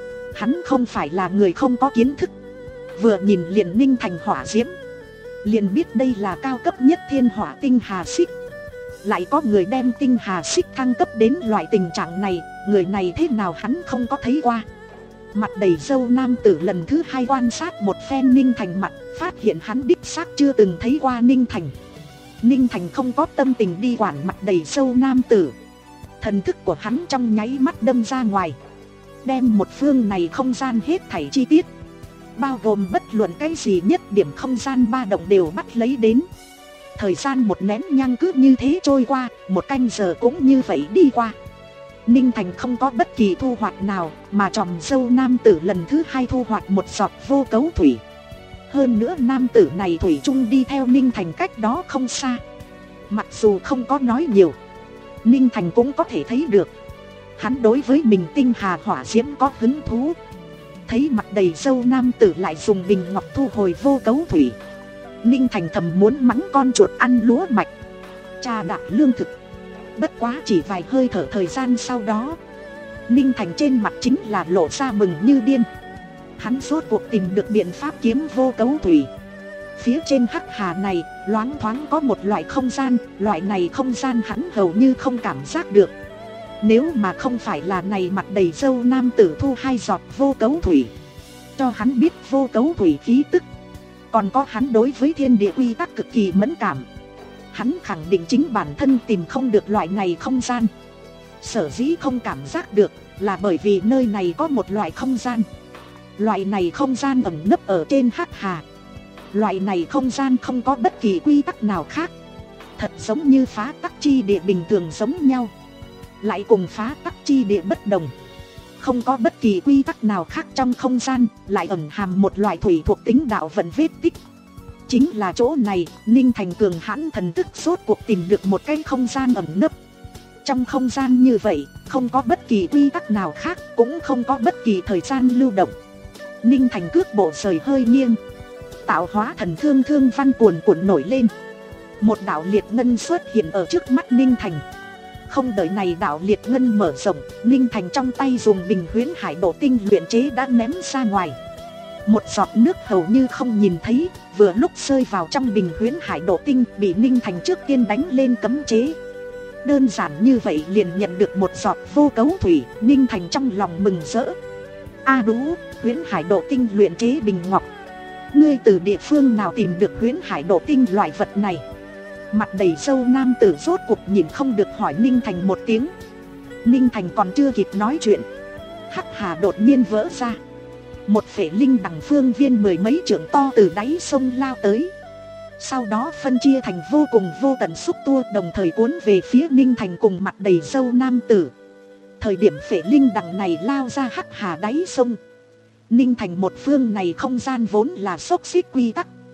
Hắn không phải là người không có kiến thức, vừa nhìn liền Ninh Thành hỏa diễm, liền biết đây là cao cấp nhất thiên hỏa tinh hà xích. Lại có người đem tinh hà xích thăng cấp đến loại tình trạng này, người này thế nào hắn không có thấy qua. Mặt đầy râu nam tử lần thứ hai quan sát một phen Ninh Thành mặt, phát hiện hắn đích xác chưa từng thấy qua Ninh Thành. Ninh Thành không có tâm tình đi quản mặt đầy râu nam tử. Thần thức của hắn trong nháy mắt đâm ra ngoài, đem một phương này không gian hết thảy chi tiết, bao gồm bất luận cái gì nhất điểm không gian ba động đều bắt lấy đến. Thời gian một nén nhang cứ như thế trôi qua, một canh giờ cũng như vậy đi qua. Ninh Thành không có bất kỳ thu hoạch nào, mà tròm dâu nam tử lần thứ hai thu hoạch một giọt vô cấu thủy. Hơn nữa nam tử này thủy chung đi theo Ninh Thành cách đó không xa. Mặc dù không có nói nhiều, Ninh Thành cũng có thể thấy được hắn đối với mình tinh hà hỏa diễm có hứng thú. Thấy mặt đầy râu nam tử lại dùng bình ngọc thu hồi vô cấu thủy, Ninh Thành thầm muốn mắng con chuột ăn lúa mạch, trà đạp lương thực. Bất quá chỉ vài hơi thở thời gian sau đó, Ninh Thành trên mặt chính là lộ ra mừng như điên. Hắn rốt cuộc tìm được biện pháp kiếm vô cấu thủy. Phía trên hắc hà này loáng thoáng có một loại không gian, loại này không gian hắn hầu như không cảm giác được. Nếu mà không phải là này mặt đầy râu nam tử thu hai giọt vô cấu thủy, cho hắn biết vô cấu thủy khí tức, còn có hắn đối với thiên địa quy tắc cực kỳ mẫn cảm, hắn khẳng định chính bản thân tìm không được loại này không gian. Sở dĩ không cảm giác được là bởi vì nơi này có một loại không gian. Loại này không gian ẩn nấp ở trên hắc hà. Loại này không gian không có bất kỳ quy tắc nào khác, thật giống như phá tắc chi địa bình thường giống nhau, lại cùng phá tắc chi địa bất đồng. Không có bất kỳ quy tắc nào khác trong không gian, lại ẩn hàm một loại thủy thuộc tính đạo vận vết tích. Chính là chỗ này, Ninh Thành cường hãn thần thức rốt cuộc tìm được một cái không gian ẩn nấp. Trong không gian như vậy, không có bất kỳ quy tắc nào khác, cũng không có bất kỳ thời gian lưu động. Ninh Thành cước bộ rời hơi nghiêng, tạo hóa thần thương thương văn cuồn cuộn nổi lên. Một đạo liệt ngân xuất hiện ở trước mắt Ninh Thành. Không đợi này đạo liệt ngân mở rộng, Ninh Thành trong tay dùng bình huyễn hải độ tinh luyện chế đã ném ra ngoài. Một giọt nước hầu như không nhìn thấy, vừa lúc rơi vào trong bình huyễn hải độ tinh, bị Ninh Thành trước tiên đánh lên cấm chế. Đơn giản như vậy liền nhận được một giọt vô cấu thủy, Ninh Thành trong lòng mừng rỡ. A à đú, huyễn hải độ tinh luyện chế bình ngọc, ngươi từ địa phương nào tìm được huyễn hải độ tinh loại vật này? Mặt đầy râu nam tử rốt cuộc nhìn không được hỏi Ninh Thành một tiếng. Ninh Thành còn chưa kịp nói chuyện, hắc hà đột nhiên vỡ ra. Một phệ linh đằng phương viên mười mấy trượng to từ đáy sông lao tới, sau đó phân chia thành vô cùng vô tận xúc tua, đồng thời cuốn về phía Ninh Thành cùng mặt đầy râu nam tử. Thời điểm phệ linh đằng này lao ra hắc hà đáy sông, Ninh Thành một phương này không gian vốn là xốc xích quy tắc,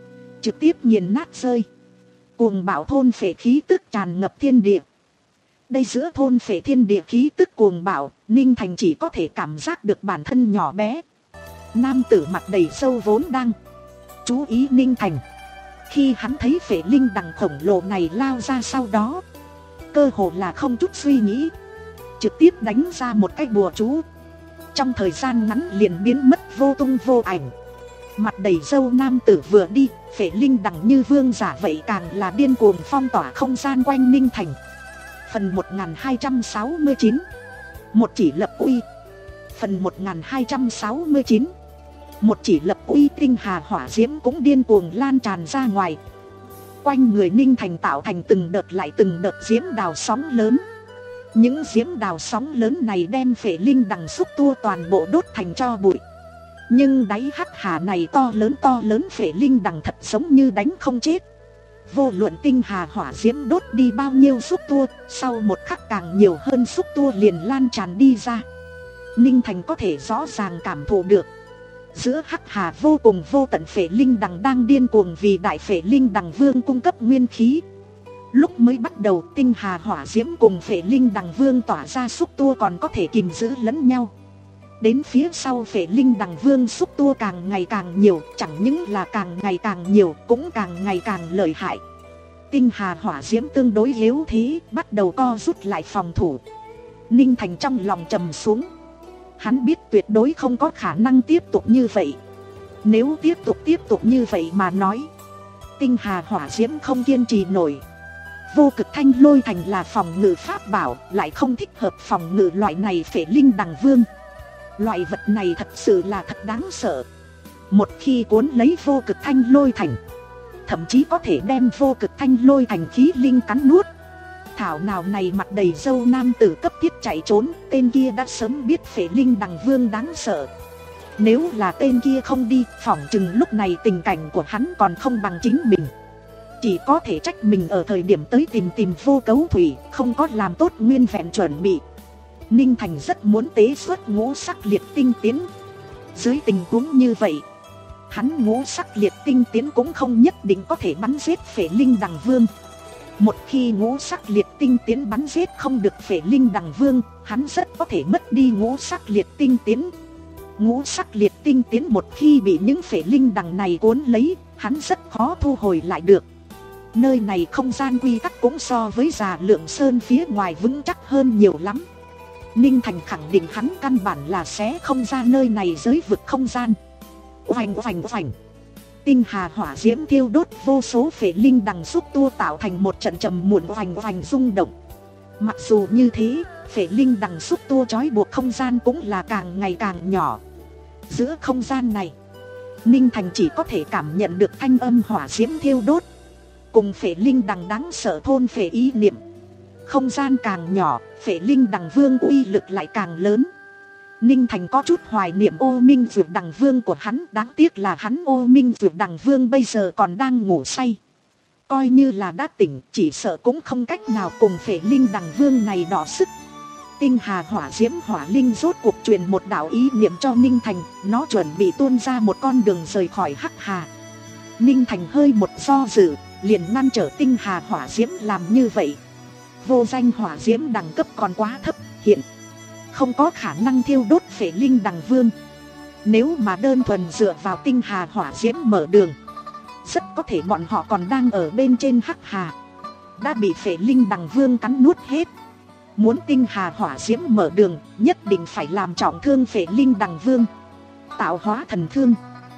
trực tiếp nghiền nát rơi. Cuồng bạo thôn phệ khí tức tràn ngập thiên địa. Đây giữa thôn phệ thiên địa khí tức cuồng bạo, Ninh Thành chỉ có thể cảm giác được bản thân nhỏ bé. Nam tử mặt đầy sâu vốn đang chú ý Ninh Thành. Khi hắn thấy phệ linh đằng khổng lồ này lao ra sau đó, cơ hồ là không chút suy nghĩ, trực tiếp đánh ra một cái bùa chú. Trong thời gian ngắn liền biến mất vô tung vô ảnh. Mặt đầy râu nam tử vừa đi, phệ linh đằng như vương giả vậy càng là điên cuồng phong tỏa không gian quanh Ninh Thành. Phần một nghìn hai trăm sáu mươi chín. Một chỉ lập uy. Phần một nghìn hai trăm sáu mươi chín. Một chỉ lập uy. Tinh hà hỏa diễm cũng điên cuồng lan tràn ra ngoài. Quanh người Ninh Thành tạo thành từng đợt lại từng đợt diễm đào sóng lớn. Những diễm đào sóng lớn này đem phệ linh đằng xúc tua toàn bộ đốt thành tro bụi. Nhưng đáy hắc hà này to lớn to lớn phệ linh đằng thật giống như đánh không chết. Vô luận tinh hà hỏa diễm đốt đi bao nhiêu xúc tua, sau một khắc càng nhiều hơn xúc tua liền lan tràn đi ra. Ninh Thành có thể rõ ràng cảm thụ được, giữa hắc hà vô cùng vô tận phệ linh đằng đang điên cuồng vì đại phệ linh đằng vương cung cấp nguyên khí. Lúc mới bắt đầu tinh hà hỏa diễm cùng phệ linh đằng vương tỏa ra xúc tua còn có thể kìm giữ lẫn nhau. Đến phía sau phệ linh đằng vương xúc tua càng ngày càng nhiều, chẳng những là càng ngày càng nhiều cũng càng ngày càng lợi hại. Tinh hà hỏa diễm tương đối yếu thế, bắt đầu co rút lại phòng thủ. Ninh Thành trong lòng trầm xuống. Hắn biết tuyệt đối không có khả năng tiếp tục như vậy. Nếu tiếp tục tiếp tục như vậy mà nói, tinh hà hỏa diễm không kiên trì nổi. Vô cực thanh lôi thành là phòng ngự pháp bảo, lại không thích hợp phòng ngự loại này phệ linh đằng vương. Loại vật này thật sự là thật đáng sợ. Một khi cuốn lấy vô cực thanh lôi thành, thậm chí có thể đem vô cực thanh lôi thành khí linh cắn nuốt. Thảo nào này mặt đầy râu nam tử cấp thiết chạy trốn, tên kia đã sớm biết phệ linh đằng vương đáng sợ. Nếu là tên kia không đi, phỏng chừng lúc này tình cảnh của hắn còn không bằng chính mình. Chỉ có thể trách mình ở thời điểm tới tìm tìm vô cấu thủy, không có làm tốt nguyên vẹn chuẩn bị. Ninh Thành rất muốn tế xuất ngũ sắc liệt tinh tiến. Dưới tình huống như vậy, hắn ngũ sắc liệt tinh tiến cũng không nhất định có thể bắn giết phệ linh đằng vương. Một khi ngũ sắc liệt tinh tiến bắn giết không được phệ linh đằng vương, hắn rất có thể mất đi ngũ sắc liệt tinh tiến. Ngũ sắc liệt tinh tiến một khi bị những phệ linh đằng này cuốn lấy, hắn rất khó thu hồi lại được. Nơi này không gian quy tắc cũng so với Già Lượng Sơn phía ngoài vững chắc hơn nhiều lắm. Ninh Thành khẳng định hắn căn bản là sẽ không ra nơi này giới vực không gian. Oành oành oành. Tinh hà hỏa diễm thiêu đốt vô số phệ linh đằng xúc tua tạo thành một trận trầm muộn oành oành rung động. Mặc dù như thế, phệ linh đằng xúc tua trói buộc không gian cũng là càng ngày càng nhỏ. Giữa không gian này, Ninh Thành chỉ có thể cảm nhận được thanh âm hỏa diễm thiêu đốt cùng phệ linh đằng đáng sợ thôn phệ ý niệm. Không gian càng nhỏ, phệ linh đằng vương uy lực lại càng lớn. Ninh Thành có chút hoài niệm Ô Minh Dược Đằng Vương của hắn, đáng tiếc là hắn Ô Minh Dược Đằng Vương bây giờ còn đang ngủ say. Coi như là đã tỉnh, chỉ sợ cũng không cách nào cùng phệ linh đằng vương này đọ sức. Tinh hà hỏa diễm hỏa linh rốt cuộc truyền một đạo ý niệm cho Ninh Thành, nó chuẩn bị tuôn ra một con đường rời khỏi hắc hà. Ninh Thành hơi một do dự, liền ngăn trở tinh hà hỏa diễm làm như vậy. Vô danh hỏa diễm đẳng cấp còn quá thấp, hiện không có khả năng thiêu đốt phệ linh đằng vương. Nếu mà đơn thuần dựa vào tinh hà hỏa diễm mở đường, rất có thể bọn họ còn đang ở bên trên hắc hà, đã bị phệ linh đằng vương cắn nuốt hết. Muốn tinh hà hỏa diễm mở đường, nhất định phải làm trọng thương phệ linh đằng vương, tạo hóa thần thương,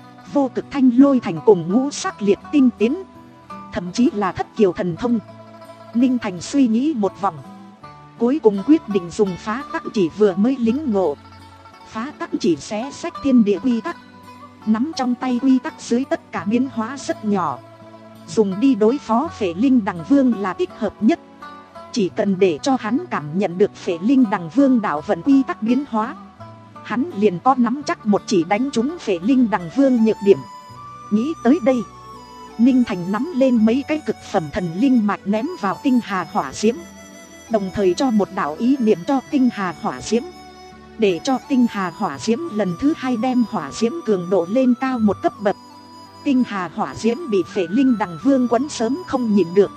vô cực thanh lôi thành cùng ngũ sắc liệt tinh tiến, thậm chí là thất kiều thần thông. Ninh Thành suy nghĩ một vòng, cuối cùng quyết định dùng phá tắc chỉ vừa mới lính ngộ. Phá tắc chỉ xé xách thiên địa quy tắc, nắm trong tay quy tắc dưới tất cả biến hóa rất nhỏ, dùng đi đối phó phệ linh đằng vương là thích hợp nhất. Chỉ cần để cho hắn cảm nhận được phệ linh đằng vương đạo vận quy tắc biến hóa, hắn liền có nắm chắc một chỉ đánh trúng phệ linh đằng vương nhược điểm. Nghĩ tới đây, Ninh Thành nắm lên mấy cái cực phẩm thần linh mạch ném vào tinh hà hỏa diễm, đồng thời cho một đạo ý niệm cho tinh hà hỏa diễm, để cho tinh hà hỏa diễm lần thứ hai đem hỏa diễm cường độ lên cao một cấp bậc. Tinh hà hỏa diễm bị Phệ Linh Đằng Vương quấn sớm không nhịn được.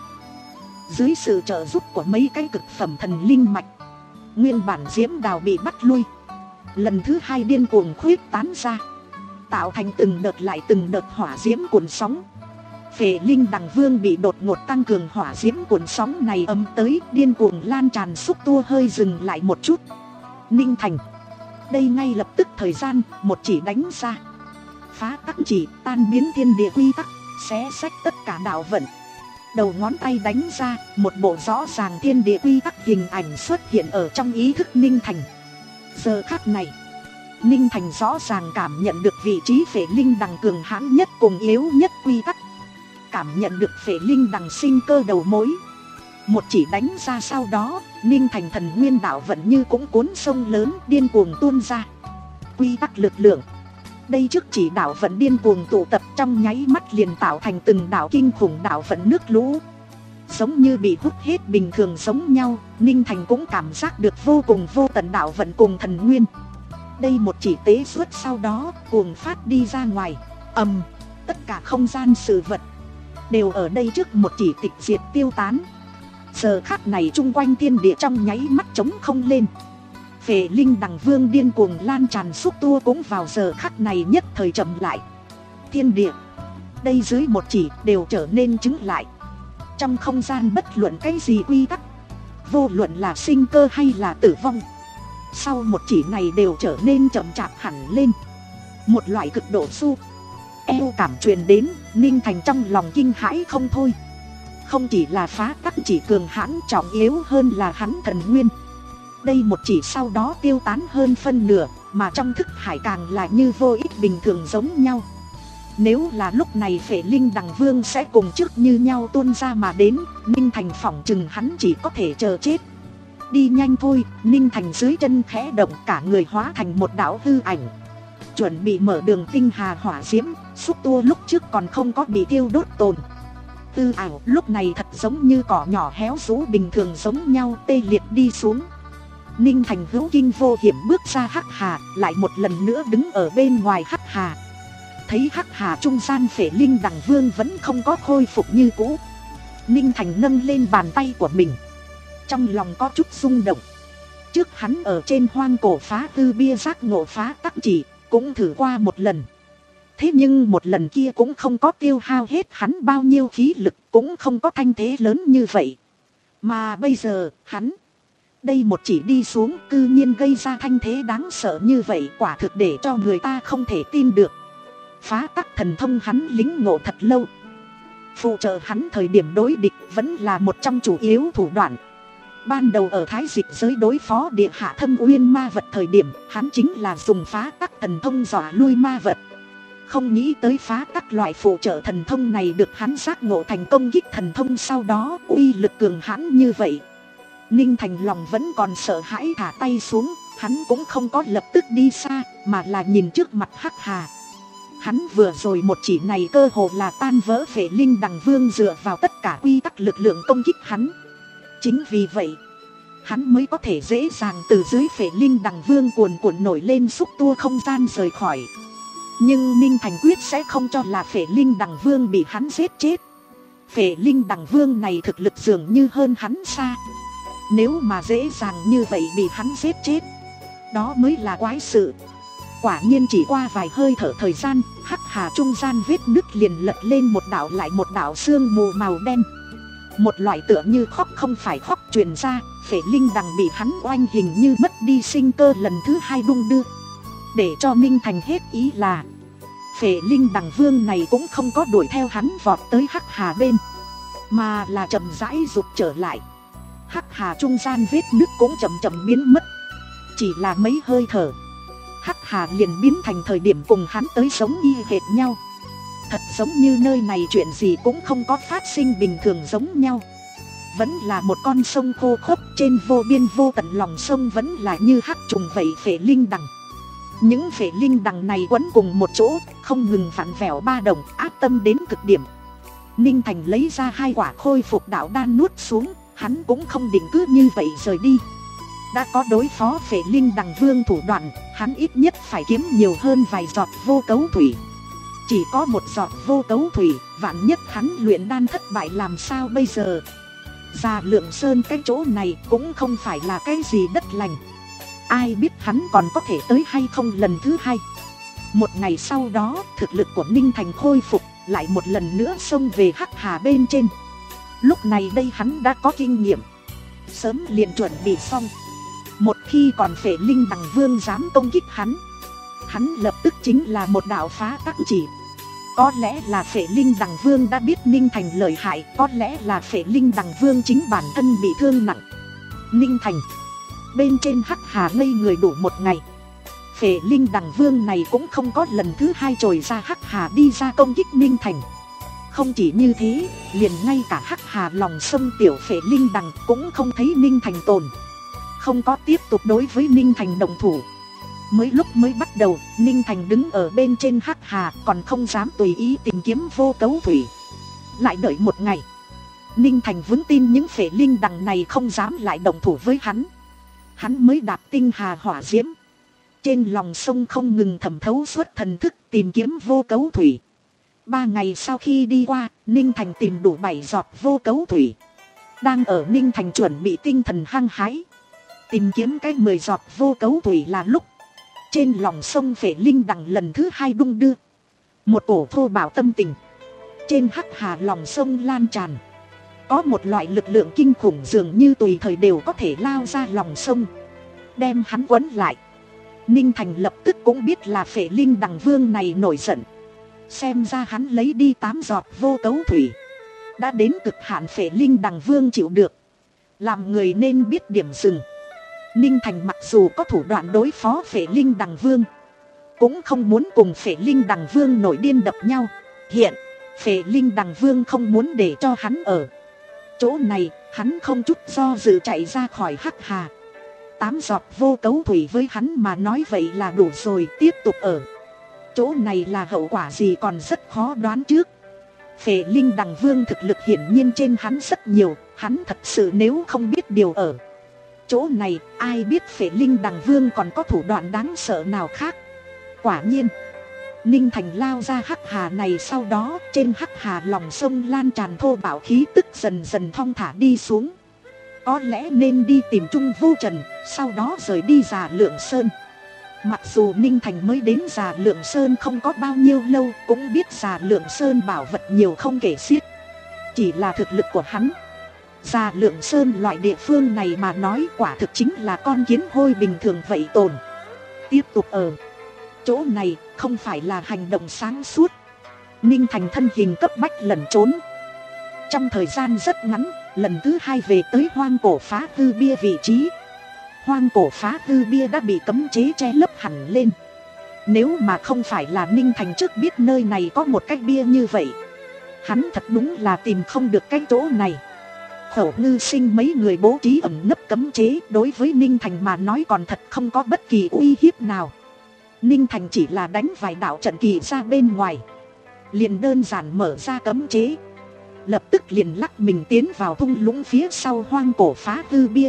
Dưới sự trợ giúp của mấy cái cực phẩm thần linh mạch, nguyên bản diễm đào bị bắt lui, lần thứ hai điên cuồng khuyết tán ra, tạo thành từng đợt lại từng đợt hỏa diễm cuộn sóng. Phệ Linh Đằng Vương bị đột ngột tăng cường hỏa diễm cuộn sóng này ấm tới, điên cuồng lan tràn. Xúc tua hơi dừng lại một chút. Ninh Thành, đây ngay lập tức thời gian, một chỉ đánh ra. Phá tắc chỉ, tan biến thiên địa quy tắc, xé xách tất cả đạo vận. Đầu ngón tay đánh ra, một bộ rõ ràng thiên địa quy tắc hình ảnh xuất hiện ở trong ý thức Ninh Thành. Giờ khắc này, Ninh Thành rõ ràng cảm nhận được vị trí Phệ Linh Đằng cường hãn nhất cùng yếu nhất quy tắc, cảm nhận được Phệ Linh Đằng sinh cơ đầu mối. Một chỉ đánh ra sau đó, Ninh Thành thần nguyên đạo vận như cũng cuốn sông lớn điên cuồng tuôn ra. Quy tắc lực lượng, đây trước chỉ đạo vận điên cuồng tụ tập trong nháy mắt liền tạo thành từng đạo kinh khủng đạo vận nước lũ, giống như bị hút hết bình thường giống nhau. Ninh Thành cũng cảm giác được vô cùng vô tận đạo vận cùng thần nguyên. Đây một chỉ tế xuất sau đó cuồng phát đi ra ngoài, ầm, tất cả không gian sự vật đều ở đây trước một chỉ tịch diệt tiêu tán. Giờ khắc này chung quanh thiên địa trong nháy mắt trống không lên. Phệ Linh Đằng Vương điên cuồng lan tràn. Xúc tua cũng vào giờ khắc này nhất thời chậm lại. Thiên địa, đây dưới một chỉ đều trở nên chứng lại. Trong không gian bất luận cái gì quy tắc, vô luận là sinh cơ hay là tử vong, sau một chỉ này đều trở nên chậm chạp hẳn lên. Một loại cực độ su eo cảm truyền đến, Ninh Thành trong lòng kinh hãi không thôi. Không chỉ là phá tắc chỉ cường hãn, trọng yếu hơn là hắn thần nguyên. Đây một chỉ sau đó tiêu tán hơn phân nửa, mà trong thức hải càng là như vô ích bình thường giống nhau. Nếu là lúc này Phệ Linh Đằng Vương sẽ cùng trước như nhau tuôn ra mà đến, Ninh Thành phỏng chừng hắn chỉ có thể chờ chết. Đi nhanh thôi. Ninh Thành dưới chân khẽ động, cả người hóa thành một đạo hư ảnh, chuẩn bị mở đường tinh hà hỏa diễm. Xúc tua lúc trước còn không có bị thiêu đốt tồn tư ảo, lúc này thật giống như cỏ nhỏ héo rũ bình thường giống nhau, tê liệt đi xuống. Ninh Thành hữu kinh vô hiểm bước ra hắc hà, lại một lần nữa đứng ở bên ngoài hắc hà. Thấy hắc hà trung gian Phệ Linh Đằng Vương vẫn không có khôi phục như cũ, Ninh Thành nâng lên bàn tay của mình, trong lòng có chút rung động. Trước hắn ở trên hoang cổ phá tư bia giác ngộ phá tắc chỉ, cũng thử qua một lần. Thế nhưng một lần kia cũng không có tiêu hao hết hắn bao nhiêu khí lực, cũng không có thanh thế lớn như vậy. Mà bây giờ, hắn, đây một chỉ đi xuống cư nhiên gây ra thanh thế đáng sợ như vậy, quả thực để cho người ta không thể tin được. Phá tắc thần thông hắn lính ngộ thật lâu, phụ trợ hắn thời điểm đối địch vẫn là một trong chủ yếu thủ đoạn. Ban đầu ở Thái Dịch giới đối phó địa hạ thâm uyên ma vật thời điểm, hắn chính là dùng phá tắc thần thông dọa lui ma vật. Không nghĩ tới phá tắc loại phụ trợ thần thông này được hắn giác ngộ thành công kích thần thông, sau đó uy lực cường hãn như vậy. Ninh Thành lòng vẫn còn sợ hãi thả tay xuống, hắn cũng không có lập tức đi xa, mà là nhìn trước mặt hắc hà. Hắn vừa rồi một chỉ này cơ hồ là tan vỡ Phệ Linh Đằng Vương dựa vào tất cả quy tắc lực lượng công kích hắn. Chính vì vậy, hắn mới có thể dễ dàng từ dưới Phệ Linh Đằng Vương cuồn cuộn nổi lên, xúc tua không gian rời khỏi. Nhưng Ninh Thành quyết sẽ không cho là Phệ Linh Đằng Vương bị hắn giết chết. Phệ Linh Đằng Vương này thực lực dường như hơn hắn xa. Nếu mà dễ dàng như vậy bị hắn giết chết, đó mới là quái sự. Quả nhiên chỉ qua vài hơi thở thời gian, hắc hà trung gian vết nứt liền lật lên một đạo lại một đạo sương mù màu đen. Một loại tựa như khóc không phải khóc truyền ra, Phệ Linh Đằng bị hắn oanh hình như mất đi sinh cơ lần thứ hai đung đưa. Để cho Ninh Thành hết ý là Phệ Linh Đằng Vương này cũng không có đuổi theo hắn vọt tới hắc hà bên, mà là chậm rãi rụt trở lại. Hắc hà trung gian vết nứt cũng chậm chậm biến mất. Chỉ là mấy hơi thở, hắc hà liền biến thành thời điểm cùng hắn tới giống y hệt nhau. Thật giống như nơi này chuyện gì cũng không có phát sinh bình thường giống nhau. Vẫn là một con sông khô khốc, trên vô biên vô tận lòng sông vẫn là như hắc trùng vậy Phệ Linh Đằng. Những Phệ Linh Đằng này quấn cùng một chỗ, không ngừng vặn vẹo ba động, áp tâm đến cực điểm. Ninh Thành lấy ra hai quả khôi phục đạo đan nuốt xuống, hắn cũng không định cứ như vậy rời đi. Đã có đối phó Phệ Linh Đằng Vương thủ đoạn, hắn ít nhất phải kiếm nhiều hơn vài giọt vô cấu thủy. chỉ có một giọt vô cấu thủy, vạn nhất hắn luyện đan thất bại làm sao bây giờ. Già Lượng Sơn cái chỗ này cũng không phải là cái gì đất lành, ai biết hắn còn có thể tới hay không lần thứ hai. Một ngày sau đó, thực lực của Ninh Thành khôi phục, lại một lần nữa xông về Hắc Hà bên trên. Lúc này đây hắn đã có kinh nghiệm, sớm liền chuẩn bị xong. Một khi còn Phệ Linh Đằng Vương dám công kích hắn, hắn lập tức chính là một đạo phá tắc chỉ. Có lẽ là Phệ Linh Đằng Vương đã biết Ninh Thành lợi hại, có lẽ là Phệ Linh Đằng Vương chính bản thân bị thương nặng. Ninh Thành bên trên Hắc Hà ngây người đủ một ngày. Phệ Linh Đằng Vương này cũng không có lần thứ hai trồi ra Hắc Hà đi ra công kích Ninh Thành. Không chỉ như thế, liền ngay cả Hắc Hà lòng sông tiểu Phệ Linh Đằng cũng không thấy Ninh Thành tồn, không có tiếp tục đối với Ninh Thành đồng thủ. Mới lúc mới bắt đầu, Ninh Thành đứng ở bên trên Hắc Hà còn không dám tùy ý tìm kiếm vô cấu thủy. Lại đợi một ngày, Ninh Thành vững tin những Phệ Linh Đằng này không dám lại đồng thủ với hắn. Hắn mới đạp tinh hà hỏa diễm, trên lòng sông không ngừng thẩm thấu suốt thần thức tìm kiếm vô cấu thủy. Ba ngày sau khi đi qua, Ninh Thành tìm đủ bảy giọt vô cấu thủy. Đang ở Ninh Thành chuẩn bị tinh thần hăng hái tìm kiếm cái mười giọt vô cấu thủy là lúc trên lòng sông Phệ Linh Đằng lần thứ hai đung đưa. Một cổ thô bạo tâm tình trên Hắc Hà lòng sông lan tràn. Có một loại lực lượng kinh khủng dường như tùy thời đều có thể lao ra lòng sông, đem hắn quấn lại. Ninh Thành lập tức cũng biết là Phệ Linh Đằng Vương này nổi giận. Xem ra hắn lấy đi tám giọt vô cấu thủy đã đến cực hạn Phệ Linh Đằng Vương chịu được. Làm người nên biết điểm dừng. Ninh Thành mặc dù có thủ đoạn đối phó Phệ Linh Đằng Vương, cũng không muốn cùng Phệ Linh Đằng Vương nổi điên đập nhau. Hiện Phệ Linh Đằng Vương không muốn để cho hắn ở chỗ này, hắn không chút do dự chạy ra khỏi Hắc Hà. Tám giọt vô cấu thủy với hắn mà nói vậy là đủ rồi, tiếp tục ở chỗ này là hậu quả gì còn rất khó đoán trước. Phệ Linh Đằng Vương thực lực hiển nhiên trên hắn rất nhiều, hắn thật sự nếu không biết điều ở chỗ này, ai biết Phệ Linh Đằng Vương còn có thủ đoạn đáng sợ nào khác. Quả nhiên, Ninh Thành lao ra Hắc Hà này, sau đó trên Hắc Hà lòng sông lan tràn thô bạo khí tức dần dần thong thả đi xuống. Có lẽ nên đi tìm Trung Vô Trần, sau đó rời đi Già Lượng Sơn. Mặc dù Ninh Thành mới đến Già Lượng Sơn không có bao nhiêu lâu, cũng biết Già Lượng Sơn bảo vật nhiều không kể xiết. Chỉ là thực lực của hắn, Già Lượng Sơn loại địa phương này mà nói quả thực chính là con kiến hôi bình thường vậy tồn. Tiếp tục ở chỗ này không phải là hành động sáng suốt. Ninh Thành thân hình cấp bách lẩn trốn. Trong thời gian rất ngắn, lần thứ hai về tới Hoang Cổ Phá Hư Bia vị trí. Hoang Cổ Phá Hư Bia đã bị cấm chế che lấp hẳn lên. Nếu mà không phải là Ninh Thành trước biết nơi này có một cái bia như vậy, hắn thật đúng là tìm không được cái chỗ này. Khẩu Ngư Sinh mấy người bố trí ẩn nấp cấm chế đối với Ninh Thành mà nói còn thật không có bất kỳ uy hiếp nào. Ninh Thành chỉ là đánh vài đạo trận kỳ ra bên ngoài, liền đơn giản mở ra cấm chế, lập tức liền lắc mình tiến vào thung lũng phía sau Hoang Cổ Phá Hư Bia.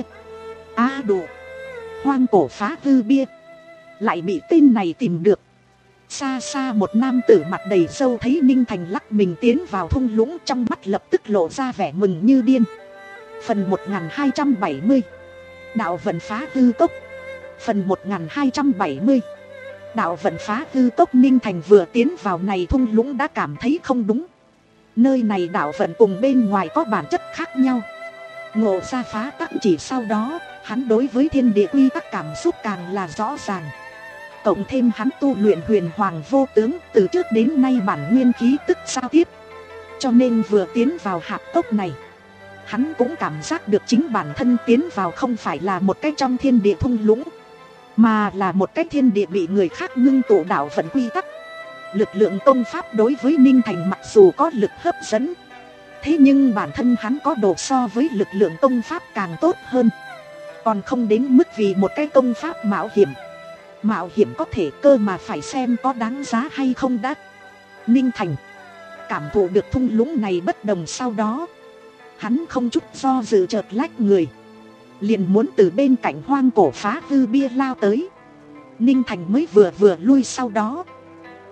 A à, đủ, Hoang Cổ Phá Hư Bia lại bị tên này tìm được. Xa xa một nam tử mặt đầy râu thấy Ninh Thành lắc mình tiến vào thung lũng, trong mắt lập tức lộ ra vẻ mừng như điên. Phần một nghìn hai trăm bảy mươi Đạo vận phá hư cốc. Phần một nghìn hai trăm bảy mươi Đạo vận phá hư cốc. Ninh Thành vừa tiến vào này thung lũng đã cảm thấy không đúng. Nơi này đạo vận cùng bên ngoài có bản chất khác nhau. Ngộ ra phá tắc chỉ sau đó, hắn đối với thiên địa quy tắc cảm xúc càng là rõ ràng. Cộng thêm hắn tu luyện huyền hoàng vô tướng, từ trước đến nay bản nguyên khí tức giao tiếp, cho nên vừa tiến vào hạp cốc này, hắn cũng cảm giác được chính bản thân tiến vào không phải là một cái trong thiên địa thung lũng, mà là một cái thiên địa bị người khác ngưng tụ đạo vận quy tắc. Lực lượng công pháp đối với Ninh Thành mặc dù có lực hấp dẫn, thế nhưng bản thân hắn có độ so với lực lượng công pháp càng tốt hơn, còn không đến mức vì một cái công pháp mạo hiểm. Mạo hiểm có thể, cơ mà phải xem có đáng giá hay không đã. Ninh Thành cảm thụ được thung lũng này bất đồng, sau đó hắn không chút do dự chợt lách người, liền muốn từ bên cạnh Hoang Cổ Phá Hư Bia lao tới. Ninh Thành mới vừa vừa lui, sau đó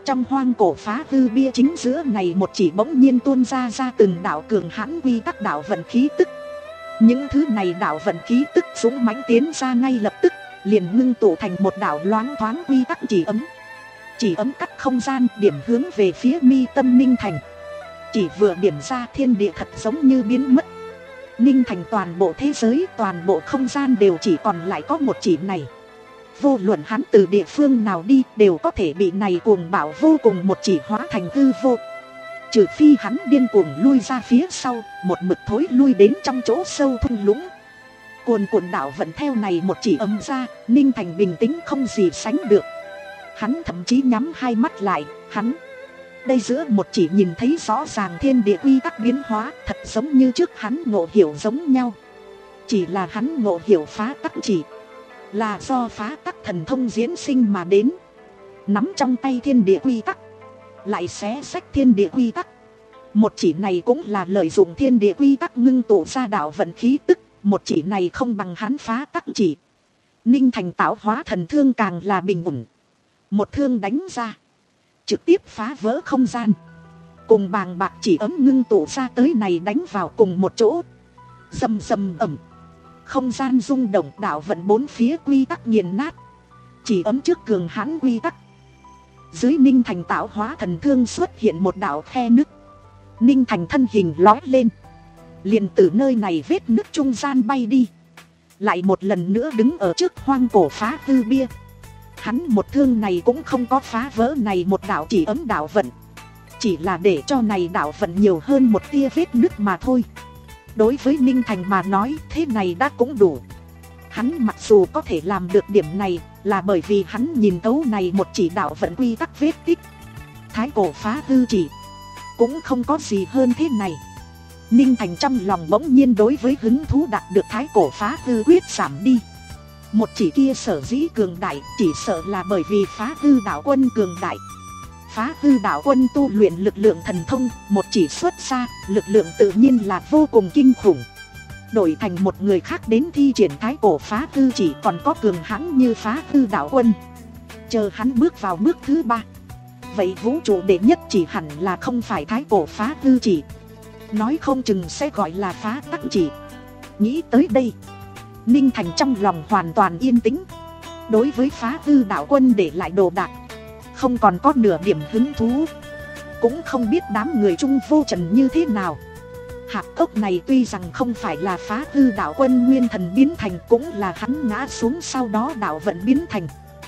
Trong hoang cổ phá hư bia chính giữa này một chỉ bỗng nhiên tuôn ra ra từng đạo cường hãn quy tắc đạo vận khí tức. Những thứ này đạo vận khí tức dũng mãnh tiến ra ngay lập tức, liền ngưng tụ thành một đạo loáng thoáng quy tắc chỉ ấm. Chỉ ấm cắt không gian điểm hướng về phía mi tâm Ninh Thành. Chỉ vừa điểm ra thiên địa thật giống như biến mất. Ninh Thành toàn bộ thế giới, toàn bộ không gian đều chỉ còn lại có một chỉ này. Vô luận hắn từ địa phương nào đi đều có thể bị này cuồng bạo vô cùng một chỉ hóa thành hư vô. Trừ phi hắn điên cuồng lui ra phía sau, một mực thối lui đến trong chỗ sâu thung lũng. Cuồn cuộn đạo vận theo này một chỉ ấm ra, Ninh Thành bình tĩnh không gì sánh được. Hắn thậm chí nhắm hai mắt lại, hắn đây giữa một chỉ nhìn thấy rõ ràng thiên địa quy tắc biến hóa, thật giống như trước hắn ngộ hiểu giống nhau. Chỉ là hắn ngộ hiểu phá tắc chỉ là do phá tắc thần thông diễn sinh mà đến. Nắm trong tay thiên địa quy tắc, lại xé xách thiên địa quy tắc. Một chỉ này cũng là lợi dụng thiên địa quy tắc ngưng tụ ra đạo vận khí tức. Một chỉ này không bằng hắn phá tắc chỉ. Ninh Thành tạo hóa thần thương càng là bình ổn. Một thương đánh ra, trực tiếp phá vỡ không gian. Cùng bàng bạc chỉ ấm ngưng tụ ra tới này đánh vào cùng một chỗ. Rầm rầm ẩm. Không gian rung động, đạo vận bốn phía quy tắc nghiền nát. Chỉ ấm trước cường hãn quy tắc. Dưới Ninh Thành tạo hóa thần thương xuất hiện một đạo khe nứt. Ninh Thành thân hình lói lên, liền từ nơi này vết nứt trung gian bay đi. Lại một lần nữa đứng ở trước hoang cổ phá hư bia. Hắn một thương này cũng không có phá vỡ này một đạo chỉ ấm đạo vận, chỉ là để cho này đạo vận nhiều hơn một tia vết nứt mà thôi. Đối với Ninh Thành mà nói, thế này đã cũng đủ. Hắn mặc dù có thể làm được điểm này, là bởi vì hắn nhìn thấu này một chỉ đạo vận quy tắc vết tích. Thái cổ phá hư chỉ cũng không có gì hơn thế này. Ninh Thành trong lòng bỗng nhiên đối với hứng thú đạt được thái cổ phá hư quyết giảm đi. Một chỉ kia sở dĩ cường đại, chỉ sợ là bởi vì phá hư đạo quân cường đại. Phá hư đạo quân tu luyện lực lượng thần thông, một chỉ xuất ra, lực lượng tự nhiên là vô cùng kinh khủng. Đổi thành một người khác đến thi triển thái cổ phá hư chỉ còn có cường hãn như phá hư đạo quân. Chờ hắn bước vào bước thứ ba, vậy vũ trụ đệ nhất chỉ hẳn là không phải thái cổ phá hư chỉ, nói không chừng sẽ gọi là phá tắc chỉ. Nghĩ tới đây, Ninh Thành trong lòng hoàn toàn yên tĩnh. Đối với phá hư đạo quân để lại đồ đạc, không còn có nửa điểm hứng thú. Cũng không biết đám người Trung Vô Trần như thế nào. Hạp cốc này tuy rằng không phải là phá hư đạo quân nguyên thần biến thành, cũng là hắn ngã xuống sau đó đạo vận biến thành.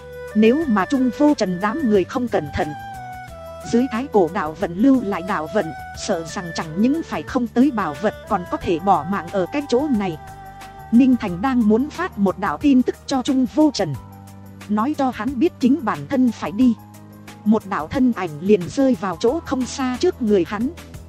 Nếu mà Trung Vô Trần đám người không cẩn thận, dưới thái cổ đạo vận lưu lại đạo vận, sợ rằng chẳng những phải không tới bảo vật, còn có thể bỏ mạng ở cái chỗ này. Ninh Thành đang muốn phát một đạo tin tức cho Trung Vô Trần, nói cho hắn biết chính bản thân phải đi. Một đạo thân ảnh liền rơi vào chỗ không xa trước người hắn.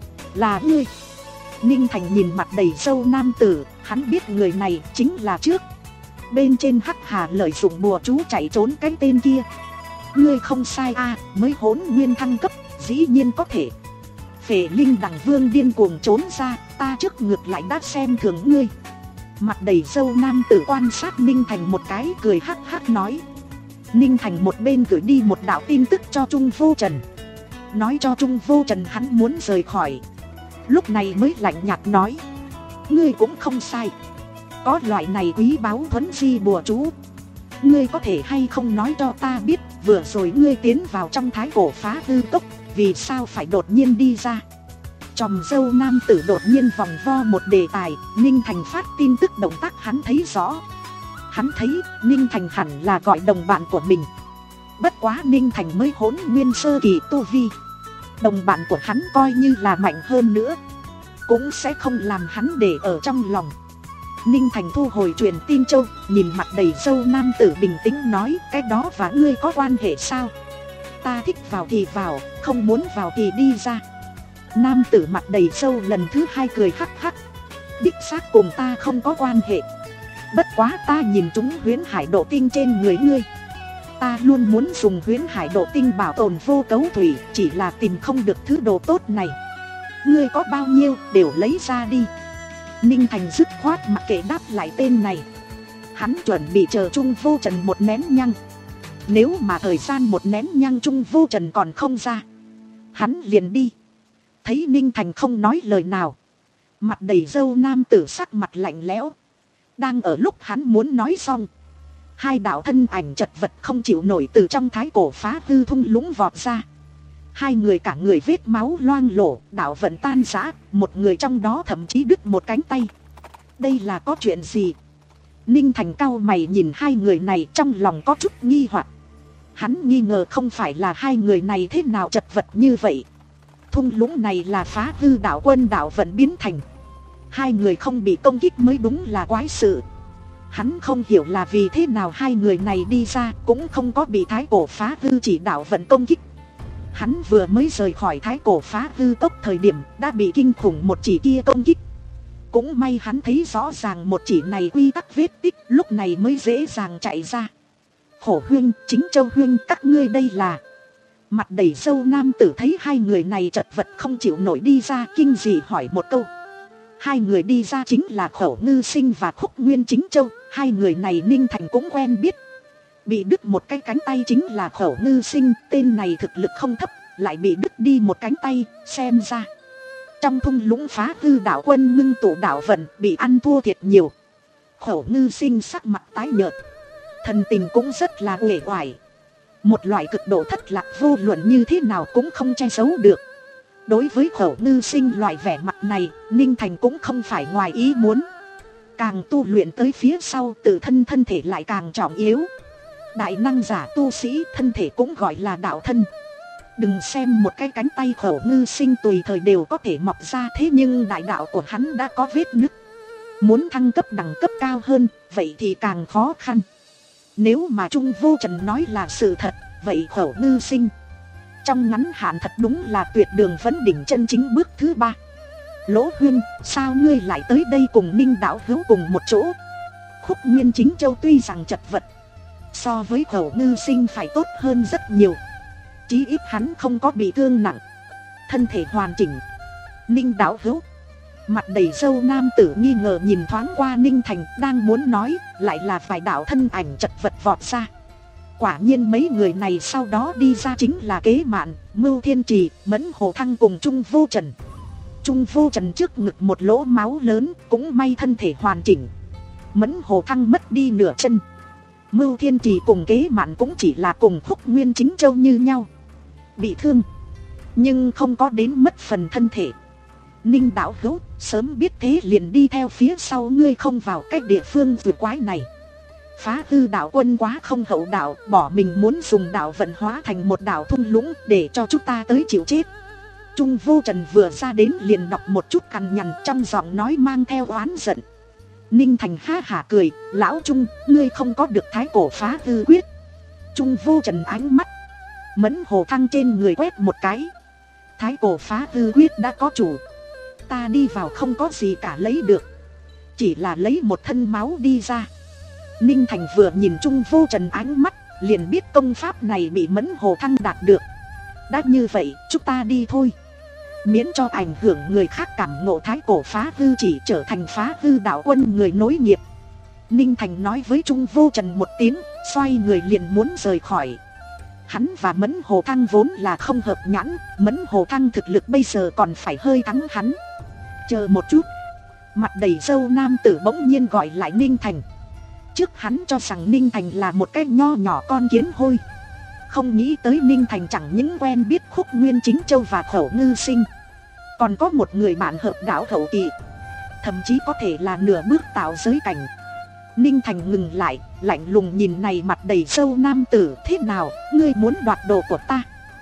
Là ngươi. Ninh Thành nhìn mặt đầy râu nam tử, hắn biết người này chính là trước bên trên Hắc Hà lợi dụng bùa chú chạy trốn cái tên kia. Ngươi không sai a, à, mới hỗn nguyên thăng cấp, dĩ nhiên có thể. Phệ Linh Đằng Vương điên cuồng trốn ra, ta trước ngược lại đã xem thường ngươi. Mặt đầy râu nam tử quan sát Ninh Thành một cái, cười hắc hắc nói. Ninh Thành một bên gửi đi một đạo tin tức cho Trung Vô Trần, nói cho Trung Vô Trần hắn muốn rời khỏi. Lúc này mới lạnh nhạt nói, ngươi cũng không sai, có loại này quý báu thuấn di bùa chú, ngươi có thể hay không nói cho ta biết, vừa rồi ngươi tiến vào trong thái cổ phá hư cốc, vì sao phải đột nhiên đi ra? Chòm râu nam tử đột nhiên vòng vo một đề tài. Ninh Thành phát tin tức động tác hắn thấy rõ. Hắn thấy Ninh Thành hẳn là gọi đồng bạn của mình. Bất quá Ninh Thành mới hỗn nguyên sơ kỳ tu vi, đồng bạn của hắn coi như là mạnh hơn nữa, cũng sẽ không làm hắn để ở trong lòng. Ninh Thành thu hồi truyền tin châu, nhìn mặt đầy râu nam tử bình tĩnh nói, cái đó và ngươi có quan hệ sao? Ta thích vào thì vào, không muốn vào thì đi ra. Nam tử mặt đầy râu lần thứ hai cười hắc hắc, đích xác cùng ta không có quan hệ. Bất quá ta nhìn chúng huyễn hải độ tinh trên người ngươi, ta luôn muốn dùng huyễn hải độ tinh bảo tồn vô cấu thủy, chỉ là tìm không được thứ đồ tốt này. Ngươi có bao nhiêu đều lấy ra đi. Ninh Thành dứt khoát mặc kệ đáp lại tên này. Hắn chuẩn bị chờ Trung Vô Trần một nén nhăng, Nếu mà thời gian một nén nhang Trung Vô Trần còn không ra, hắn liền đi. Thấy Ninh Thành không nói lời nào, mặt đầy râu nam tử sắc mặt lạnh lẽo. Đang ở lúc hắn muốn nói xong, hai đạo thân ảnh chật vật không chịu nổi từ trong thái cổ phá hư thung lũng vọt ra. Hai người cả người vết máu loang lổ, đạo vận tan rã, một người trong đó thậm chí đứt một cánh tay. Đây là có chuyện gì? Ninh Thành cau mày nhìn hai người này, trong lòng có chút nghi hoặc. Hắn nghi ngờ không phải là hai người này thế nào chật vật như vậy. Thung lũng này là phá hư đạo quân đạo vận biến thành, hai người không bị công kích mới đúng là quái sự. Hắn không hiểu là vì thế nào hai người này đi ra cũng không có bị thái cổ phá hư chỉ đạo vận công kích. Hắn vừa mới rời khỏi thái cổ phá hư tốc thời điểm đã bị kinh khủng một chỉ kia công kích. Cũng may hắn thấy rõ ràng một chỉ này quy tắc vết tích, lúc này mới dễ dàng chạy ra. Khổ huynh, Chính Châu huynh, các ngươi đây là... Mặt đầy râu nam tử thấy hai người này chật vật không chịu nổi đi ra, kinh dị hỏi một câu. Hai người đi ra chính là Khẩu Ngư Sinh và Khúc Nguyên Chính Châu. Hai người này Ninh Thành cũng quen biết. Bị đứt một cái cánh tay chính là Khẩu Ngư Sinh. Tên này thực lực không thấp, lại bị đứt đi một cánh tay. Xem ra trong thung lũng phá hư đạo quân ngưng tụ đạo vận, bị ăn thua thiệt nhiều. Khẩu Ngư Sinh sắc mặt tái nhợt, thần tình cũng rất là uể oải. Một loại cực độ thất lạc vô luận như thế nào cũng không che giấu được. Đối với Khẩu Ngư Sinh loại vẻ mặt này, Ninh Thành cũng không phải ngoài ý muốn. Càng tu luyện tới phía sau, tự thân thân thể lại càng trọng yếu. Đại năng giả tu sĩ thân thể cũng gọi là đạo thân. Đừng xem một cái cánh tay Khẩu Ngư Sinh tùy thời đều có thể mọc ra, thế nhưng đại đạo của hắn đã có vết nứt. Muốn thăng cấp đẳng cấp cao hơn, vậy thì càng khó khăn. Nếu mà Trung Vô Trần nói là sự thật, vậy Khẩu Ngư Sinh trong ngắn hạn thật đúng là tuyệt đường vấn đỉnh chân chính bước thứ ba. Lỗ huynh, sao ngươi lại tới đây cùng Ninh đạo hữu cùng một chỗ? Khúc Nguyên Chính Châu tuy rằng chật vật, so với Khẩu Ngư Sinh phải tốt hơn rất nhiều. Chí ít hắn không có bị thương nặng, thân thể hoàn chỉnh. Ninh đạo hữu, mặt đầy râu nam tử nghi ngờ nhìn thoáng qua Ninh Thành, đang muốn nói, lại là vài đạo thân ảnh chật vật vọt ra. Quả nhiên mấy người này sau đó đi ra chính là Kế Mạn, Mưu Thiên Trì, Mẫn Hồ Thăng cùng Trung Vô Trần. Trung Vô Trần trước ngực một lỗ máu lớn, cũng may thân thể hoàn chỉnh. Mẫn Hồ Thăng mất đi nửa chân. Mưu Thiên Trì cùng Kế Mạn cũng chỉ là cùng Khúc Nguyên Chính Châu như nhau, bị thương, nhưng không có đến mất phần thân thể. Ninh đạo hữu, sớm biết thế liền đi theo phía sau ngươi không vào cái địa phương vừa quái này. Phá hư đạo quân quá không hậu đạo, bỏ mình muốn dùng đạo vận hóa thành một đạo thung lũng để cho chúng ta tới chịu chết. Trung Vô Trần vừa ra đến liền đọc một chút cằn nhằn, trong giọng nói mang theo oán giận. Ninh Thành ha hả cười, lão Trung, ngươi không có được thái cổ phá hư quyết. Trung Vô Trần ánh mắt Mẫn Hồ Thăng trên người quét một cái. Thái cổ phá hư quyết đã có chủ, ta đi vào không có gì cả lấy được, chỉ là lấy một thân máu đi ra. Ninh Thành vừa nhìn Trung Vô Trần ánh mắt, liền biết công pháp này bị Mẫn Hồ Thăng đạt được. Đã như vậy, chúng ta đi thôi, miễn cho ảnh hưởng người khác cảm ngộ thái cổ phá hư, chỉ trở thành phá hư đạo quân người nối nghiệp. Ninh Thành nói với Trung Vô Trần một tiếng, xoay người liền muốn rời khỏi. Hắn và Mẫn Hồ Thăng vốn là không hợp nhãn, Mẫn Hồ Thăng thực lực bây giờ còn phải hơi thắng hắn. Chờ một chút, mặt đầy râu nam tử bỗng nhiên gọi lại Ninh Thành. Trước hắn cho rằng Ninh Thành là một cái nho nhỏ con kiến hôi, không nghĩ tới Ninh Thành chẳng những quen biết Khúc Nguyên Chính Châu và Khẩu Ngư Sinh, còn có một người bạn hợp đạo hậu kỳ, thậm chí có thể là nửa bước tạo giới cảnh. Ninh Thành ngừng lại, lạnh lùng nhìn này mặt đầy râu nam tử, thế nào, ngươi muốn đoạt đồ của ta?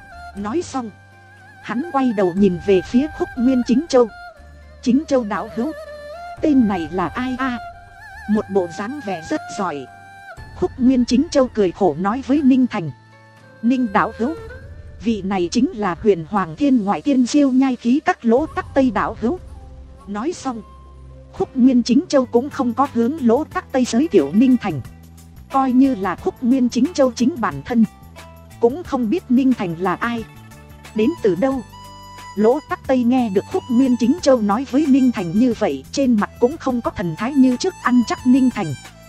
Nói xong, hắn quay đầu nhìn về phía Khúc Nguyên Chính Châu. Chính Châu đạo hữu, tên này là ai a? À? Một bộ dáng vẻ rất giỏi. Khúc Nguyên Chính Châu cười khổ nói với Ninh Thành. Ninh đạo hữu, vị này chính là Huyền Hoàng Thiên Ngoại Tiên Diêu nhai khí các lỗ tắc Tây đạo hữu. Nói xong, Khúc Nguyên Chính Châu cũng không có hướng lỗ tắc Tây giới thiệu Ninh Thành, coi như là Khúc Nguyên Chính Châu chính bản thân cũng không biết Ninh Thành là ai, đến từ đâu. Lỗ tắc Tây nghe được Khúc Nguyên Chính Châu nói với Ninh Thành như vậy, trên mặt cũng không có thần thái như trước ăn chắc Ninh Thành.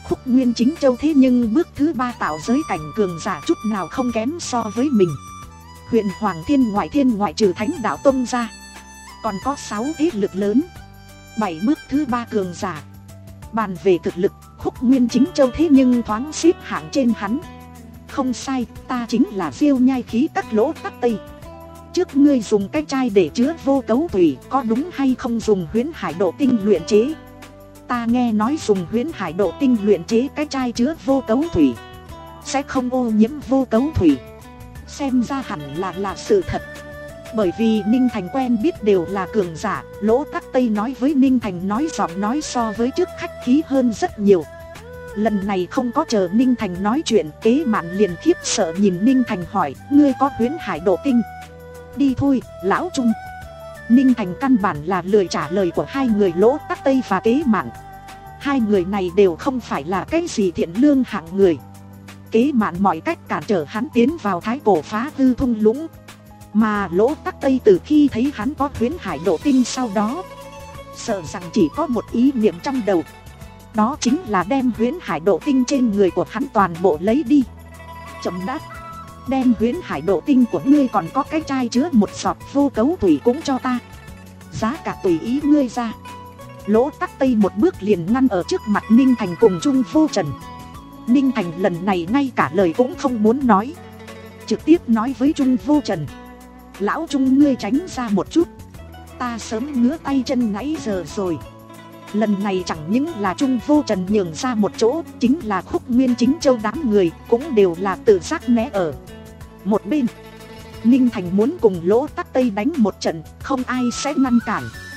Khúc Nguyên Chính Châu thế nhưng bước thứ ba tạo giới cảnh cường giả chút nào không kém so với mình. Huyện Hoàng Thiên ngoại thiên ngoại trừ Thánh Đạo Tông ra, còn có sáu thế lực lớn, bảy bước thứ ba cường giả. Bàn về thực lực, Khúc Nguyên Chính Châu thế nhưng thoáng xếp hạng trên hắn. Không sai, ta chính là Diêu Nhai Khí Các Lỗ Tắc Tây. Trước ngươi dùng cái chai để chứa vô cấu thủy, có đúng hay không dùng huyễn hải độ tinh luyện chế? Ta nghe nói dùng huyễn hải độ tinh luyện chế cái chai chứa vô cấu thủy sẽ không ô nhiễm vô cấu thủy. Xem ra hẳn là là sự thật. Bởi vì Ninh Thành quen biết đều là cường giả, Lỗ Tắc Tây nói với Ninh Thành nói giọng nói so với trước khách khí hơn rất nhiều. Lần này không có chờ Ninh Thành nói chuyện, Kế Mạn liền khiếp sợ nhìn Ninh Thành hỏi, ngươi có huyễn hải độ tinh? Đi thôi, lão Trung. Ninh Thành căn bản là lười trả lời của hai người Lỗ Tắc Tây và Kế Mạn. Hai người này đều không phải là cái gì thiện lương hạng người. Kế Mạn mọi cách cản trở hắn tiến vào Thái Cổ Phá Hư thung lũng. Mà Lỗ Tắc Tây từ khi thấy hắn có huyễn hải độ tinh sau đó, sợ rằng chỉ có một ý niệm trong đầu, đó chính là đem huyễn hải độ tinh trên người của hắn toàn bộ lấy đi. Chậm đáp, đem huyễn hải độ tinh của ngươi còn có cái chai chứa một giọt vô cấu thủy cũng cho ta. Giá cả tùy ý ngươi ra. Lỗ Tắc Tây một bước liền ngăn ở trước mặt Ninh Thành cùng Trung Vô Trần. Ninh Thành lần này ngay cả lời cũng không muốn nói, trực tiếp nói với Trung Vô Trần, lão Trung ngươi tránh ra một chút, ta sớm ngứa tay chân nãy giờ rồi. Lần này chẳng những là Trung Vô Trần nhường ra một chỗ, chính là Khúc Nguyên Chính Châu đám người cũng đều là tự giác né ở một bên. Ninh Thành muốn cùng Lỗ Tắc Tây đánh một trận, không ai sẽ ngăn cản.